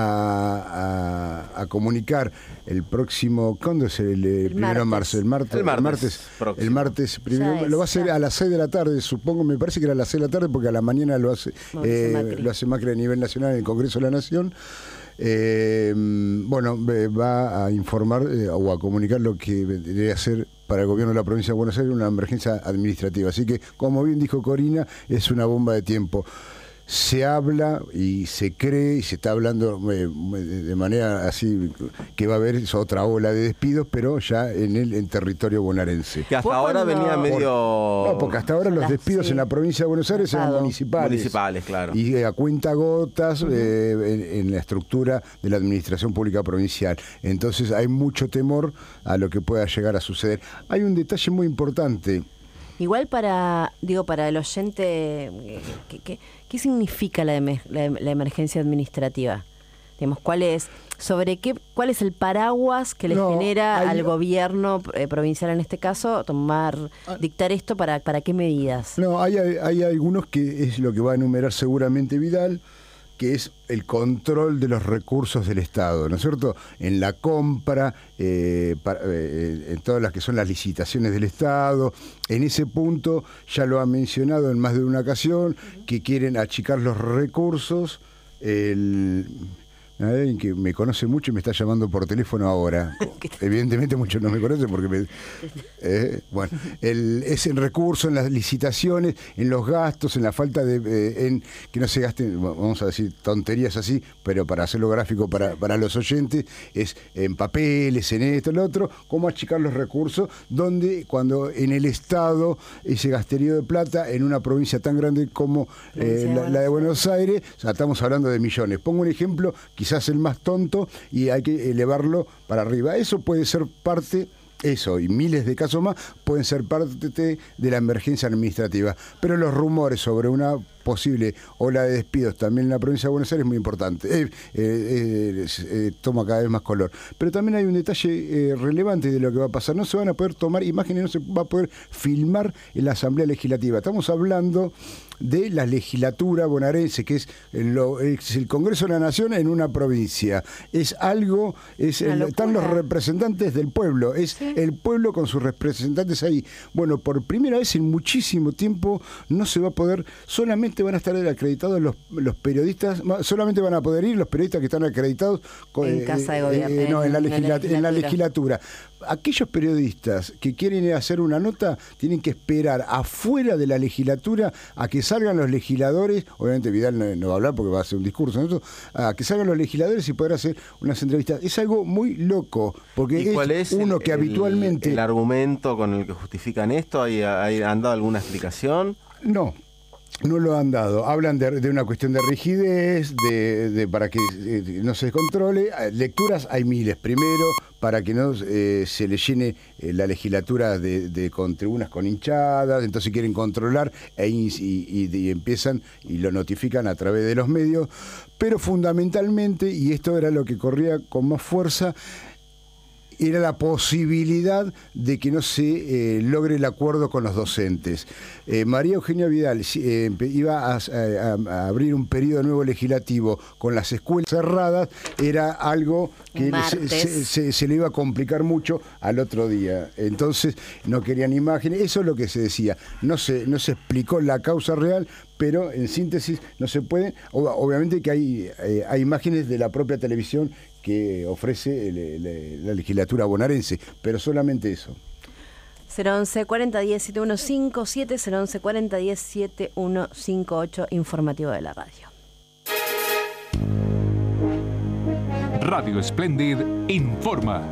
a, a, a comunicar el próximo, ¿cuándo es el, eh, primero de martes. marzo? El martes, El martes martes, próximo. el martes primero, Ya es, lo va a hacer ya. a las seis de la tarde, supongo, me parece que era a las seis de la tarde porque a la mañana lo hace Mauricio eh, Macri. lo hace Macri a nivel nacional en el Congreso de la Nación. Eh, bueno, eh, va a informar eh, o a comunicar lo que debería hacer para el gobierno de la provincia de Buenos Aires una emergencia administrativa. Así que, como bien dijo Corina, es una bomba de tiempo. Se habla y se cree y se está hablando eh, de manera así que va a haber otra ola de despidos, pero ya en el en territorio bonaerense. Que hasta ahora venía medio... No, porque hasta ahora los Las- despidos sí. en la provincia de Buenos Aires eran Pasado. municipales. Municipales, claro. Y eh, a cuenta gotas eh, en, en la estructura de la administración pública provincial. Entonces hay mucho temor a lo que pueda llegar a suceder. Hay un detalle muy importante. Igual para, digo, para el oyente, eh, ¿qué, qué, qué significa la, emer- la, em- la emergencia administrativa? Digamos, ¿cuál es, sobre qué, cuál es el paraguas que le No, genera hay- al gobierno eh, provincial en este caso tomar, dictar esto para, para qué medidas? No, hay, hay algunos que es lo que va a enumerar seguramente Vidal, que es el control de los recursos del Estado, ¿no es cierto? En la compra, eh, para- eh, en todas las que son las licitaciones del Estado. En ese punto ya lo ha mencionado en más de una ocasión, que quieren achicar los recursos. El... Hay alguien que me conoce mucho y me está llamando por teléfono ahora. Evidentemente muchos no me conocen porque me... eh, bueno, el, es en recursos, en las licitaciones, en los gastos, en la falta de... eh, en que no se gasten, vamos a decir, tonterías así, pero para hacerlo gráfico para, para los oyentes, es en papeles, en esto, en lo otro, cómo achicar los recursos, donde cuando en el Estado ese gasterío de plata, en una provincia tan grande como eh, la, la de Buenos Aires, o sea, estamos hablando de millones. Pongo un ejemplo, quizás el más tonto, y hay que elevarlo para arriba. Eso puede ser parte, eso y miles de casos más, pueden ser parte de la emergencia administrativa. Pero los rumores sobre una posible ola de despidos también en la provincia de Buenos Aires es muy importante. Eh, eh, eh, eh, toma cada vez más color. Pero también hay un detalle eh, relevante de lo que va a pasar. No se van a poder tomar imágenes, no se va a poder filmar en la Asamblea Legislativa. Estamos hablando de la legislatura bonaerense, que es, lo, es el Congreso de la Nación en una provincia. Es algo, es el- están los representantes del pueblo, es el pueblo con sus representantes ahí. Bueno, por primera vez en muchísimo tiempo no se va a poder, solamente van a estar acreditados los, los periodistas, solamente van a poder ir los periodistas que están acreditados con- En Casa de eh, Gobierno, eh, no, en la, en la legisla- en la legislatura. legislatura. Aquellos periodistas que quieren hacer una nota tienen que esperar afuera de la legislatura a que salgan los legisladores. Obviamente Vidal no, no va a hablar porque va a hacer un discurso, ¿no? A que salgan los legisladores y poder hacer unas entrevistas. Es algo muy loco, porque ¿Y cuál es es uno el- que el- habitualmente... el argumento con el que justifican esto? ¿Hay, hay, ¿Han dado alguna explicación? No. No lo han dado. Hablan de, de una cuestión de rigidez, de, de para que eh, no se descontrole. Eh, Lecturas hay miles. Primero, para que no eh, se le llene eh, la legislatura de, de con tribunas con hinchadas, entonces quieren controlar e in- y, y- y empiezan y lo notifican a través de los medios. Pero fundamentalmente, y esto era lo que corría con más fuerza, era la posibilidad de que no se eh, logre el acuerdo con los docentes. Eh, María Eugenia Vidal eh, iba a, a- a abrir un periodo nuevo legislativo con las escuelas cerradas, era algo que se, Martes. se- se- se le iba a complicar mucho al otro día. Entonces no querían imágenes, eso es lo que se decía. No se, no se explicó la causa real, pero en síntesis no se puede. Ob- Obviamente que hay, eh, hay imágenes de la propia televisión que ofrece el- el- la legislatura bonaerense, pero solamente eso. cero once cuarenta diez setenta y uno cincuenta y siete, cero once cuarenta diez setenta y uno cincuenta y ocho, informativo de la radio. Radio Splendid informa.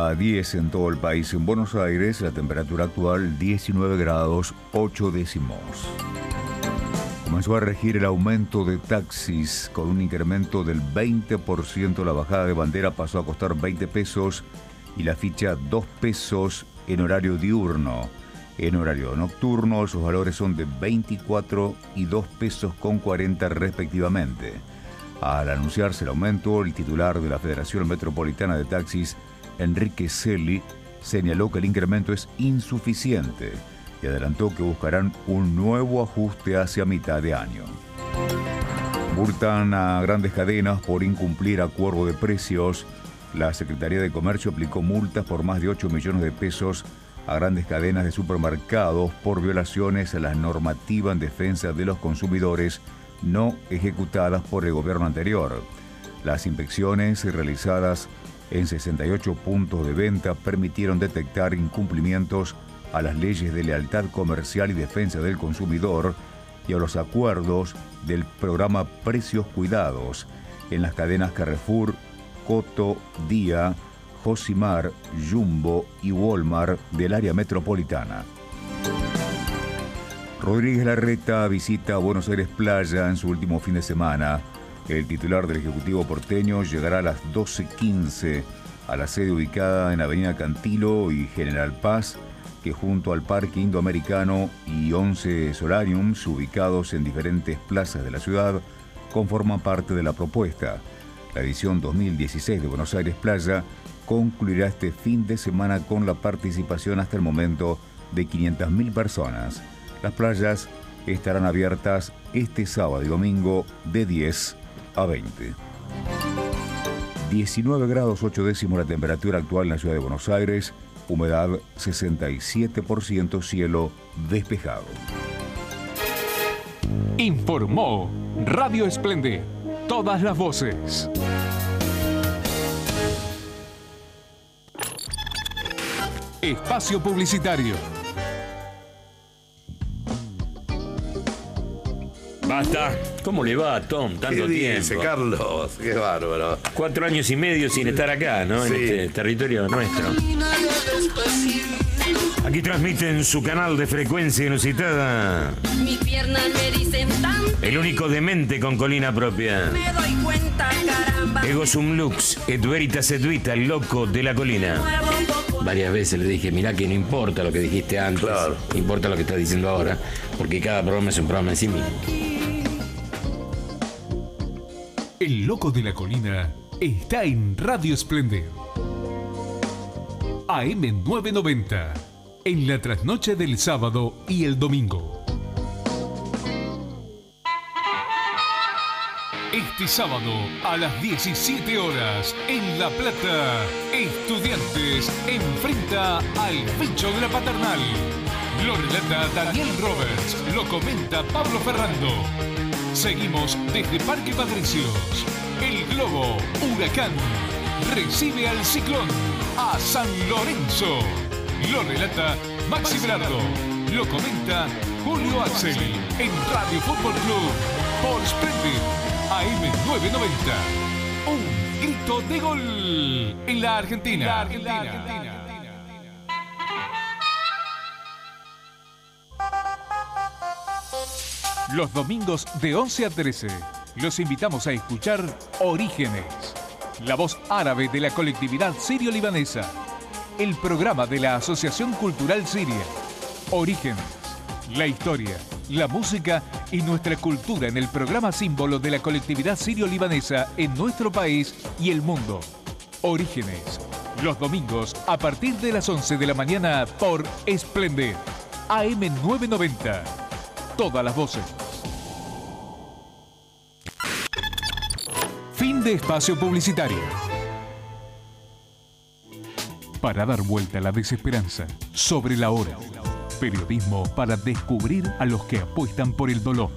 a diez en todo el país. En Buenos Aires, la temperatura actual diecinueve grados ocho décimos. Comenzó a regir el aumento de taxis con un incremento del veinte por ciento. La bajada de bandera pasó a costar veinte pesos y la ficha dos pesos en horario diurno. En horario nocturno, esos valores son de veinticuatro y dos pesos con cuarenta respectivamente. Al anunciarse el aumento, el titular de la Federación Metropolitana de Taxis, Enrique Celi, señaló que el incremento es insuficiente y adelantó que buscarán un nuevo ajuste hacia mitad de año. Multan a grandes cadenas por incumplir acuerdo de precios. La Secretaría de Comercio aplicó multas por más de ocho millones de pesos a grandes cadenas de supermercados por violaciones a la normativa en defensa de los consumidores no ejecutadas por el gobierno anterior. Las inspecciones realizadas en sesenta y ocho puntos de venta permitieron detectar incumplimientos a las leyes de lealtad comercial y defensa del consumidor y a los acuerdos del programa Precios Cuidados en las cadenas Carrefour, Coto, Día, Josimar, Jumbo y Walmart del área metropolitana. Rodríguez Larreta visita Buenos Aires Playa en su último fin de semana. El titular del Ejecutivo porteño llegará a las doce quince a la sede ubicada en Avenida Cantilo y General Paz, que junto al Parque Indoamericano y once solariums ubicados en diferentes plazas de la ciudad conforman parte de la propuesta. La edición dos mil dieciséis de Buenos Aires Playa concluirá este fin de semana con la participación hasta el momento de quinientas mil personas. Las playas estarán abiertas este sábado y domingo de diez a veinte. diecinueve grados ocho décimos la temperatura actual en la ciudad de Buenos Aires, humedad sesenta y siete por ciento, cielo despejado. Informó Radio Esplendid, todas las voces. Espacio publicitario. Basta. ¿Cómo le va, Tom? Tanto ¿Qué dice, tiempo. Carlos? Qué bárbaro. Cuatro años y medio sin estar acá, ¿no? Sí. En este territorio nuestro. Aquí transmiten su canal de frecuencia inusitada. Mis piernas me dicen tanto. El único demente con colina propia. Me doy cuenta, caramba. Ego sum lux, et veritas et vita, el loco de la colina. Varias veces le dije, mirá que no importa lo que dijiste antes, claro. Importa lo que estás diciendo ahora, porque cada programa es un programa en sí mismo. El loco de la colina está en Radio Esplendid. A eme novecientos noventa, en la trasnoche del sábado y el domingo. Este sábado a las diecisiete horas en La Plata, Estudiantes enfrenta al bicho de la Paternal. Lo relata Daniel Roberts, lo comenta Pablo Ferrando. Seguimos desde Parque Patricios. El Globo Huracán recibe al Ciclón, a San Lorenzo. Lo relata Maxi Berardo. Lo comenta Julio Axel en Radio Fútbol Club por Splendid A eme novecientos noventa. Un grito de gol en la Argentina. En la Argentina. Los domingos de once a trece los invitamos a escuchar Orígenes, la voz árabe de la colectividad sirio-libanesa, el programa de la Asociación Cultural Siria. Orígenes, la historia, la música y nuestra cultura en el programa símbolo de la colectividad sirio-libanesa en nuestro país y el mundo. Orígenes, los domingos a partir de las once de la mañana por Splendid A eme novecientos noventa. Todas las voces. Fin de espacio publicitario. Para dar vuelta a la desesperanza sobre la hora. Periodismo para descubrir a los que apuestan por el dolor.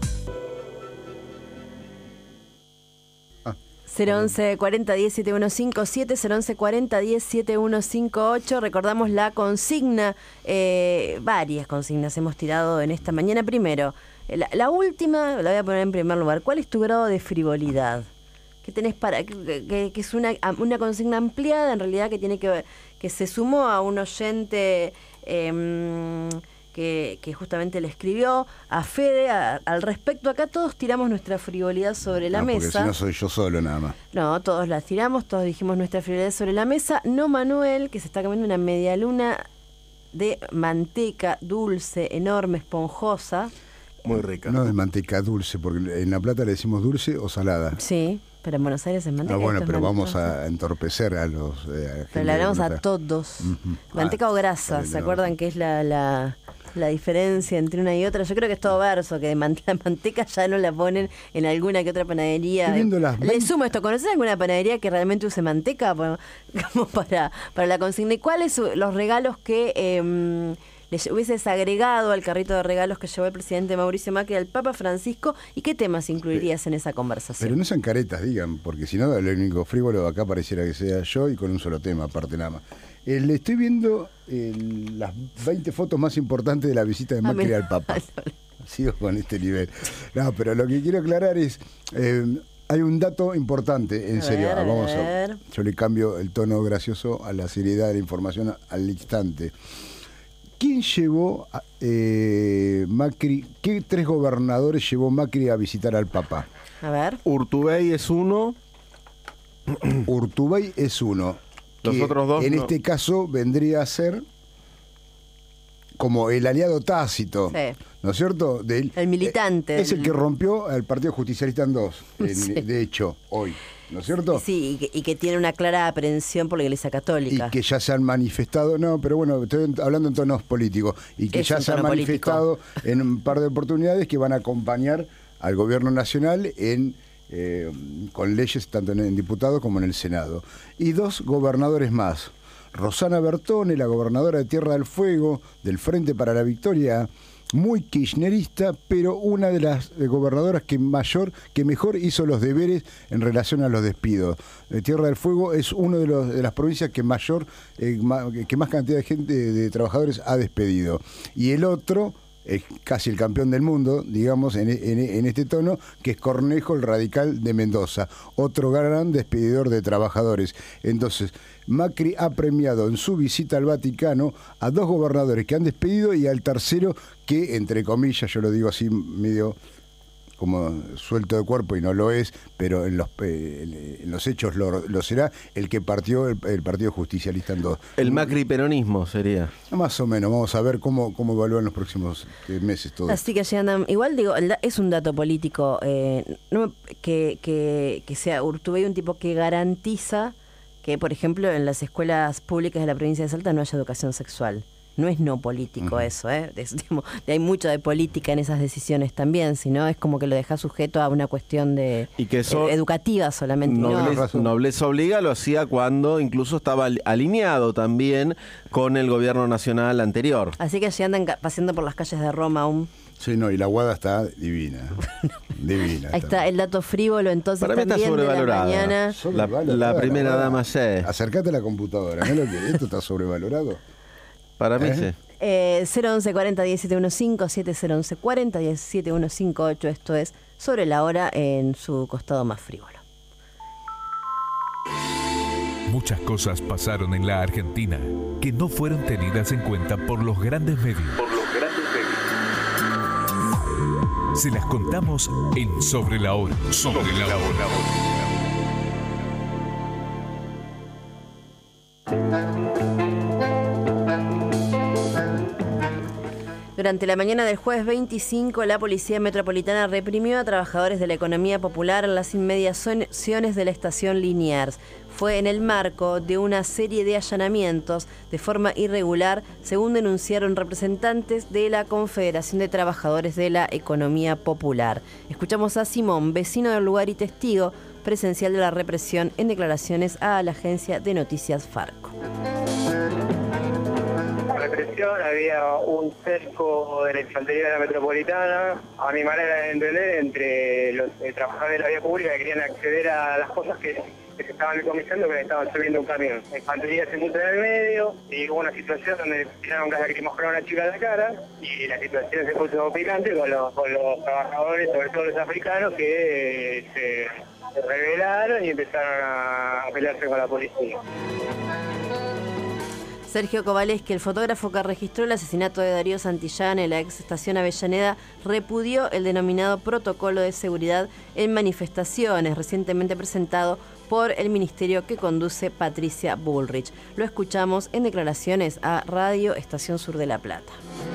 cero once cuarenta diez setenta y uno cincuenta y siete, cero once cuarenta diez setenta y uno cincuenta y ocho. Recordamos la consigna, eh, varias consignas hemos tirado en esta mañana. Primero, la, la última la voy a poner en primer lugar. ¿Cuál es tu grado de frivolidad? ¿Qué tenés para que, que, que es una, una consigna ampliada en realidad que tiene que ver, que se sumó a un oyente eh, que, que justamente le escribió a Fede a, al respecto. Acá todos tiramos nuestra frivolidad sobre la no, porque mesa. si no soy yo solo nada más. No, todos la tiramos, todos dijimos nuestra frivolidad sobre la mesa. No Manuel, que se está comiendo una media luna de manteca dulce, enorme, esponjosa. Muy rica. No de manteca dulce, porque en La Plata le decimos dulce o salada. Sí, pero en Buenos Aires es manteca. Ah, bueno, esto es pero vamos manteca. a entorpecer a los... Eh, a Pero le hablamos a todos. Uh-huh. Manteca ah, o grasa, ¿se acuerdan qué es la, la, la diferencia entre una y otra? Yo creo que es todo verso, que man- la manteca ya no la ponen en alguna que otra panadería. Estoy viendo las Le veinte sumo esto, ¿conocés alguna panadería que realmente use manteca como como para, para la consigna? ¿Y cuáles son los regalos que eh, le hubieses agregado al carrito de regalos que llevó el presidente Mauricio Macri al Papa Francisco? ¿Y qué temas incluirías en esa conversación? Pero no sean caretas, digan, porque si no, el único frívolo de acá pareciera que sea yo y con un solo tema, aparte nada más. Eh, le estoy viendo eh, las veinte fotos más importantes de la visita de Macri al Papa. Sigo con este nivel. No, pero lo que quiero aclarar es... Eh, hay un dato importante, en A serio. ver, a Vamos ver. a, yo le cambio el tono gracioso a la seriedad de la información al instante. ¿Quién llevó a, eh, Macri, qué tres gobernadores llevó Macri a visitar al Papa? A ver. Urtubey es uno. Urtubey es uno. Los que otros dos en no. este caso vendría a ser como el aliado tácito, Sí. ¿no es cierto? Del, El militante. eh, es el que rompió al Partido Justicialista en dos, en- Sí. de hecho, hoy, ¿no es cierto? Sí, y que, y que tiene una clara aprehensión por la Iglesia Y Católica. que ya se han manifestado, no, pero bueno, estoy hablando en tonos políticos, y que Es ya un se han tono manifestado en un par de oportunidades que van a acompañar al gobierno nacional en eh, con leyes tanto en, en diputados como en el Senado. Y dos gobernadores más. Rosana Bertone, la gobernadora de Tierra del Fuego, del Frente para la Victoria, muy kirchnerista, pero una de las eh, gobernadoras que mayor, que mejor hizo los deberes en relación a los despidos. Eh, Tierra del Fuego es una de, los, de las provincias que mayor, eh, ma- que más cantidad de gente, de, de trabajadores ha despedido. Y el otro, es casi el campeón del mundo, digamos, en, en, en este tono, que es Cornejo, el radical de Mendoza, otro gran despedidor de trabajadores. Entonces, Macri ha premiado en su visita al Vaticano a dos gobernadores que han despedido y al tercero que, entre comillas, yo lo digo así medio como suelto de cuerpo y no lo es, pero en los eh, en los hechos lo, lo será, el que partió el, el Partido Justicialista en dos. El Macri peronismo sería. Más o menos, vamos a ver cómo, cómo evalúan los próximos eh, meses todo. Así que llegan, igual digo, el da- es un dato político eh, no, que, que, que sea Urtubey un tipo que garantiza que, por ejemplo, en las escuelas públicas de la provincia de Salta no haya educación sexual. No es no político uh-huh. eso, ¿eh? Es, digamos, hay mucho de política en esas decisiones también, sino es como que lo deja sujeto a una cuestión de y que eso, eh, educativa solamente. Nobleza, no. Nobleza Obliga lo hacía cuando incluso estaba alineado también con el gobierno nacional anterior. Así que allí andan ca- paseando por las calles de Roma aún. Sí, no, y la Guada está divina. divina. Ahí está el dato frívolo, entonces Para mí está también de la sobrevalorada. mañana. La, la primera dama sí. Acércate a la computadora, ¿no lo que esto está sobrevalorado? Para mí ¿Eh? sí. Eh, cero once cuarenta diecisiete quince, siete cero once cuarenta diecisiete cincuenta y ocho, esto es Sobre la Hora en su costado más frívolo. Muchas cosas pasaron en la Argentina que no fueron tenidas en cuenta por los grandes medios. Por los grandes medios. Se las contamos en Sobre la Hora. Sobre, Sobre la, la Hora. Durante la mañana del jueves veinticinco, la Policía Metropolitana reprimió a trabajadores de la economía popular en las inmediaciones de la estación Liniers. Fue en el marco de una serie de allanamientos de forma irregular, según denunciaron representantes de la Confederación de Trabajadores de la Economía Popular. Escuchamos a Simón, vecino del lugar y testigo presencial de la represión, en declaraciones a la agencia de noticias Farco. Represión, había un cerco de la infantería de la metropolitana, a mi manera de entender, entre los eh, trabajadores de la vía pública que querían acceder a las cosas que, que se estaban decomisando, que le estaban subiendo un camión. La infantería se puso en el medio y hubo una situación donde tiraron gas lacrimógeno a una chica en la cara y la situación se puso picante con los, con los trabajadores, sobre todo los africanos, que eh, se, se rebelaron y empezaron a, a pelearse con la policía. Sergio Kovaleski, el fotógrafo que registró el asesinato de Darío Santillán en la ex estación Avellaneda, repudió el denominado protocolo de seguridad en manifestaciones recientemente presentado por el ministerio que conduce Patricia Bullrich. Lo escuchamos en declaraciones a Radio Estación Sur de La Plata.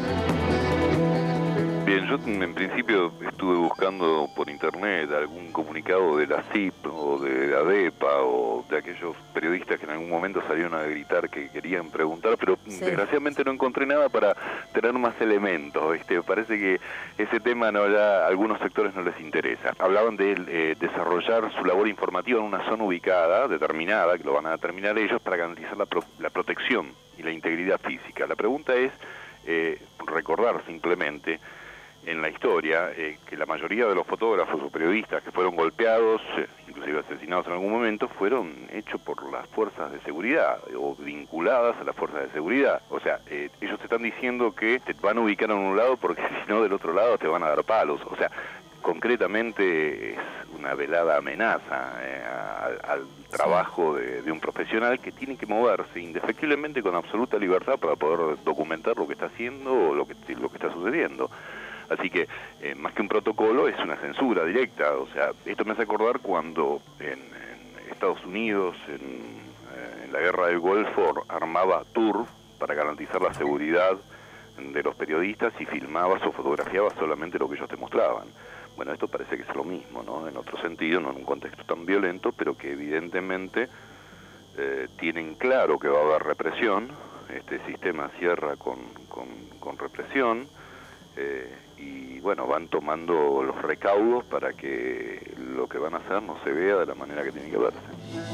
Bien, yo en principio estuve buscando por internet algún comunicado de la C I P o de la ADEPA o de aquellos periodistas que en algún momento salieron a gritar que querían preguntar, pero sí. Desgraciadamente no encontré nada para tener más elementos. Este, parece que ese tema no ya a algunos sectores no les interesa. Hablaban de eh, desarrollar su labor informativa en una zona ubicada, determinada, que lo van a determinar ellos, para garantizar la, pro la protección y la integridad física. La pregunta es eh, recordar simplemente en la historia eh, que la mayoría de los fotógrafos o periodistas que fueron golpeados, eh, inclusive asesinados en algún momento, fueron hechos por las fuerzas de seguridad o vinculadas a las fuerzas de seguridad. O sea, eh, ellos te están diciendo que te van a ubicar en un lado porque si no del otro lado te van a dar palos. O sea, concretamente es una velada amenaza eh, al, al trabajo de, de un profesional que tiene que moverse indefectiblemente con absoluta libertad para poder documentar lo que está haciendo o lo que, lo que está sucediendo. Así que, eh, más que un protocolo, es una censura directa. O sea, esto me hace acordar cuando en, en Estados Unidos, en, eh, en la guerra del Golfo, armaba tour para garantizar la seguridad de los periodistas y filmabas o fotografiabas solamente lo que ellos te mostraban. Bueno, esto parece que es lo mismo, ¿no? En otro sentido, no en un contexto tan violento, pero que evidentemente eh, tienen claro que va a haber represión. Este sistema cierra con, con, con represión. Eh, y bueno, van tomando los recaudos para que lo que van a hacer no se vea de la manera que tiene que verse.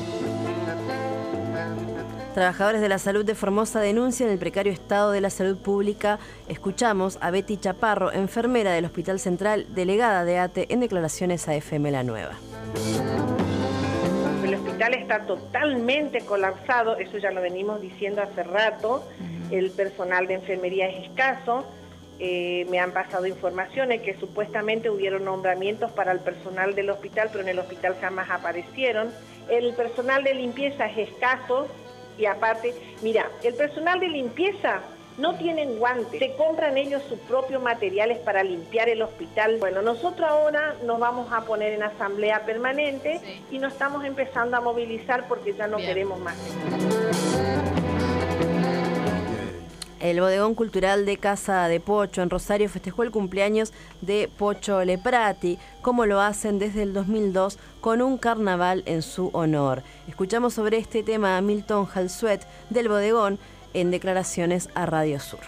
Trabajadores de la salud de Formosa denuncian el precario estado de la salud pública. Escuchamos a Betty Chaparro, enfermera del Hospital Central, delegada de ATE, en declaraciones a F M La Nueva. El hospital está totalmente colapsado, eso ya lo venimos diciendo hace rato. El personal de enfermería es escaso. Eh, me han pasado informaciones que supuestamente hubieron nombramientos para el personal del hospital, pero en el hospital jamás aparecieron. El personal de limpieza es escaso y aparte, mira, el personal de limpieza no tienen guantes, se compran ellos sus propios materiales para limpiar el hospital. Bueno, nosotros ahora nos vamos a poner en asamblea permanente sí. y nos estamos empezando a movilizar porque ya no Bien. queremos más. El Bodegón Cultural de Casa de Pocho en Rosario festejó el cumpleaños de Pocho Leprati, como lo hacen desde el dos mil dos, con un carnaval en su honor. Escuchamos sobre este tema a Milton Halsuet del Bodegón en declaraciones a Radio Sur.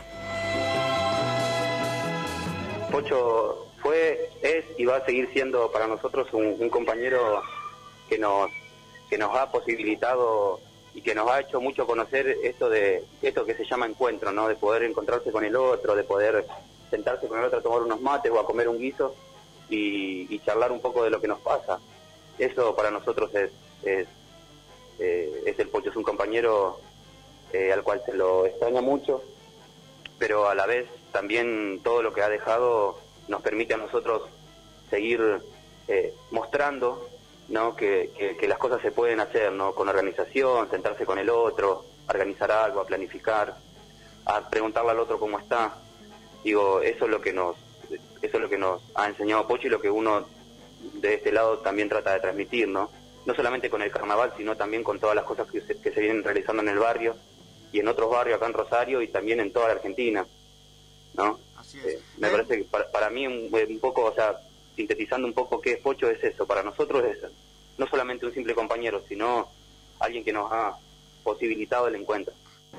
Pocho fue, es y va a seguir siendo para nosotros un, un compañero que nos, que nos ha posibilitado y que nos ha hecho mucho conocer esto de esto que se llama encuentro, ¿no? De poder encontrarse con el otro, de poder sentarse con el otro a tomar unos mates o a comer un guiso y, y charlar un poco de lo que nos pasa. Eso para nosotros es es, eh, es el Pocho, es un compañero eh, al cual se lo extraña mucho, pero a la vez también todo lo que ha dejado nos permite a nosotros seguir eh, mostrando, ¿no? Que, que, que las cosas se pueden hacer, ¿no? Con organización, sentarse con el otro, organizar algo, a planificar, a preguntarle al otro cómo está. Digo, eso es lo que nos, eso es lo que nos ha enseñado Pocho y lo que uno de este lado también trata de transmitir, ¿no? No solamente con el carnaval, sino también con todas las cosas que se, que se vienen realizando en el barrio y en otros barrios acá en Rosario y también en toda la Argentina, ¿no? Así es. Eh, me ¿Eh? parece que para, para mí un, un poco, o sea, sintetizando un poco qué es Pocho, es eso. Para nosotros es no solamente un simple compañero, sino alguien que nos ha posibilitado el encuentro.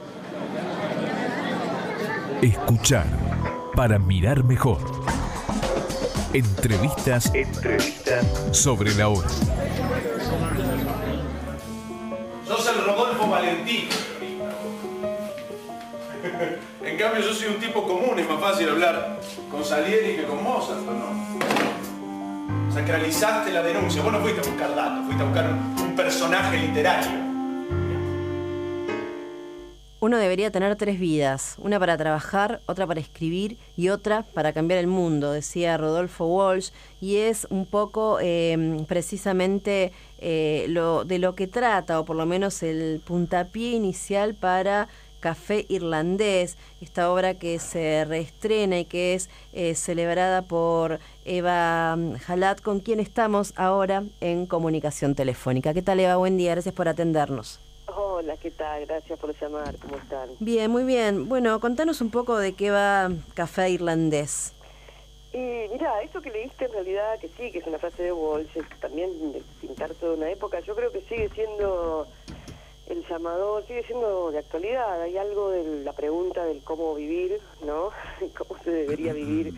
Escuchar para mirar mejor. Entrevistas, Entrevistas sobre la hora. Sos el Rodolfo Valentino. En cambio yo soy un tipo común, es más fácil hablar con Salieri que con Mozart, ¿no? Sacralizaste la denuncia, vos no fuiste a buscar datos, fuiste a buscar un personaje literario. Uno debería tener tres vidas, una para trabajar, otra para escribir y otra para cambiar el mundo, decía Rodolfo Walsh, y es un poco eh, precisamente eh, lo, de lo que trata, o por lo menos el puntapié inicial para Café Irlandés, esta obra que se reestrena y que es eh, celebrada por Eva Jalat, con quien estamos ahora en comunicación telefónica. ¿Qué tal, Eva? Buen día, gracias por atendernos. Hola, ¿qué tal? Gracias por llamar, ¿cómo están? Bien, muy bien. Bueno, contanos un poco de qué va Café Irlandés. Y mira, eso que leíste en realidad, que sí, que es una frase de Walsh, también de pintar toda una época, yo creo que sigue siendo el llamador, sigue siendo de actualidad. Hay algo de la pregunta del cómo vivir, ¿no? Cómo se debería vivir,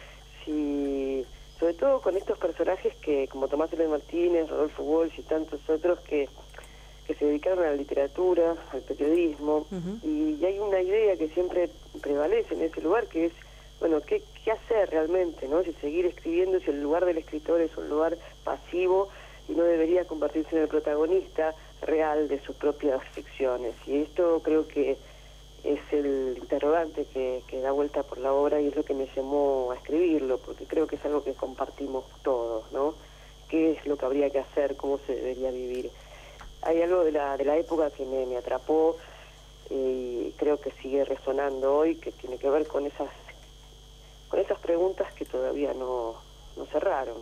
si, sobre todo con estos personajes que, como Tomás Eloy Martínez, Rodolfo Walsh y tantos otros que, que se dedicaron a la literatura, al periodismo, uh-huh. y, y hay una idea que siempre prevalece en ese lugar, que es, bueno, ¿qué, qué hacer realmente, no? Si seguir escribiendo, si el lugar del escritor es un lugar pasivo y no debería convertirse en el protagonista real de sus propias ficciones. Y esto creo que es el interrogante que, que da vuelta por la obra y es lo que me llamó a escribirlo, porque creo que es algo que compartimos todos, ¿no? ¿Qué es lo que habría que hacer? ¿Cómo se debería vivir? Hay algo de la, de la época que me, me atrapó y creo que sigue resonando hoy, que tiene que ver con esas con esas preguntas que todavía no, no cerraron.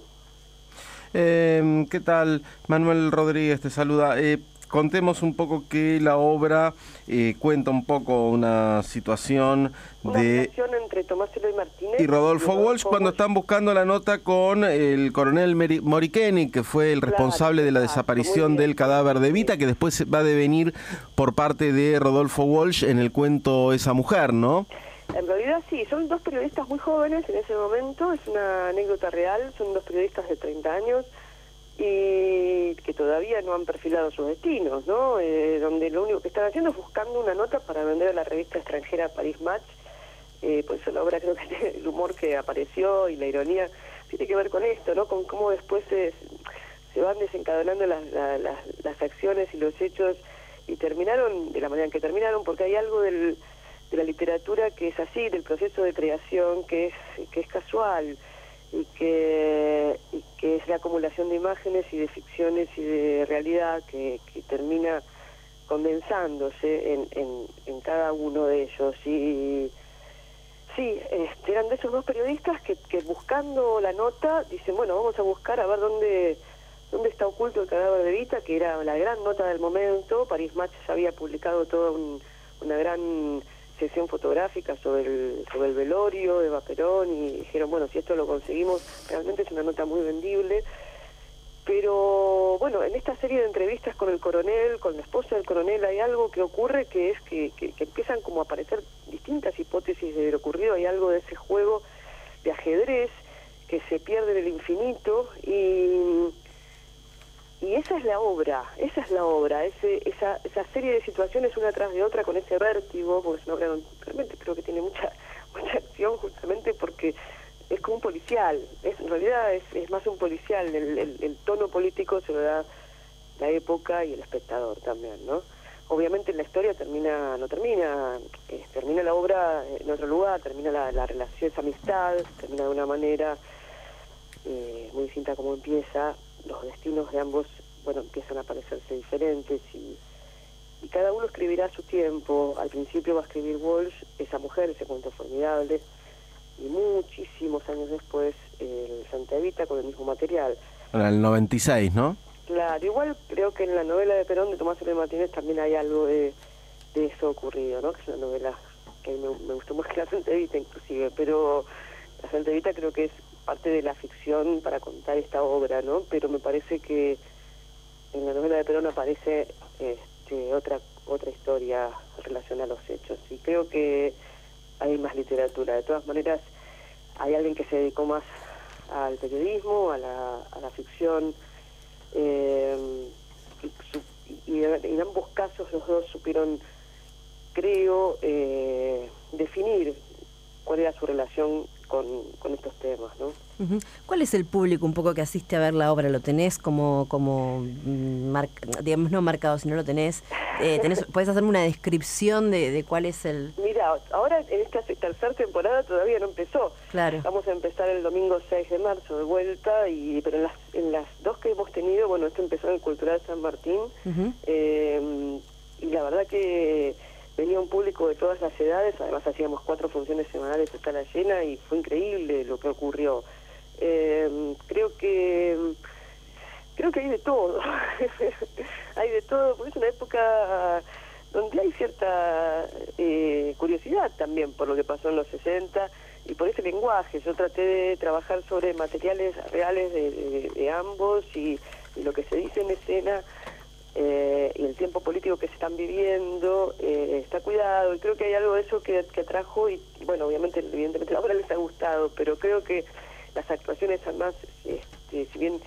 Eh, ¿Qué tal? Manuel Rodríguez te saluda. Eh, contemos un poco que la obra eh, cuenta un poco una situación una de... relación entre Tomás Eloy Martínez y Rodolfo, y Rodolfo Walsh cuando Walsh. Están buscando la nota con el coronel Morikeni, que fue el responsable claro, de la desaparición del cadáver de Evita, que después va a devenir por parte de Rodolfo Walsh en el cuento Esa Mujer, ¿no? En realidad sí, son dos periodistas muy jóvenes en ese momento, es una anécdota real, son dos periodistas de treinta años y que todavía no han perfilado sus destinos, ¿no? Eh, donde lo único que están haciendo es buscando una nota para vender a la revista extranjera Paris Match, eh, por eso la obra creo que tiene el humor que apareció y la ironía tiene que ver con esto, ¿no? Con cómo después se, se van desencadenando las, las, las, las acciones y los hechos y terminaron de la manera en que terminaron, porque hay algo del... de la literatura que es así, del proceso de creación que es que es casual y que, y que es la acumulación de imágenes y de ficciones y de realidad que, que termina condensándose en, en, en cada uno de ellos. Y sí, este, eran de esos dos periodistas que, que buscando la nota dicen, bueno, vamos a buscar a ver dónde dónde está oculto el cadáver de Evita, que era la gran nota del momento. Paris Match ya había publicado toda un, una gran sesión fotográfica sobre el sobre el velorio de Eva Perón y dijeron, bueno, si esto lo conseguimos, realmente es una nota muy vendible. Pero bueno, en esta serie de entrevistas con el coronel, con la esposa del coronel, hay algo que ocurre que es que, que, que empiezan como a aparecer distintas hipótesis de lo ocurrido. Hay algo de ese juego de ajedrez que se pierde en el infinito y... Y esa es la obra, esa es la obra, ese, esa, esa serie de situaciones una tras de otra con ese vértigo, porque es una obra realmente creo que tiene mucha mucha acción justamente porque es como un policial, es, en realidad es, es más un policial, el, el, el tono político se lo da la época y el espectador también, ¿no? Obviamente la historia termina, no termina, eh, termina la obra en otro lugar, termina la, la relación, esa amistad, termina de una manera eh, muy distinta como empieza. Los destinos de ambos, bueno, empiezan a parecerse diferentes y, y cada uno escribirá a su tiempo. Al principio va a escribir Walsh, Esa Mujer, ese cuento formidable, y muchísimos años después el Santa Evita con el mismo material. En el noventa y seis, ¿no? Claro, igual creo que en la novela de Perón de Tomás Eloy Martínez también hay algo de, de eso ocurrido, ¿no? Que es una novela que me, me gustó más que la Santa Evita inclusive, pero la Santa Evita creo que es parte de la ficción para contar esta obra, ¿no? Pero me parece que en la novela de Perón aparece este, otra otra historia en relación a los hechos y creo que hay más literatura. De todas maneras, hay alguien que se dedicó más al periodismo, a la, a la ficción eh, y, su, y, y en ambos casos los dos supieron, creo, eh, definir cuál era su relación con, con estos temas, ¿no? Uh-huh. ¿Cuál es el público un poco que asiste a ver la obra? ¿Lo tenés como, como mar, digamos, no marcado, si no lo tenés? Eh, tenés ¿Podés hacerme una descripción de, de cuál es el...? Mira, ahora en esta tercera temporada todavía no empezó. Claro. Vamos a empezar el domingo seis de marzo de vuelta, y pero en las, en las dos que hemos tenido, bueno, esto empezó en el Cultural San Martín, uh-huh. eh, y la verdad que venía un público de todas las edades, además hacíamos cuatro funciones semanales a sala llena y fue increíble lo que ocurrió. Eh, creo que creo que hay de todo, hay de todo, porque es una época donde hay cierta eh, curiosidad también por lo que pasó en los sesenta y por ese lenguaje. Yo traté de trabajar sobre materiales reales de, de, de ambos y, y lo que se dice en escena eh, y el tiempo político que se están viviendo eh, está cuidado, y creo que hay algo de eso que, que atrajo y, y bueno, obviamente evidentemente ahora les ha gustado, pero creo que las actuaciones además, este, si bien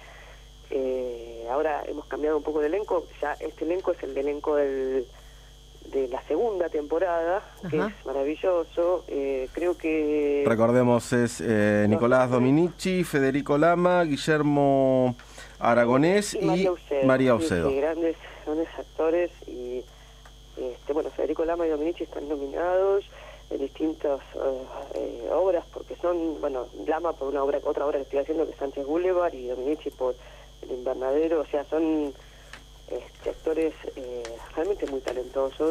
eh, ahora hemos cambiado un poco de elenco, ya este elenco es el elenco del de la segunda temporada, que Ajá. es maravilloso. Eh, creo que... Recordemos, es eh, Nicolás Dominici, Federico Lama, Guillermo Aragonés y, María Ucedo. María Sí, Ucedo. sí, grandes, grandes actores. Y este, bueno, Federico Lama y Dominici están nominados en distintas eh, eh, obras, porque son, bueno, Lama por una obra, otra obra que estoy haciendo que es Sánchez Boulevard, y Dominici por El Invernadero. O sea, son Este, actores eh, realmente muy talentosos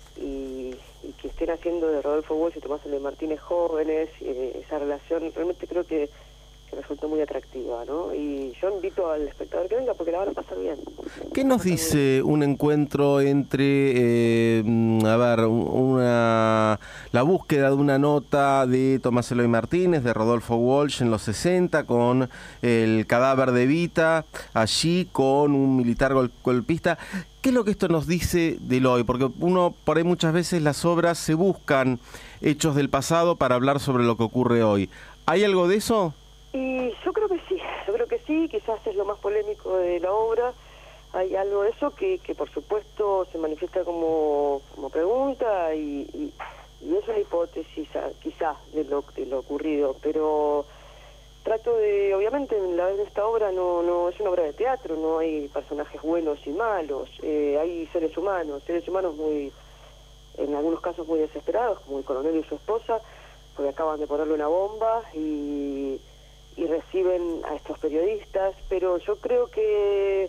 y, y que estén haciendo de Rodolfo Walsh y Tomás L. Martínez jóvenes, eh, esa relación realmente creo que, que resultó muy atractiva, ¿no? Y yo invito al espectador que venga porque la van a pasar bien. ¿Qué nos dice un encuentro entre, eh, a ver, una, la búsqueda de una nota de Tomás Eloy Martínez, de Rodolfo Walsh en los sesenta, con el cadáver de Evita, allí con un militar gol, golpista? ¿Qué es lo que esto nos dice del hoy? Porque uno, por ahí muchas veces las obras se buscan hechos del pasado para hablar sobre lo que ocurre hoy. ¿Hay algo de eso? Y yo creo que sí, yo creo que sí, quizás es lo más polémico de la obra. Hay algo de eso que, que por supuesto se manifiesta como, como pregunta y, y, y es una hipótesis quizás de lo, de lo ocurrido, pero trato de, obviamente en la vez de esta obra no, no es una obra de teatro, no hay personajes buenos y malos, eh, hay seres humanos, seres humanos muy, en algunos casos muy desesperados, como el coronel y su esposa, porque acaban de ponerle una bomba y... y reciben a estos periodistas, pero yo creo que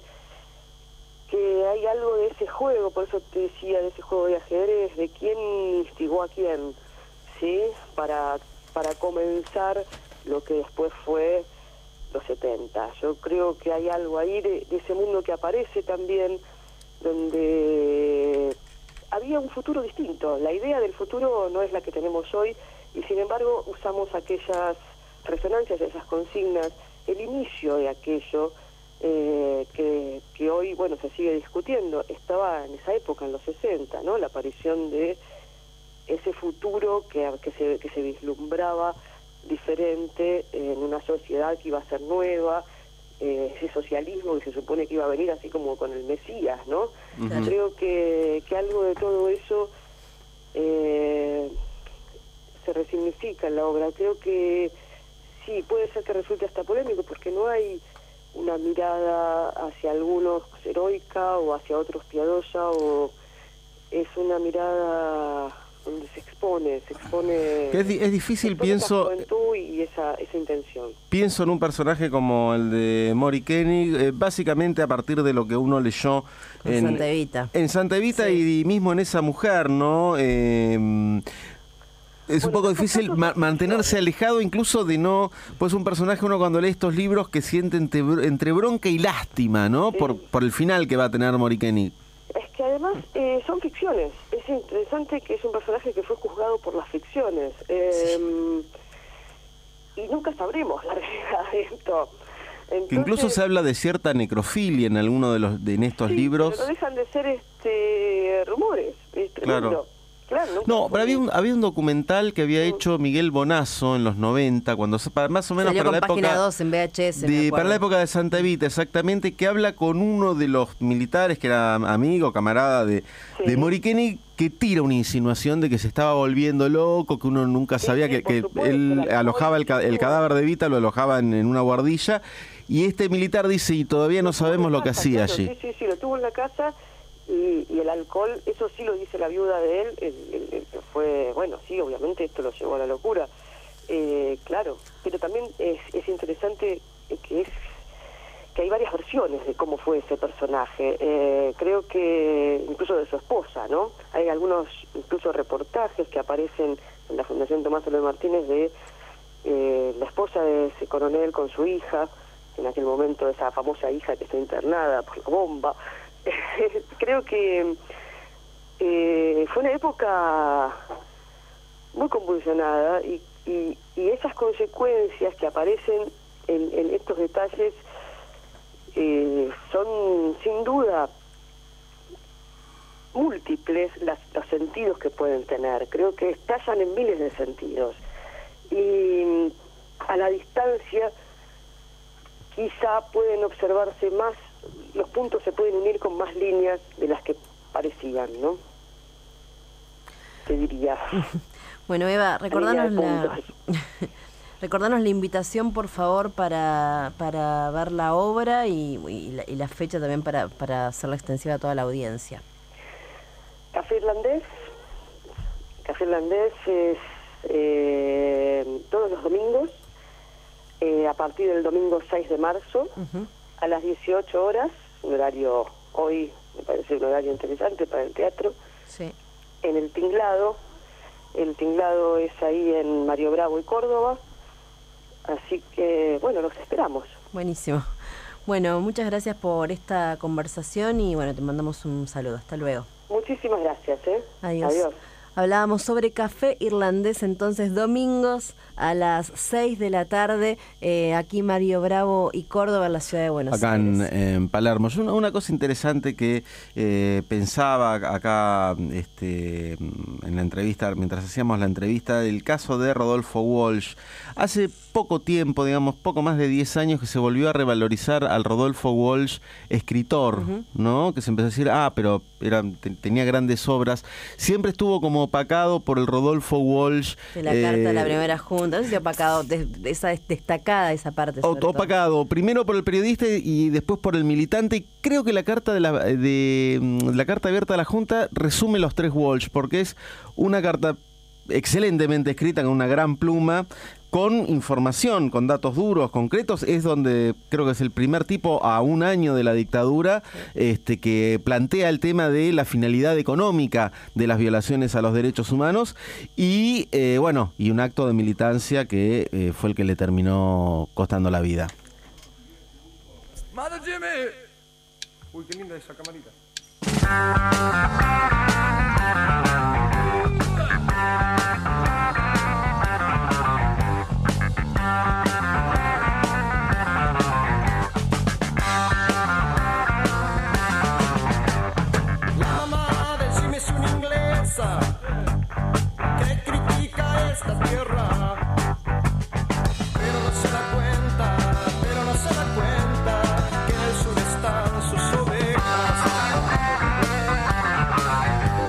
que hay algo de ese juego, por eso te decía, de ese juego de ajedrez, de quién instigó a quién, ¿sí? Para, para comenzar lo que después fue los setenta. Yo creo que hay algo ahí de, de ese mundo que aparece también, donde había un futuro distinto. La idea del futuro no es la que tenemos hoy, y sin embargo usamos aquellas resonancias, esas consignas, el inicio de aquello eh, que, que hoy, bueno, se sigue discutiendo. Estaba en esa época, en los sesenta, ¿no? La aparición de ese futuro que, que, se, que se vislumbraba diferente en una sociedad que iba a ser nueva, eh, ese socialismo que se supone que iba a venir así como con el Mesías, ¿no? Uh-huh. Creo que, que algo de todo eso eh, se resignifica en la obra. Creo que sí, puede ser que resulte hasta polémico, porque no hay una mirada hacia algunos heroica o hacia otros piadosa, o es una mirada donde se expone, se expone... Es, di es difícil, pienso... Esa juventud y esa, esa intención. Pienso en un personaje como el de Mori Koenig, eh, básicamente a partir de lo que uno leyó en, en Santa Evita. En Santa Evita, sí. y mismo en esa mujer, ¿no? Eh, Es bueno, un poco difícil ma mantenerse alejado incluso de no... Pues un personaje, uno cuando lee estos libros, que siente entre, entre bronca y lástima, ¿no? Sí. Por, por el final que va a tener Mori Koenig. Es que además eh, son ficciones. Es interesante que es un personaje que fue juzgado por las ficciones. Eh, sí. Y nunca sabremos la realidad de esto. Entonces, que incluso se habla de cierta necrofilia en alguno de los de en estos sí, libros. Pero no dejan de ser este rumores. Es tremendo. Claro. Claro, no, pero había un, había un documental que había hecho Miguel Bonazo en los noventa, cuando más o menos Salió para con la época página dos en V H S, de, para la época de Santa Evita, exactamente, que habla con uno de los militares que era amigo, camarada de, sí. de Mori Koenig, que tira una insinuación de que se estaba volviendo loco, que uno nunca sabía sí, sí, que, que él alojaba el, el cadáver de Evita, lo alojaba en, en una guardilla, y este militar dice, y todavía no sabemos lo que hacía allí. Sí, sí, sí, lo tuvo en la casa. Y, y el alcohol, eso sí lo dice la viuda de él, el, el, el, fue, bueno, sí, obviamente esto lo llevó a la locura, eh, claro, pero también es, es interesante que es que hay varias versiones de cómo fue ese personaje. Eh, creo que incluso de su esposa, ¿no? Hay algunos incluso reportajes que aparecen en la Fundación Tomás Oloy Martínez de eh, la esposa de ese coronel con su hija, en aquel momento esa famosa hija que está internada por la bomba. Creo que eh, fue una época muy convulsionada y, y, y esas consecuencias que aparecen en, en estos detalles Eh, son sin duda múltiples las, los sentidos que pueden tener. Creo que estallan en miles de sentidos y a la distancia quizá pueden observarse más, los puntos se pueden unir con más líneas de las que parecían, ¿no? Te diría. Bueno, Eva, recordanos la... Recordanos la invitación, por favor, para, para ver la obra y, y, la, y la fecha también para, para hacerla extensiva a toda la audiencia. Café Irlandés. Café Irlandés es eh, todos los domingos, eh, a partir del domingo seis de marzo, uh-huh. a las dieciocho horas, un horario hoy, me parece un horario interesante para el teatro, sí. En el Tinglado. El Tinglado es ahí en Mario Bravo y Córdoba. Así que, bueno, los esperamos. Buenísimo. Bueno, muchas gracias por esta conversación y, bueno, te mandamos un saludo. Hasta luego. Muchísimas gracias, ¿eh? Adiós. Adiós. Hablábamos sobre Café Irlandés, entonces, domingos a las seis de la tarde, eh, aquí Mario Bravo y Córdoba, en la ciudad de Buenos acá Aires. Acá en, en Palermo. Una, una cosa interesante que eh, pensaba acá este, en la entrevista, mientras hacíamos la entrevista, el caso de Rodolfo Walsh. Hace poco tiempo, digamos, poco más de diez años que se volvió a revalorizar al Rodolfo Walsh escritor, uh-huh. ¿no? Que se empezó a decir, ah, pero era, te, tenía grandes obras. Siempre estuvo como opacado por el Rodolfo Walsh. De la eh, carta de la primera junta, no sé si opacado, de, de esa destacada esa parte. Opacado, primero por el periodista y después por el militante. Y creo que la carta de la, de la carta abierta a la Junta resume los tres Walsh, porque es una carta excelentemente escrita con una gran pluma, con información, con datos duros, concretos. Es donde creo que es el primer tipo a un año de la dictadura este, que plantea el tema de la finalidad económica de las violaciones a los derechos humanos y eh, bueno, y un acto de militancia que eh, fue el que le terminó costando la vida. ¡Madre Jimmy! Uy, qué linda esa camarita. Que critica esta tierra, pero no se da cuenta, pero no se da cuenta que en el sur están sus ovejas.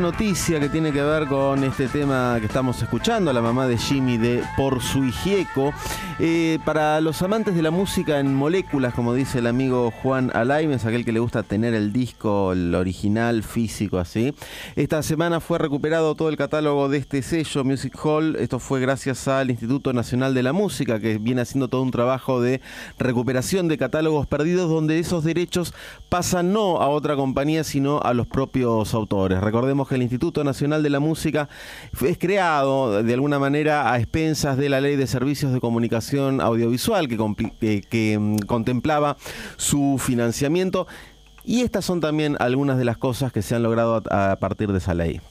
noticia que tiene que ver con este tema que estamos escuchando, la mamá de Jimmy de Por su Hijieco. Eh, para los amantes de la música en moléculas, como dice el amigo Juan Alaimes, aquel que le gusta tener el disco, el original, físico, así. Esta semana fue recuperado todo el catálogo de este sello, Music Hall. Esto fue gracias al Instituto Nacional de la Música, que viene haciendo todo un trabajo de recuperación de catálogos perdidos, donde esos derechos pasan no a otra compañía, sino a los propios autores. Recordemos que el Instituto Nacional de la Música es creado de alguna manera a expensas de la Ley de Servicios de Comunicación Audiovisual, que, que, que um, contemplaba su financiamiento, y estas son también algunas de las cosas que se han logrado a, a partir de esa ley.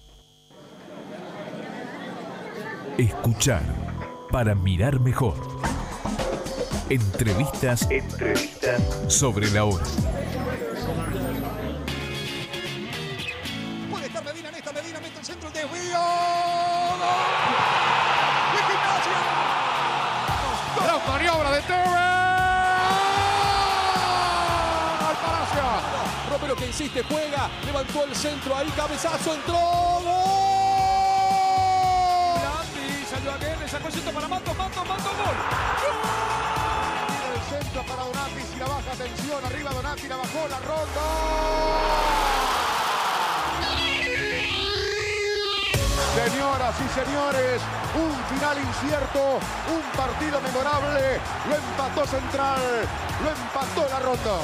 Escuchar para mirar mejor. Entrevistas, Entrevistas sobre la hora. Puede estar Medina en esta, Medina mete el centro, el desvío. ¡De Gimnasia! Gran maniobra de Tevez. Alparacia. Romero que insiste, juega, levantó el centro, ahí cabezazo, entró. ¡Gol! Blandi salió a Guerre, sacó el centro para Mato, Mato, Mato, gol. El centro para Donati, si la baja, atención, arriba Donati, la bajó, la ronda. Señoras y señores, un final incierto, un partido memorable, lo empató Central, lo empató la ronda.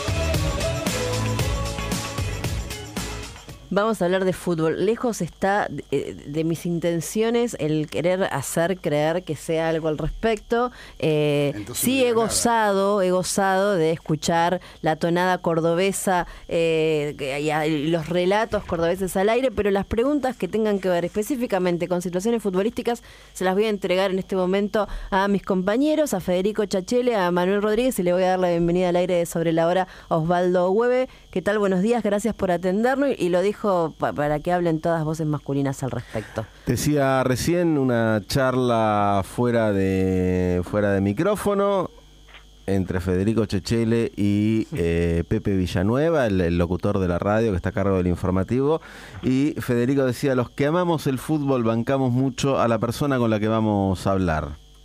Vamos a hablar de fútbol. Lejos está de, de mis intenciones el querer hacer creer que sea algo al respecto. Eh, sí he gozado, he gozado de escuchar la tonada cordobesa eh, y los relatos cordobeses al aire, pero las preguntas que tengan que ver específicamente con situaciones futbolísticas se las voy a entregar en este momento a mis compañeros, a Federico Chachele, a Manuel Rodríguez, y le voy a dar la bienvenida al aire de Sobre la Hora a Osvaldo Hueve. ¿Qué tal? Buenos días, gracias por atendernos, y lo dijo para que hablen todas voces masculinas al respecto. Decía recién una charla fuera de fuera de micrófono entre Federico Chechele y eh, Pepe Villanueva, el, el locutor de la radio que está a cargo del informativo, y Federico decía: los que amamos el fútbol bancamos mucho a la persona con la que vamos a hablar.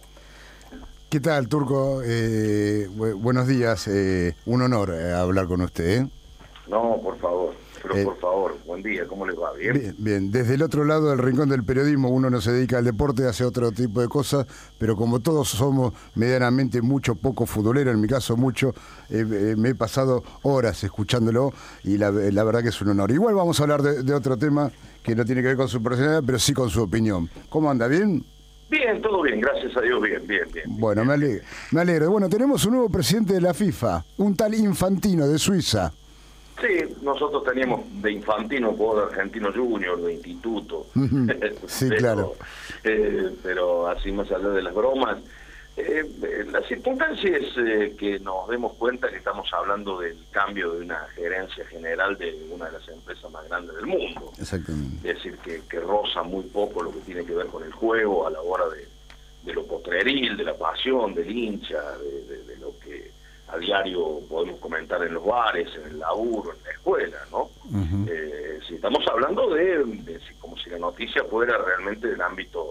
¿Qué tal, Turco? Eh, bu buenos días, eh, un honor eh, hablar con usted. ¿eh? No, por favor. Pero Eh, por favor, buen día, ¿cómo les va? ¿Bien? Bien, bien, desde el otro lado del rincón del periodismo uno no se dedica al deporte, hace otro tipo de cosas, pero como todos somos medianamente mucho, poco futbolero, en mi caso mucho, eh, eh, me he pasado horas escuchándolo y la, la verdad que es un honor. Igual vamos a hablar de, de otro tema que no tiene que ver con su personalidad, pero sí con su opinión. ¿Cómo anda? ¿Bien? Bien, todo bien, gracias a Dios, bien, bien, bien. Bueno, me alegro. Me alegro. Bueno, tenemos un nuevo presidente de la FIFA, un tal Infantino de Suiza. Sí, nosotros teníamos de Infantino, jugador de Argentino Junior, de Instituto. Sí, pero, claro. eh, pero así más allá de las bromas, eh, eh, la circunstancia es eh, que nos demos cuenta que estamos hablando del cambio de una gerencia general de una de las empresas más grandes del mundo. Exactamente. Es decir, que, que roza muy poco lo que tiene que ver con el juego a la hora de, de lo potreril, de la pasión, del hincha, de, de, de lo que a diario podemos comentar en los bares, en el laburo, en la escuela, ¿no? Uh-huh. eh, si estamos hablando de, de si, como si la noticia fuera realmente del ámbito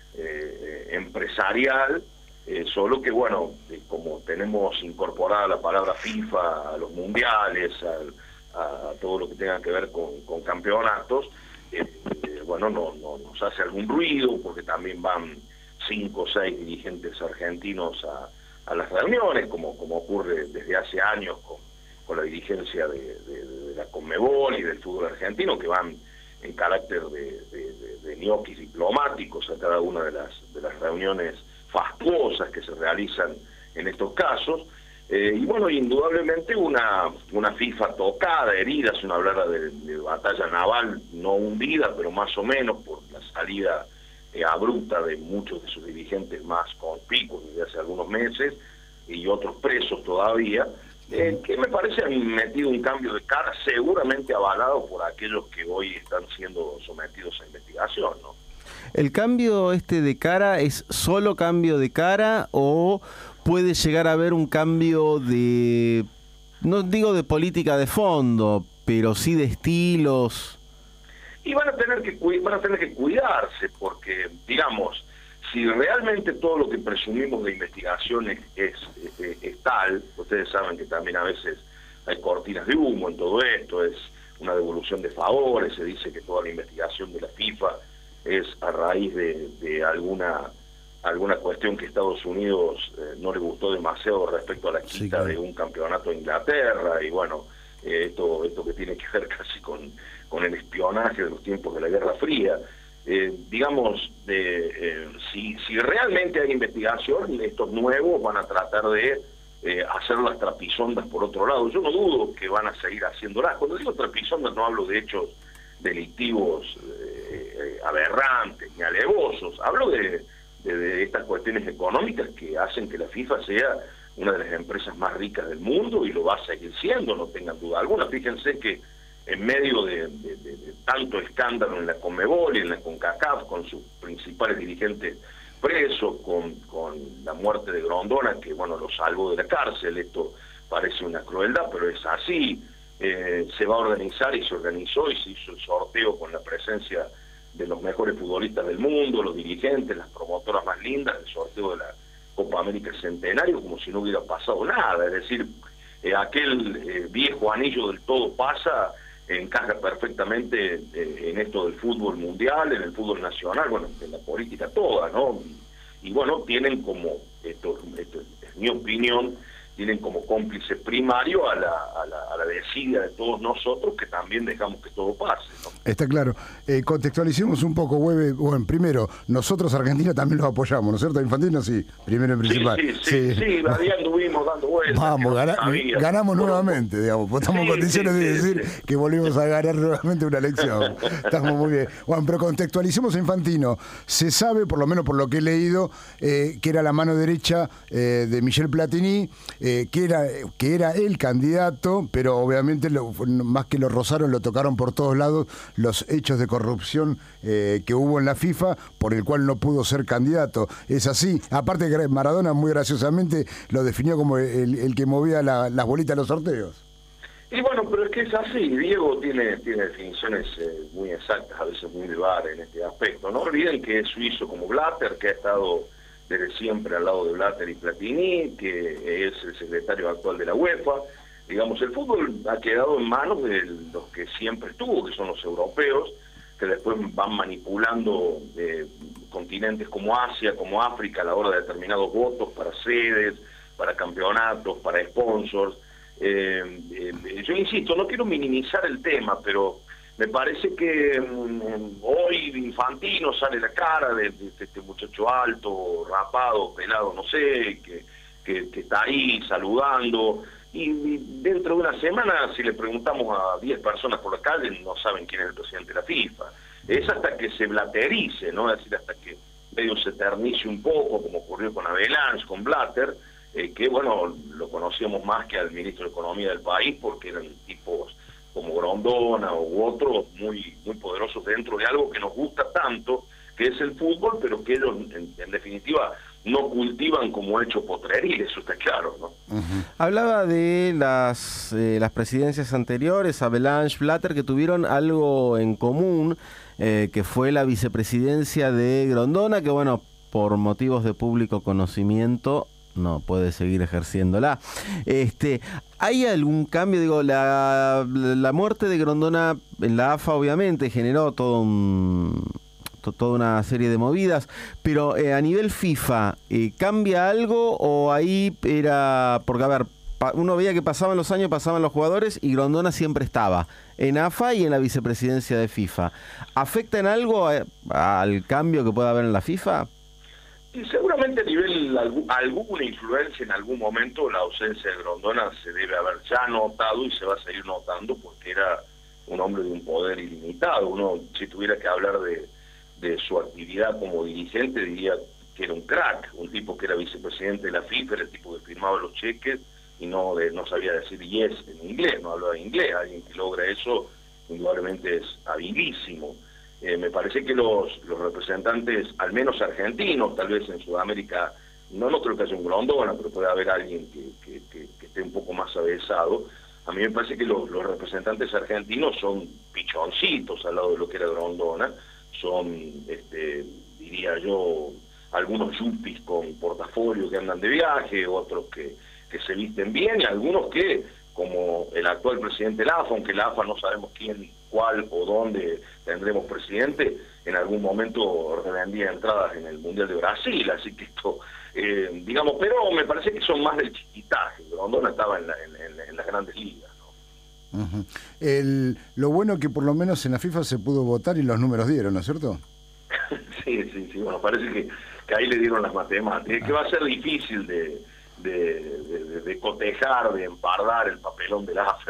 eh, empresarial, eh, solo que, bueno, eh, como tenemos incorporada la palabra FIFA a los mundiales, a, a todo lo que tenga que ver con, con campeonatos, eh, eh, bueno, no, no nos hace algún ruido, porque también van cinco o seis dirigentes argentinos a a las reuniones, como, como ocurre desde hace años con, con la dirigencia de, de, de la Conmebol y del fútbol argentino, que van en carácter de, de, de, de ñoquis diplomáticos a cada una de las, de las reuniones fastuosas que se realizan en estos casos. Eh, y bueno, indudablemente una, una FIFA tocada, herida, si uno hablara de, de batalla naval, no hundida, pero más o menos por la salida Eh, abrupta de muchos de sus dirigentes más conspicuos desde hace algunos meses y otros presos todavía, eh, que me parece han metido un cambio de cara seguramente avalado por aquellos que hoy están siendo sometidos a investigación, ¿no? ¿El cambio este de cara es solo cambio de cara o puede llegar a haber un cambio de, no digo de política de fondo, pero sí de estilos? y van a tener que van a tener que cuidarse, porque, digamos, si realmente todo lo que presumimos de investigación es, es, es, es tal, ustedes saben que también a veces hay cortinas de humo en todo esto, es una devolución de favores, se dice que toda la investigación de la FIFA es a raíz de, de alguna alguna cuestión que Estados Unidos eh, no le gustó demasiado respecto a la quita sí, claro. de un campeonato de Inglaterra, y bueno, eh, esto esto que tiene que ver casi con, con el espionaje de los tiempos de la Guerra Fría. Eh, digamos, de, eh, si, si realmente hay investigación, estos nuevos van a tratar de eh, hacer las trapisondas por otro lado. Yo no dudo que van a seguir haciéndolas. Cuando digo trapisondas no hablo de hechos delictivos eh, eh, aberrantes ni alevosos, hablo de, de, de estas cuestiones económicas que hacen que la FIFA sea una de las empresas más ricas del mundo, y lo va a seguir siendo, no tengan duda alguna. Fíjense que en medio de, de, de, de tanto escándalo en la Conmebol y en la CONCACAF, con sus principales dirigentes presos, con, con la muerte de Grondona, que bueno, lo salvó de la cárcel, esto parece una crueldad, pero es así, eh, se va a organizar y se organizó y se hizo el sorteo con la presencia de los mejores futbolistas del mundo, los dirigentes, las promotoras más lindas, el sorteo de la Copa América Centenario, como si no hubiera pasado nada, es decir, eh, aquel eh, viejo anillo del todo pasa, encaja perfectamente eh, en esto del fútbol mundial, en el fútbol nacional, bueno, en la política toda, ¿no? Y, y bueno, tienen como, esto, esto es mi opinión, tienen como cómplice primario a la, a la, a la desidia de todos nosotros, que también dejamos que todo pase, ¿no? Está claro. Eh, contextualicemos un poco, Webe. Bueno, primero, nosotros Argentina también los apoyamos, ¿no es cierto? Infantino, sí, primero en principal. Sí, sí, sí, sí, sí, ahí anduvimos dando vueltas. Vamos, gana, ganamos bueno, nuevamente, digamos, pues estamos sí, en condiciones sí, de decir sí, sí. que volvimos a ganar nuevamente una elección. Estamos muy bien. Bueno, pero contextualicemos a Infantino. Se sabe, por lo menos por lo que he leído, eh, que era la mano derecha eh, de Michel Platini, Eh, que era que era el candidato, pero obviamente lo, más que lo rozaron, lo tocaron por todos lados los hechos de corrupción eh, que hubo en la FIFA, por el cual no pudo ser candidato. Es así. Aparte, Maradona muy graciosamente lo definió como el, el que movía la, las bolitas de los sorteos. Y bueno, pero es que es así. Diego tiene tiene definiciones eh, muy exactas, a veces muy de bar en este aspecto. No olviden que es suizo como Blatter, que ha estado desde siempre al lado de Blatter y Platini, que es el secretario actual de la UEFA. Digamos, el fútbol ha quedado en manos de los que siempre estuvo, que son los europeos, que después van manipulando eh, continentes como Asia, como África, a la hora de determinados votos para sedes, para campeonatos, para sponsors. Eh, eh, yo insisto, no quiero minimizar el tema, pero me parece que um, hoy Infantino sale la cara de, de, de este muchacho alto, rapado, pelado, no sé, que, que, que está ahí saludando, y, y dentro de una semana, si le preguntamos a diez personas por la calle, no saben quién es el presidente de la FIFA. Es hasta que se blaterice, ¿no? Es decir, hasta que medio se eternice un poco, como ocurrió con Avalanche, con Blatter, eh, que bueno, lo conocíamos más que al ministro de Economía del país, porque eran tipos como Grondona u otros muy muy poderosos dentro de algo que nos gusta tanto, que es el fútbol, pero que ellos en, en definitiva no cultivan como hecho potreril, eso está claro, ¿no? Uh-huh. Hablaba de las eh, las presidencias anteriores, Avalanche, Blatter, que tuvieron algo en común, eh, que fue la vicepresidencia de Grondona, que bueno, por motivos de público conocimiento no puede seguir ejerciéndola. Este, ¿hay algún cambio? Digo, la, la muerte de Grondona en la A F A obviamente generó todo un, to, toda una serie de movidas, pero eh, a nivel FIFA, eh, ¿cambia algo o ahí era, porque a ver, pa, uno veía que pasaban los años, pasaban los jugadores y Grondona siempre estaba en A F A y en la vicepresidencia de FIFA? ¿Afecta en algo a, al cambio que pueda haber en la FIFA? Y seguramente a nivel alguna influencia en algún momento la ausencia de Grondona se debe haber ya notado y se va a seguir notando, porque era un hombre de un poder ilimitado. Uno, si tuviera que hablar de, de su actividad como dirigente, diría que era un crack, un tipo que era vicepresidente de la FIFA, era el tipo que firmaba los cheques y no de, no sabía decir yes en inglés, no hablaba inglés. Alguien que logra eso indudablemente es habilísimo. Eh, me parece que los, los representantes, al menos argentinos, tal vez en Sudamérica, no no creo que haya un Grondona, pero puede haber alguien que, que, que, que esté un poco más avesado, A mí me parece que los, los representantes argentinos son pichoncitos al lado de lo que era Grondona, son, este, diría yo, algunos yuppies con portafolio que andan de viaje, otros que, que se visten bien, y algunos que, como el actual presidente de la A F A, aunque la A F A no sabemos quién, cuál o dónde tendremos presidente, en algún momento revendía entradas en el Mundial de Brasil, así que esto, eh, digamos, pero me parece que son más del chiquitaje. Grondona estaba en, la, en, en, en las grandes ligas. Uh-huh. El, lo bueno que por lo menos en la FIFA se pudo votar y los números dieron, ¿no es cierto? Sí, sí, sí, bueno, parece que, que ahí le dieron las matemáticas, que va a ser difícil de, de, de, de cotejar, de empardar el papelón de la A F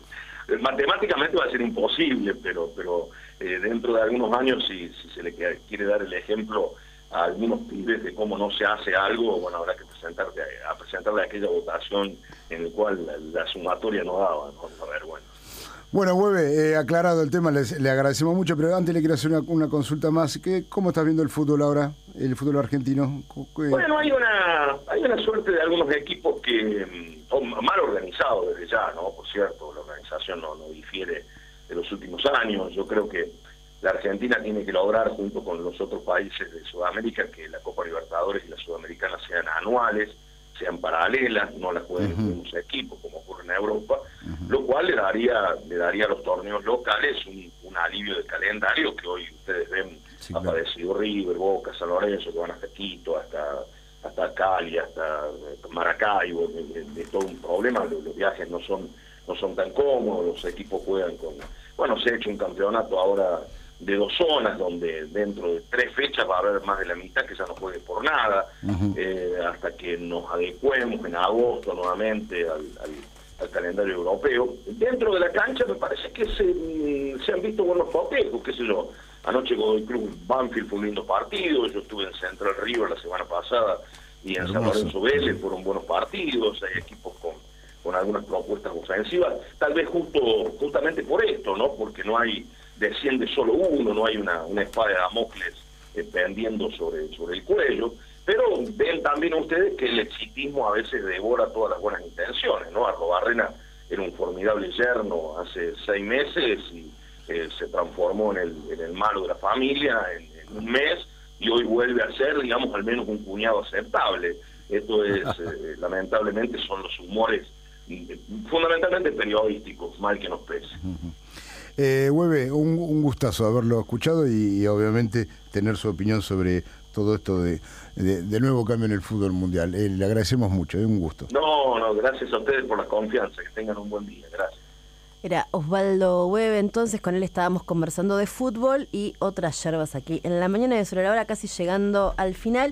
A. Matemáticamente va a ser imposible, pero pero eh, dentro de algunos años, si, si se le quiere dar el ejemplo a algunos pibes de cómo no se hace algo, bueno, habrá que presentarte a, a presentarle aquella votación en la cual la, la sumatoria no daba, ¿no? A ver, bueno. Bueno, Hueve, eh, aclarado el tema, les, le agradecemos mucho, pero antes le quiero hacer una, una consulta más. ¿Qué, ¿Cómo estás viendo el fútbol ahora, el fútbol argentino? ¿Qué? Bueno, hay una hay una suerte de algunos equipos que son mal organizados desde ya, ¿no? Por cierto, la organización no, no difiere de los últimos años. Yo creo que la Argentina tiene que lograr, junto con los otros países de Sudamérica, que la Copa Libertadores y la Sudamericana sean anuales, sean paralelas, no las jueguen uh-huh. en unos equipos como ocurre en Europa, uh-huh. lo cual le daría le daría a los torneos locales un, un alivio de calendario que hoy ustedes ven, sí, ha padecido claro. River, Boca, San Lorenzo, que van hasta Quito, hasta hasta Cali, hasta Maracaibo, es todo un problema, los, los viajes no son no son tan cómodos, los equipos juegan con... Bueno, se ha hecho un campeonato ahora de dos zonas, donde dentro de tres fechas va a haber más de la mitad que ya no juegue por nada, uh-huh. eh, hasta que nos adecuemos en agosto nuevamente al, al, al calendario europeo. Dentro de la cancha me parece que se, se han visto buenos fotejos, qué sé yo. Anoche Godoy Cruz Banfield fue un lindo partido, yo estuve en Central River la semana pasada y en San Lorenzo Vélez fueron buenos partidos, hay equipos con, con algunas propuestas ofensivas, tal vez justo justamente por esto, ¿no? Porque no hay... desciende solo uno, no hay una, una espada de Damocles eh, pendiendo sobre, sobre el cuello, pero ven también ustedes que el exitismo a veces devora todas las buenas intenciones, ¿no? Arrobarrena era un formidable yerno hace seis meses y eh, se transformó en el, en el malo de la familia en, en un mes, y hoy vuelve a ser, digamos, al menos un cuñado aceptable. Esto es, eh, lamentablemente, son los humores eh, fundamentalmente periodísticos, mal que nos pese. Uh-huh. Eh, Hueve, un, un gustazo haberlo escuchado y, y obviamente tener su opinión sobre todo esto de, de, de nuevo cambio en el fútbol mundial. Eh, le agradecemos mucho, es eh, un gusto. No, no, gracias a ustedes por la confianza, que tengan un buen día, gracias. Era Osvaldo Hueve, entonces con él estábamos conversando de fútbol y otras yerbas aquí en la mañana de Sobre la Hora, casi llegando al final.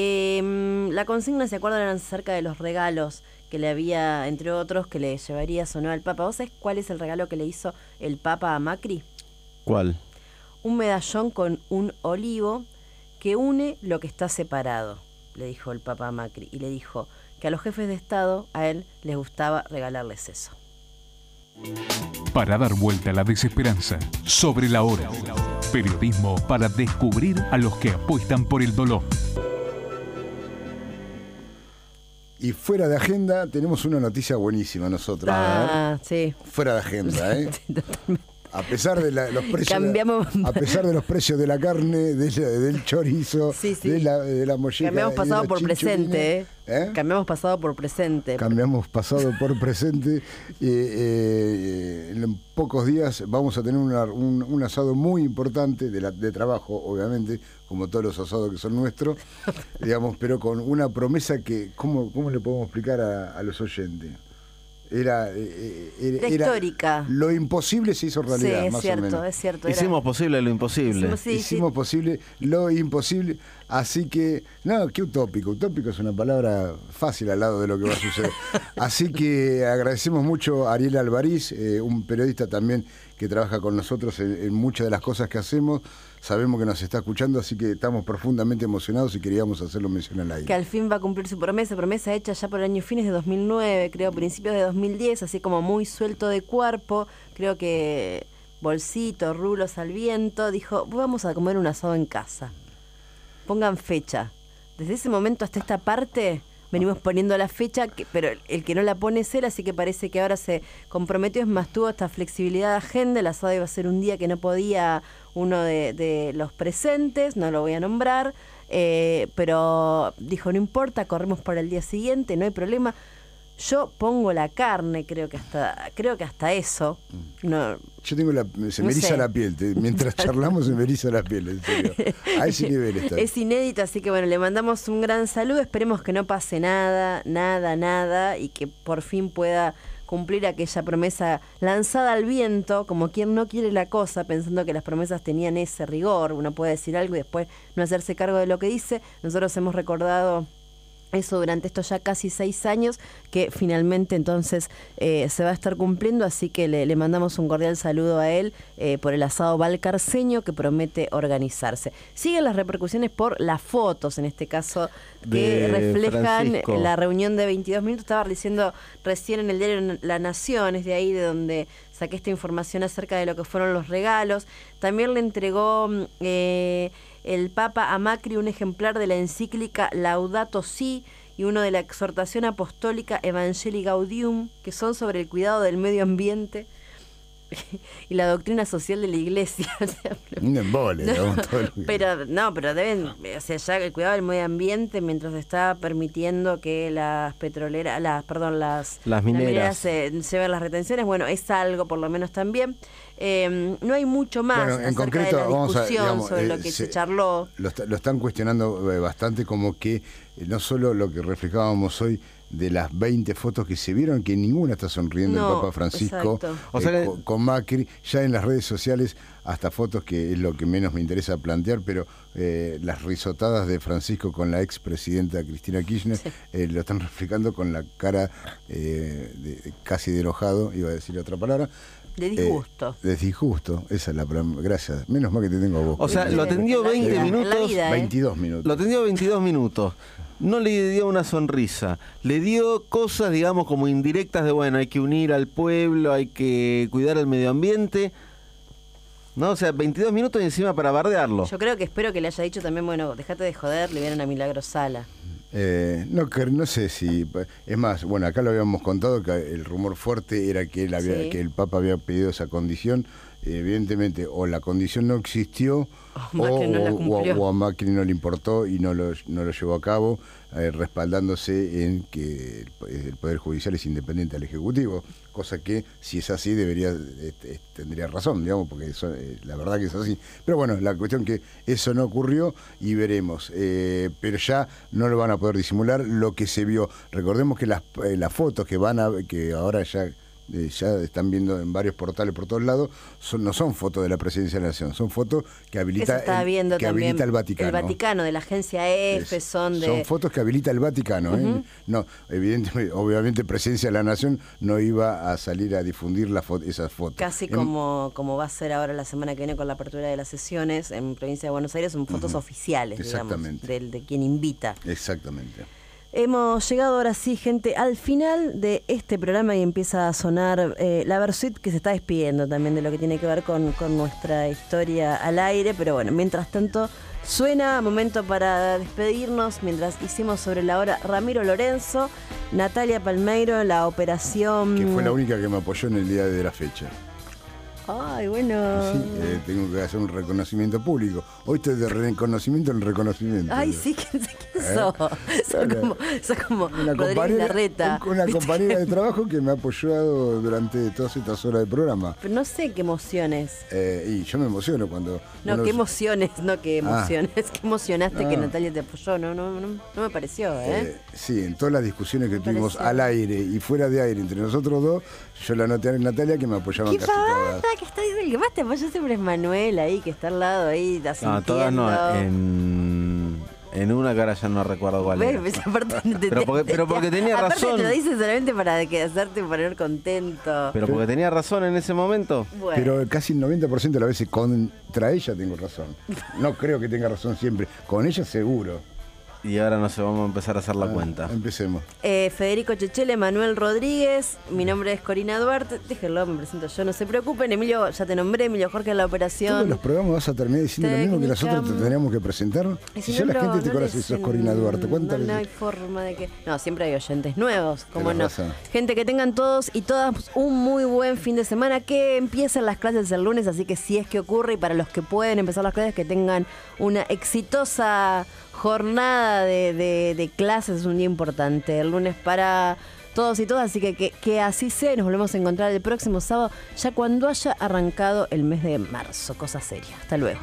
Eh, la consigna, ¿se acuerdan? Eran acerca de los regalos que le había, entre otros, que le llevaría o no al Papa. ¿Vos sabés cuál es el regalo que le hizo el Papa a Macri? ¿Cuál? Un medallón con un olivo que une lo que está separado, le dijo el Papa a Macri. Y le dijo que a los jefes de Estado, a él les gustaba regalarles eso. Para dar vuelta a la desesperanza, Sobre la Hora. Periodismo para descubrir a los que apuestan por el dolor. Y fuera de agenda tenemos una noticia buenísima nosotros. Ah, sí. Fuera de agenda, ¿eh? Sí, totalmente. A pesar de la, los precios, Cambiamos... a pesar de los precios de la carne, de la, del chorizo, sí, sí. de la, de la molleja. Cambiamos pasado por presente, ¿eh? ¿eh? Cambiamos pasado por presente. Cambiamos pasado por presente. Eh, eh, en pocos días vamos a tener una, un, un asado muy importante de, la, de trabajo, obviamente, como todos los asados que son nuestros, digamos, pero con una promesa que, ¿cómo, cómo le podemos explicar a, a los oyentes? Era, eh, era, era histórica. Lo imposible se hizo realidad, sí, es más cierto, o menos. Es cierto, Hicimos era... posible lo imposible. Hicimos, sí, Hicimos sí. posible lo imposible. Así que, no, qué utópico. Utópico es una palabra fácil al lado de lo que va a suceder. Así que agradecemos mucho a Ariel Alvariz, eh, un periodista también que trabaja con nosotros en, en muchas de las cosas que hacemos. Sabemos que nos está escuchando, así que estamos profundamente emocionados y queríamos hacerlo mencionar al aire. Que al fin va a cumplir su promesa, promesa hecha ya por el año fines de dos mil nueve, creo, principios de dos mil diez, así como muy suelto de cuerpo. Creo que bolsito, rulos al viento, dijo, vamos a comer un asado en casa. Pongan fecha. Desde ese momento hasta esta parte, venimos poniendo la fecha, que, pero el, el que no la pone es él, así que parece que ahora se comprometió, es más, tuvo esta flexibilidad de agenda. El asado iba a ser un día que no podía uno de, de los presentes, no lo voy a nombrar, eh, pero dijo, no importa, corremos para el día siguiente, no hay problema. Yo pongo la carne, creo que hasta creo que hasta eso. No, Yo tengo la... Se me no eriza sé. la piel. te- mientras charlamos se me eriza la piel, en serio. A ese nivel está. Es inédito, así que bueno, le mandamos un gran saludo. Esperemos que no pase nada, nada, nada, y que por fin pueda cumplir aquella promesa lanzada al viento, como quien no quiere la cosa, pensando que las promesas tenían ese rigor. Uno puede decir algo y después no hacerse cargo de lo que dice. Nosotros hemos recordado eso durante estos ya casi seis años, que finalmente entonces eh, se va a estar cumpliendo, así que le, le mandamos un cordial saludo a él eh, por el asado valcarceño que promete organizarse. Siguen las repercusiones por las fotos, en este caso, que De reflejan Francisco. la reunión de veintidós minutos. Estaba diciendo recién en el diario La Nación, es de ahí de donde saqué esta información acerca de lo que fueron los regalos. También le entregó eh, el Papa a Macri un ejemplar de la encíclica Laudato Si y uno de la exhortación apostólica Evangelii Gaudium, que son sobre el cuidado del medio ambiente y la doctrina social de la Iglesia. O sea, Un embole, no, digamos, todo lo que- pero no, pero deben, o sea, ya el cuidado del medio ambiente mientras está permitiendo que las petroleras, las, perdón, las, Las mineras. se lleven las retenciones, bueno, es algo por lo menos también. Eh, no hay mucho más Bueno, en acerca concreto, de la vamos a, discusión digamos, sobre eh, lo que se, se- charló. Lo, está- lo están cuestionando eh, bastante, como que eh, no solo lo que reflejábamos hoy de las veinte fotos que se vieron, que ninguna está sonriendo No, el Papa Francisco exacto. eh, O sea que- con, con Macri, ya en las redes sociales hasta fotos, que es lo que menos me interesa plantear, pero eh, las risotadas de Francisco con la expresidenta Cristina Kirchner eh, lo están reflejando con la cara eh, de- casi de enojado, iba a decir otra palabra. De disgusto. Eh, de disgusto, esa es la palabra. Gracias. Menos mal que te tengo a vos. O sea, lo atendió veinte minutos. ¿eh? veintidós minutos. Lo atendió veintidós minutos. No le dio una sonrisa. Le dio cosas, digamos, como indirectas de, bueno, hay que unir al pueblo, hay que cuidar el medio ambiente. No, o sea, veintidós minutos y encima para bardearlo. Yo creo que espero que le haya dicho también, bueno, dejate de joder, le vieron a Milagro Sala. Eh, no, que- no sé si... Es más, bueno, acá lo habíamos contado, que el rumor fuerte era que, él había, Sí. que el Papa había pedido esa condición. Evidentemente, o la condición no existió, o, Macri no la o- cumplió. o a Macri no le importó y no lo, no lo llevó a cabo, eh, respaldándose en que el, el Poder Judicial es independiente al Ejecutivo, cosa que, si es así, debería este, tendría razón, digamos, porque eso, eh, la verdad que es así. Pero bueno, la cuestión que eso no ocurrió y veremos. Eh, pero ya no lo van a poder disimular lo que se vio. Recordemos que las, eh, las fotos que van a que ahora ya eh, ya están viendo en varios portales por todos lados, son, no son fotos de la Presidencia de la Nación, son fotos que habilita, Eso estaba el, viendo que también. habilita el Vaticano. El Vaticano, de la agencia F, Es- son de... Son fotos que habilita el Vaticano. ¿eh? Ujú. No, evidentemente, obviamente Presidencia de la Nación no iba a salir a difundir la fo- esas fotos. Casi En- como, como va a ser ahora la semana que viene con la apertura de las sesiones en provincia de Buenos Aires, son fotos Ujú. oficiales, digamos, Exactamente. del- de quien invita. Exactamente. Hemos llegado ahora sí, gente, al final de este programa y empieza a sonar eh, la Versuit, que se está despidiendo también de lo que tiene que ver con, con nuestra historia al aire, pero bueno, mientras tanto suena, momento para despedirnos, mientras hicimos sobre la hora Ramiro Lorenzo, Natalia Palmeiro, la operación... Que fue la única que me apoyó en el día de la fecha. Ay, bueno... Sí, eh, tengo que hacer un reconocimiento público. Hoy estoy de reconocimiento en reconocimiento. Ay, sí, ¿quién, quién ¿Eh? sos? Sos Claro. como, sos como Una Rodríguez compañera, Larreta. un- una compañera de trabajo que me ha apoyado durante todas estas horas de programa. Pero no sé qué emociones. Eh, y yo me emociono cuando... No, uno- qué emociones, no qué Ah. emociones. Qué emocionaste Ah. que Natalia te apoyó. No, no, no, no me pareció, ¿eh? Eh, sí, en todas las discusiones que Me tuvimos pareció. al aire y fuera de aire entre nosotros dos, yo la noté a Natalia que me apoyaban ¿Qué casi pavada todas. que está diciendo? El que más te apoya siempre es Manuel ahí, que está al lado ahí, asintiendo. No, todas no. En, en una cara ya no recuerdo cuál ¿Ves? era. Ves, aparte te- Pero porque, pero porque tenía aparte razón. te lo dice solamente para que hacerte poner contento. Pero porque tenía razón en ese momento. Bueno. Pero casi el noventa por ciento de las veces contra ella tengo razón. No creo que tenga razón siempre. Con ella seguro. Y ahora no sé, vamos a empezar a hacer la Ah, cuenta. Empecemos. Eh, Federico Chechele, Manuel Rodríguez, mi nombre es Corina Duarte, déjenlo, me presento yo, no se preocupen, Emilio, ya te nombré, Emilio Jorge en la Todos operación. los programas vas a terminar diciendo lo mismo que nosotros te Técnica. teníamos que presentar. Y Si si ya no la lo- gente te no conoce, les- sos Corina Duarte. ¿Cuántas no, no hay veces? forma de que... No, siempre hay oyentes nuevos, como Tenés no. razón. Gente, que tengan todos y todas un muy buen fin de semana, que empiecen las clases el lunes, así que si es que ocurre, y para los que pueden empezar las clases, que tengan una exitosa jornada de, de, de clases, es un día importante. El lunes para todos y todas, así que, que que así sea, y nos volvemos a encontrar el próximo sábado, ya cuando haya arrancado el mes de marzo. Cosa seria. Hasta luego.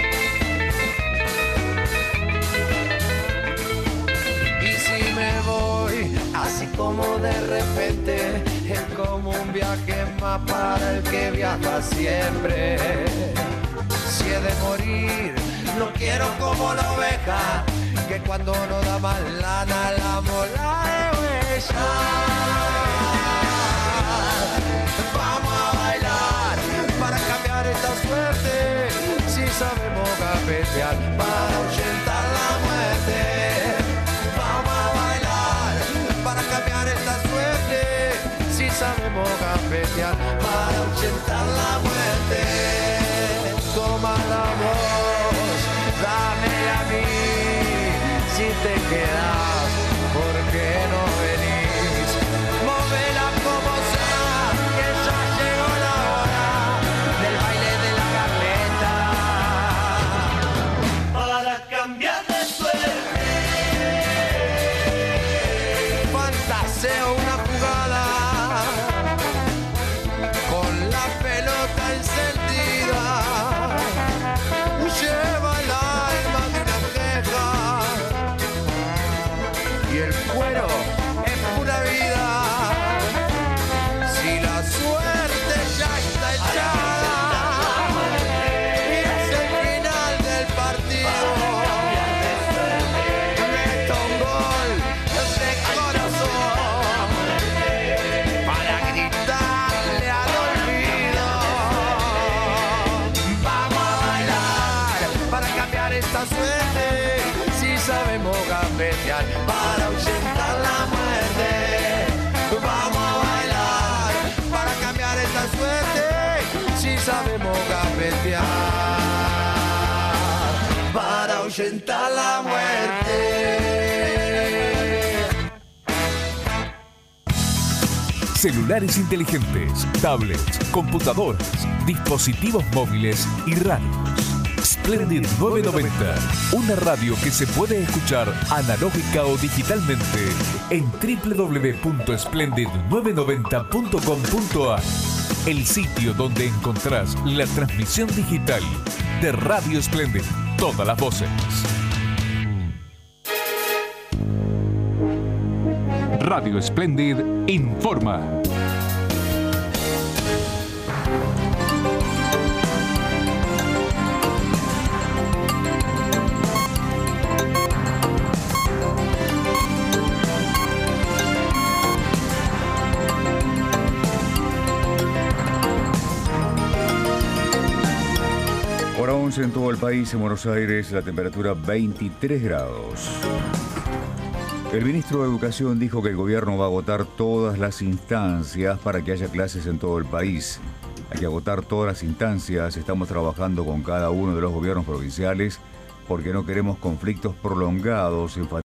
Y si me voy, así como de repente, es como un viaje más para el que viaja siempre. Si he de morir, no quiero como la oveja, que cuando no da más lana la mola de huella. Vamos a bailar para cambiar esta suerte, si sabemos cafetear para ahuyentar la muerte. Vamos a bailar para cambiar esta suerte, si sabemos cafetear para ahuyentar la muerte. Toma la voz, dame a mí, si te quedas, ¿por qué no venís? Móvela como sea, que ya llegó la hora del baile de la carreta. Para cambiar de suerte, fantaseo una jugada con la pelota encendida. Lleva el alma de una queja y el cuero es pura vida. Si la suerte ya está echada y es el final del partido, meto un gol de corazón para gritarle al olvido. Vamos a bailar para cambiar esta suerte, si sabemos gambetear para ahuyentar la muerte. Vamos a bailar para cambiar esta suerte, si sabemos gambetear para ahuyentar la muerte. Celulares inteligentes, tablets, computadoras, dispositivos móviles y radios. Splendid novecientos noventa, una radio que se puede escuchar analógica o digitalmente en doble u doble u doble u punto splendid novecientos noventa punto com punto a r, el sitio donde encontrás la transmisión digital de Radio Splendid, todas las voces. Radio Splendid informa. Hora once en todo el país. En Buenos Aires la temperatura veintitrés grados. El ministro de Educación dijo que el gobierno va a agotar todas las instancias para que haya clases en todo el país. Hay que agotar todas las instancias. Estamos trabajando con cada uno de los gobiernos provinciales porque no queremos conflictos prolongados.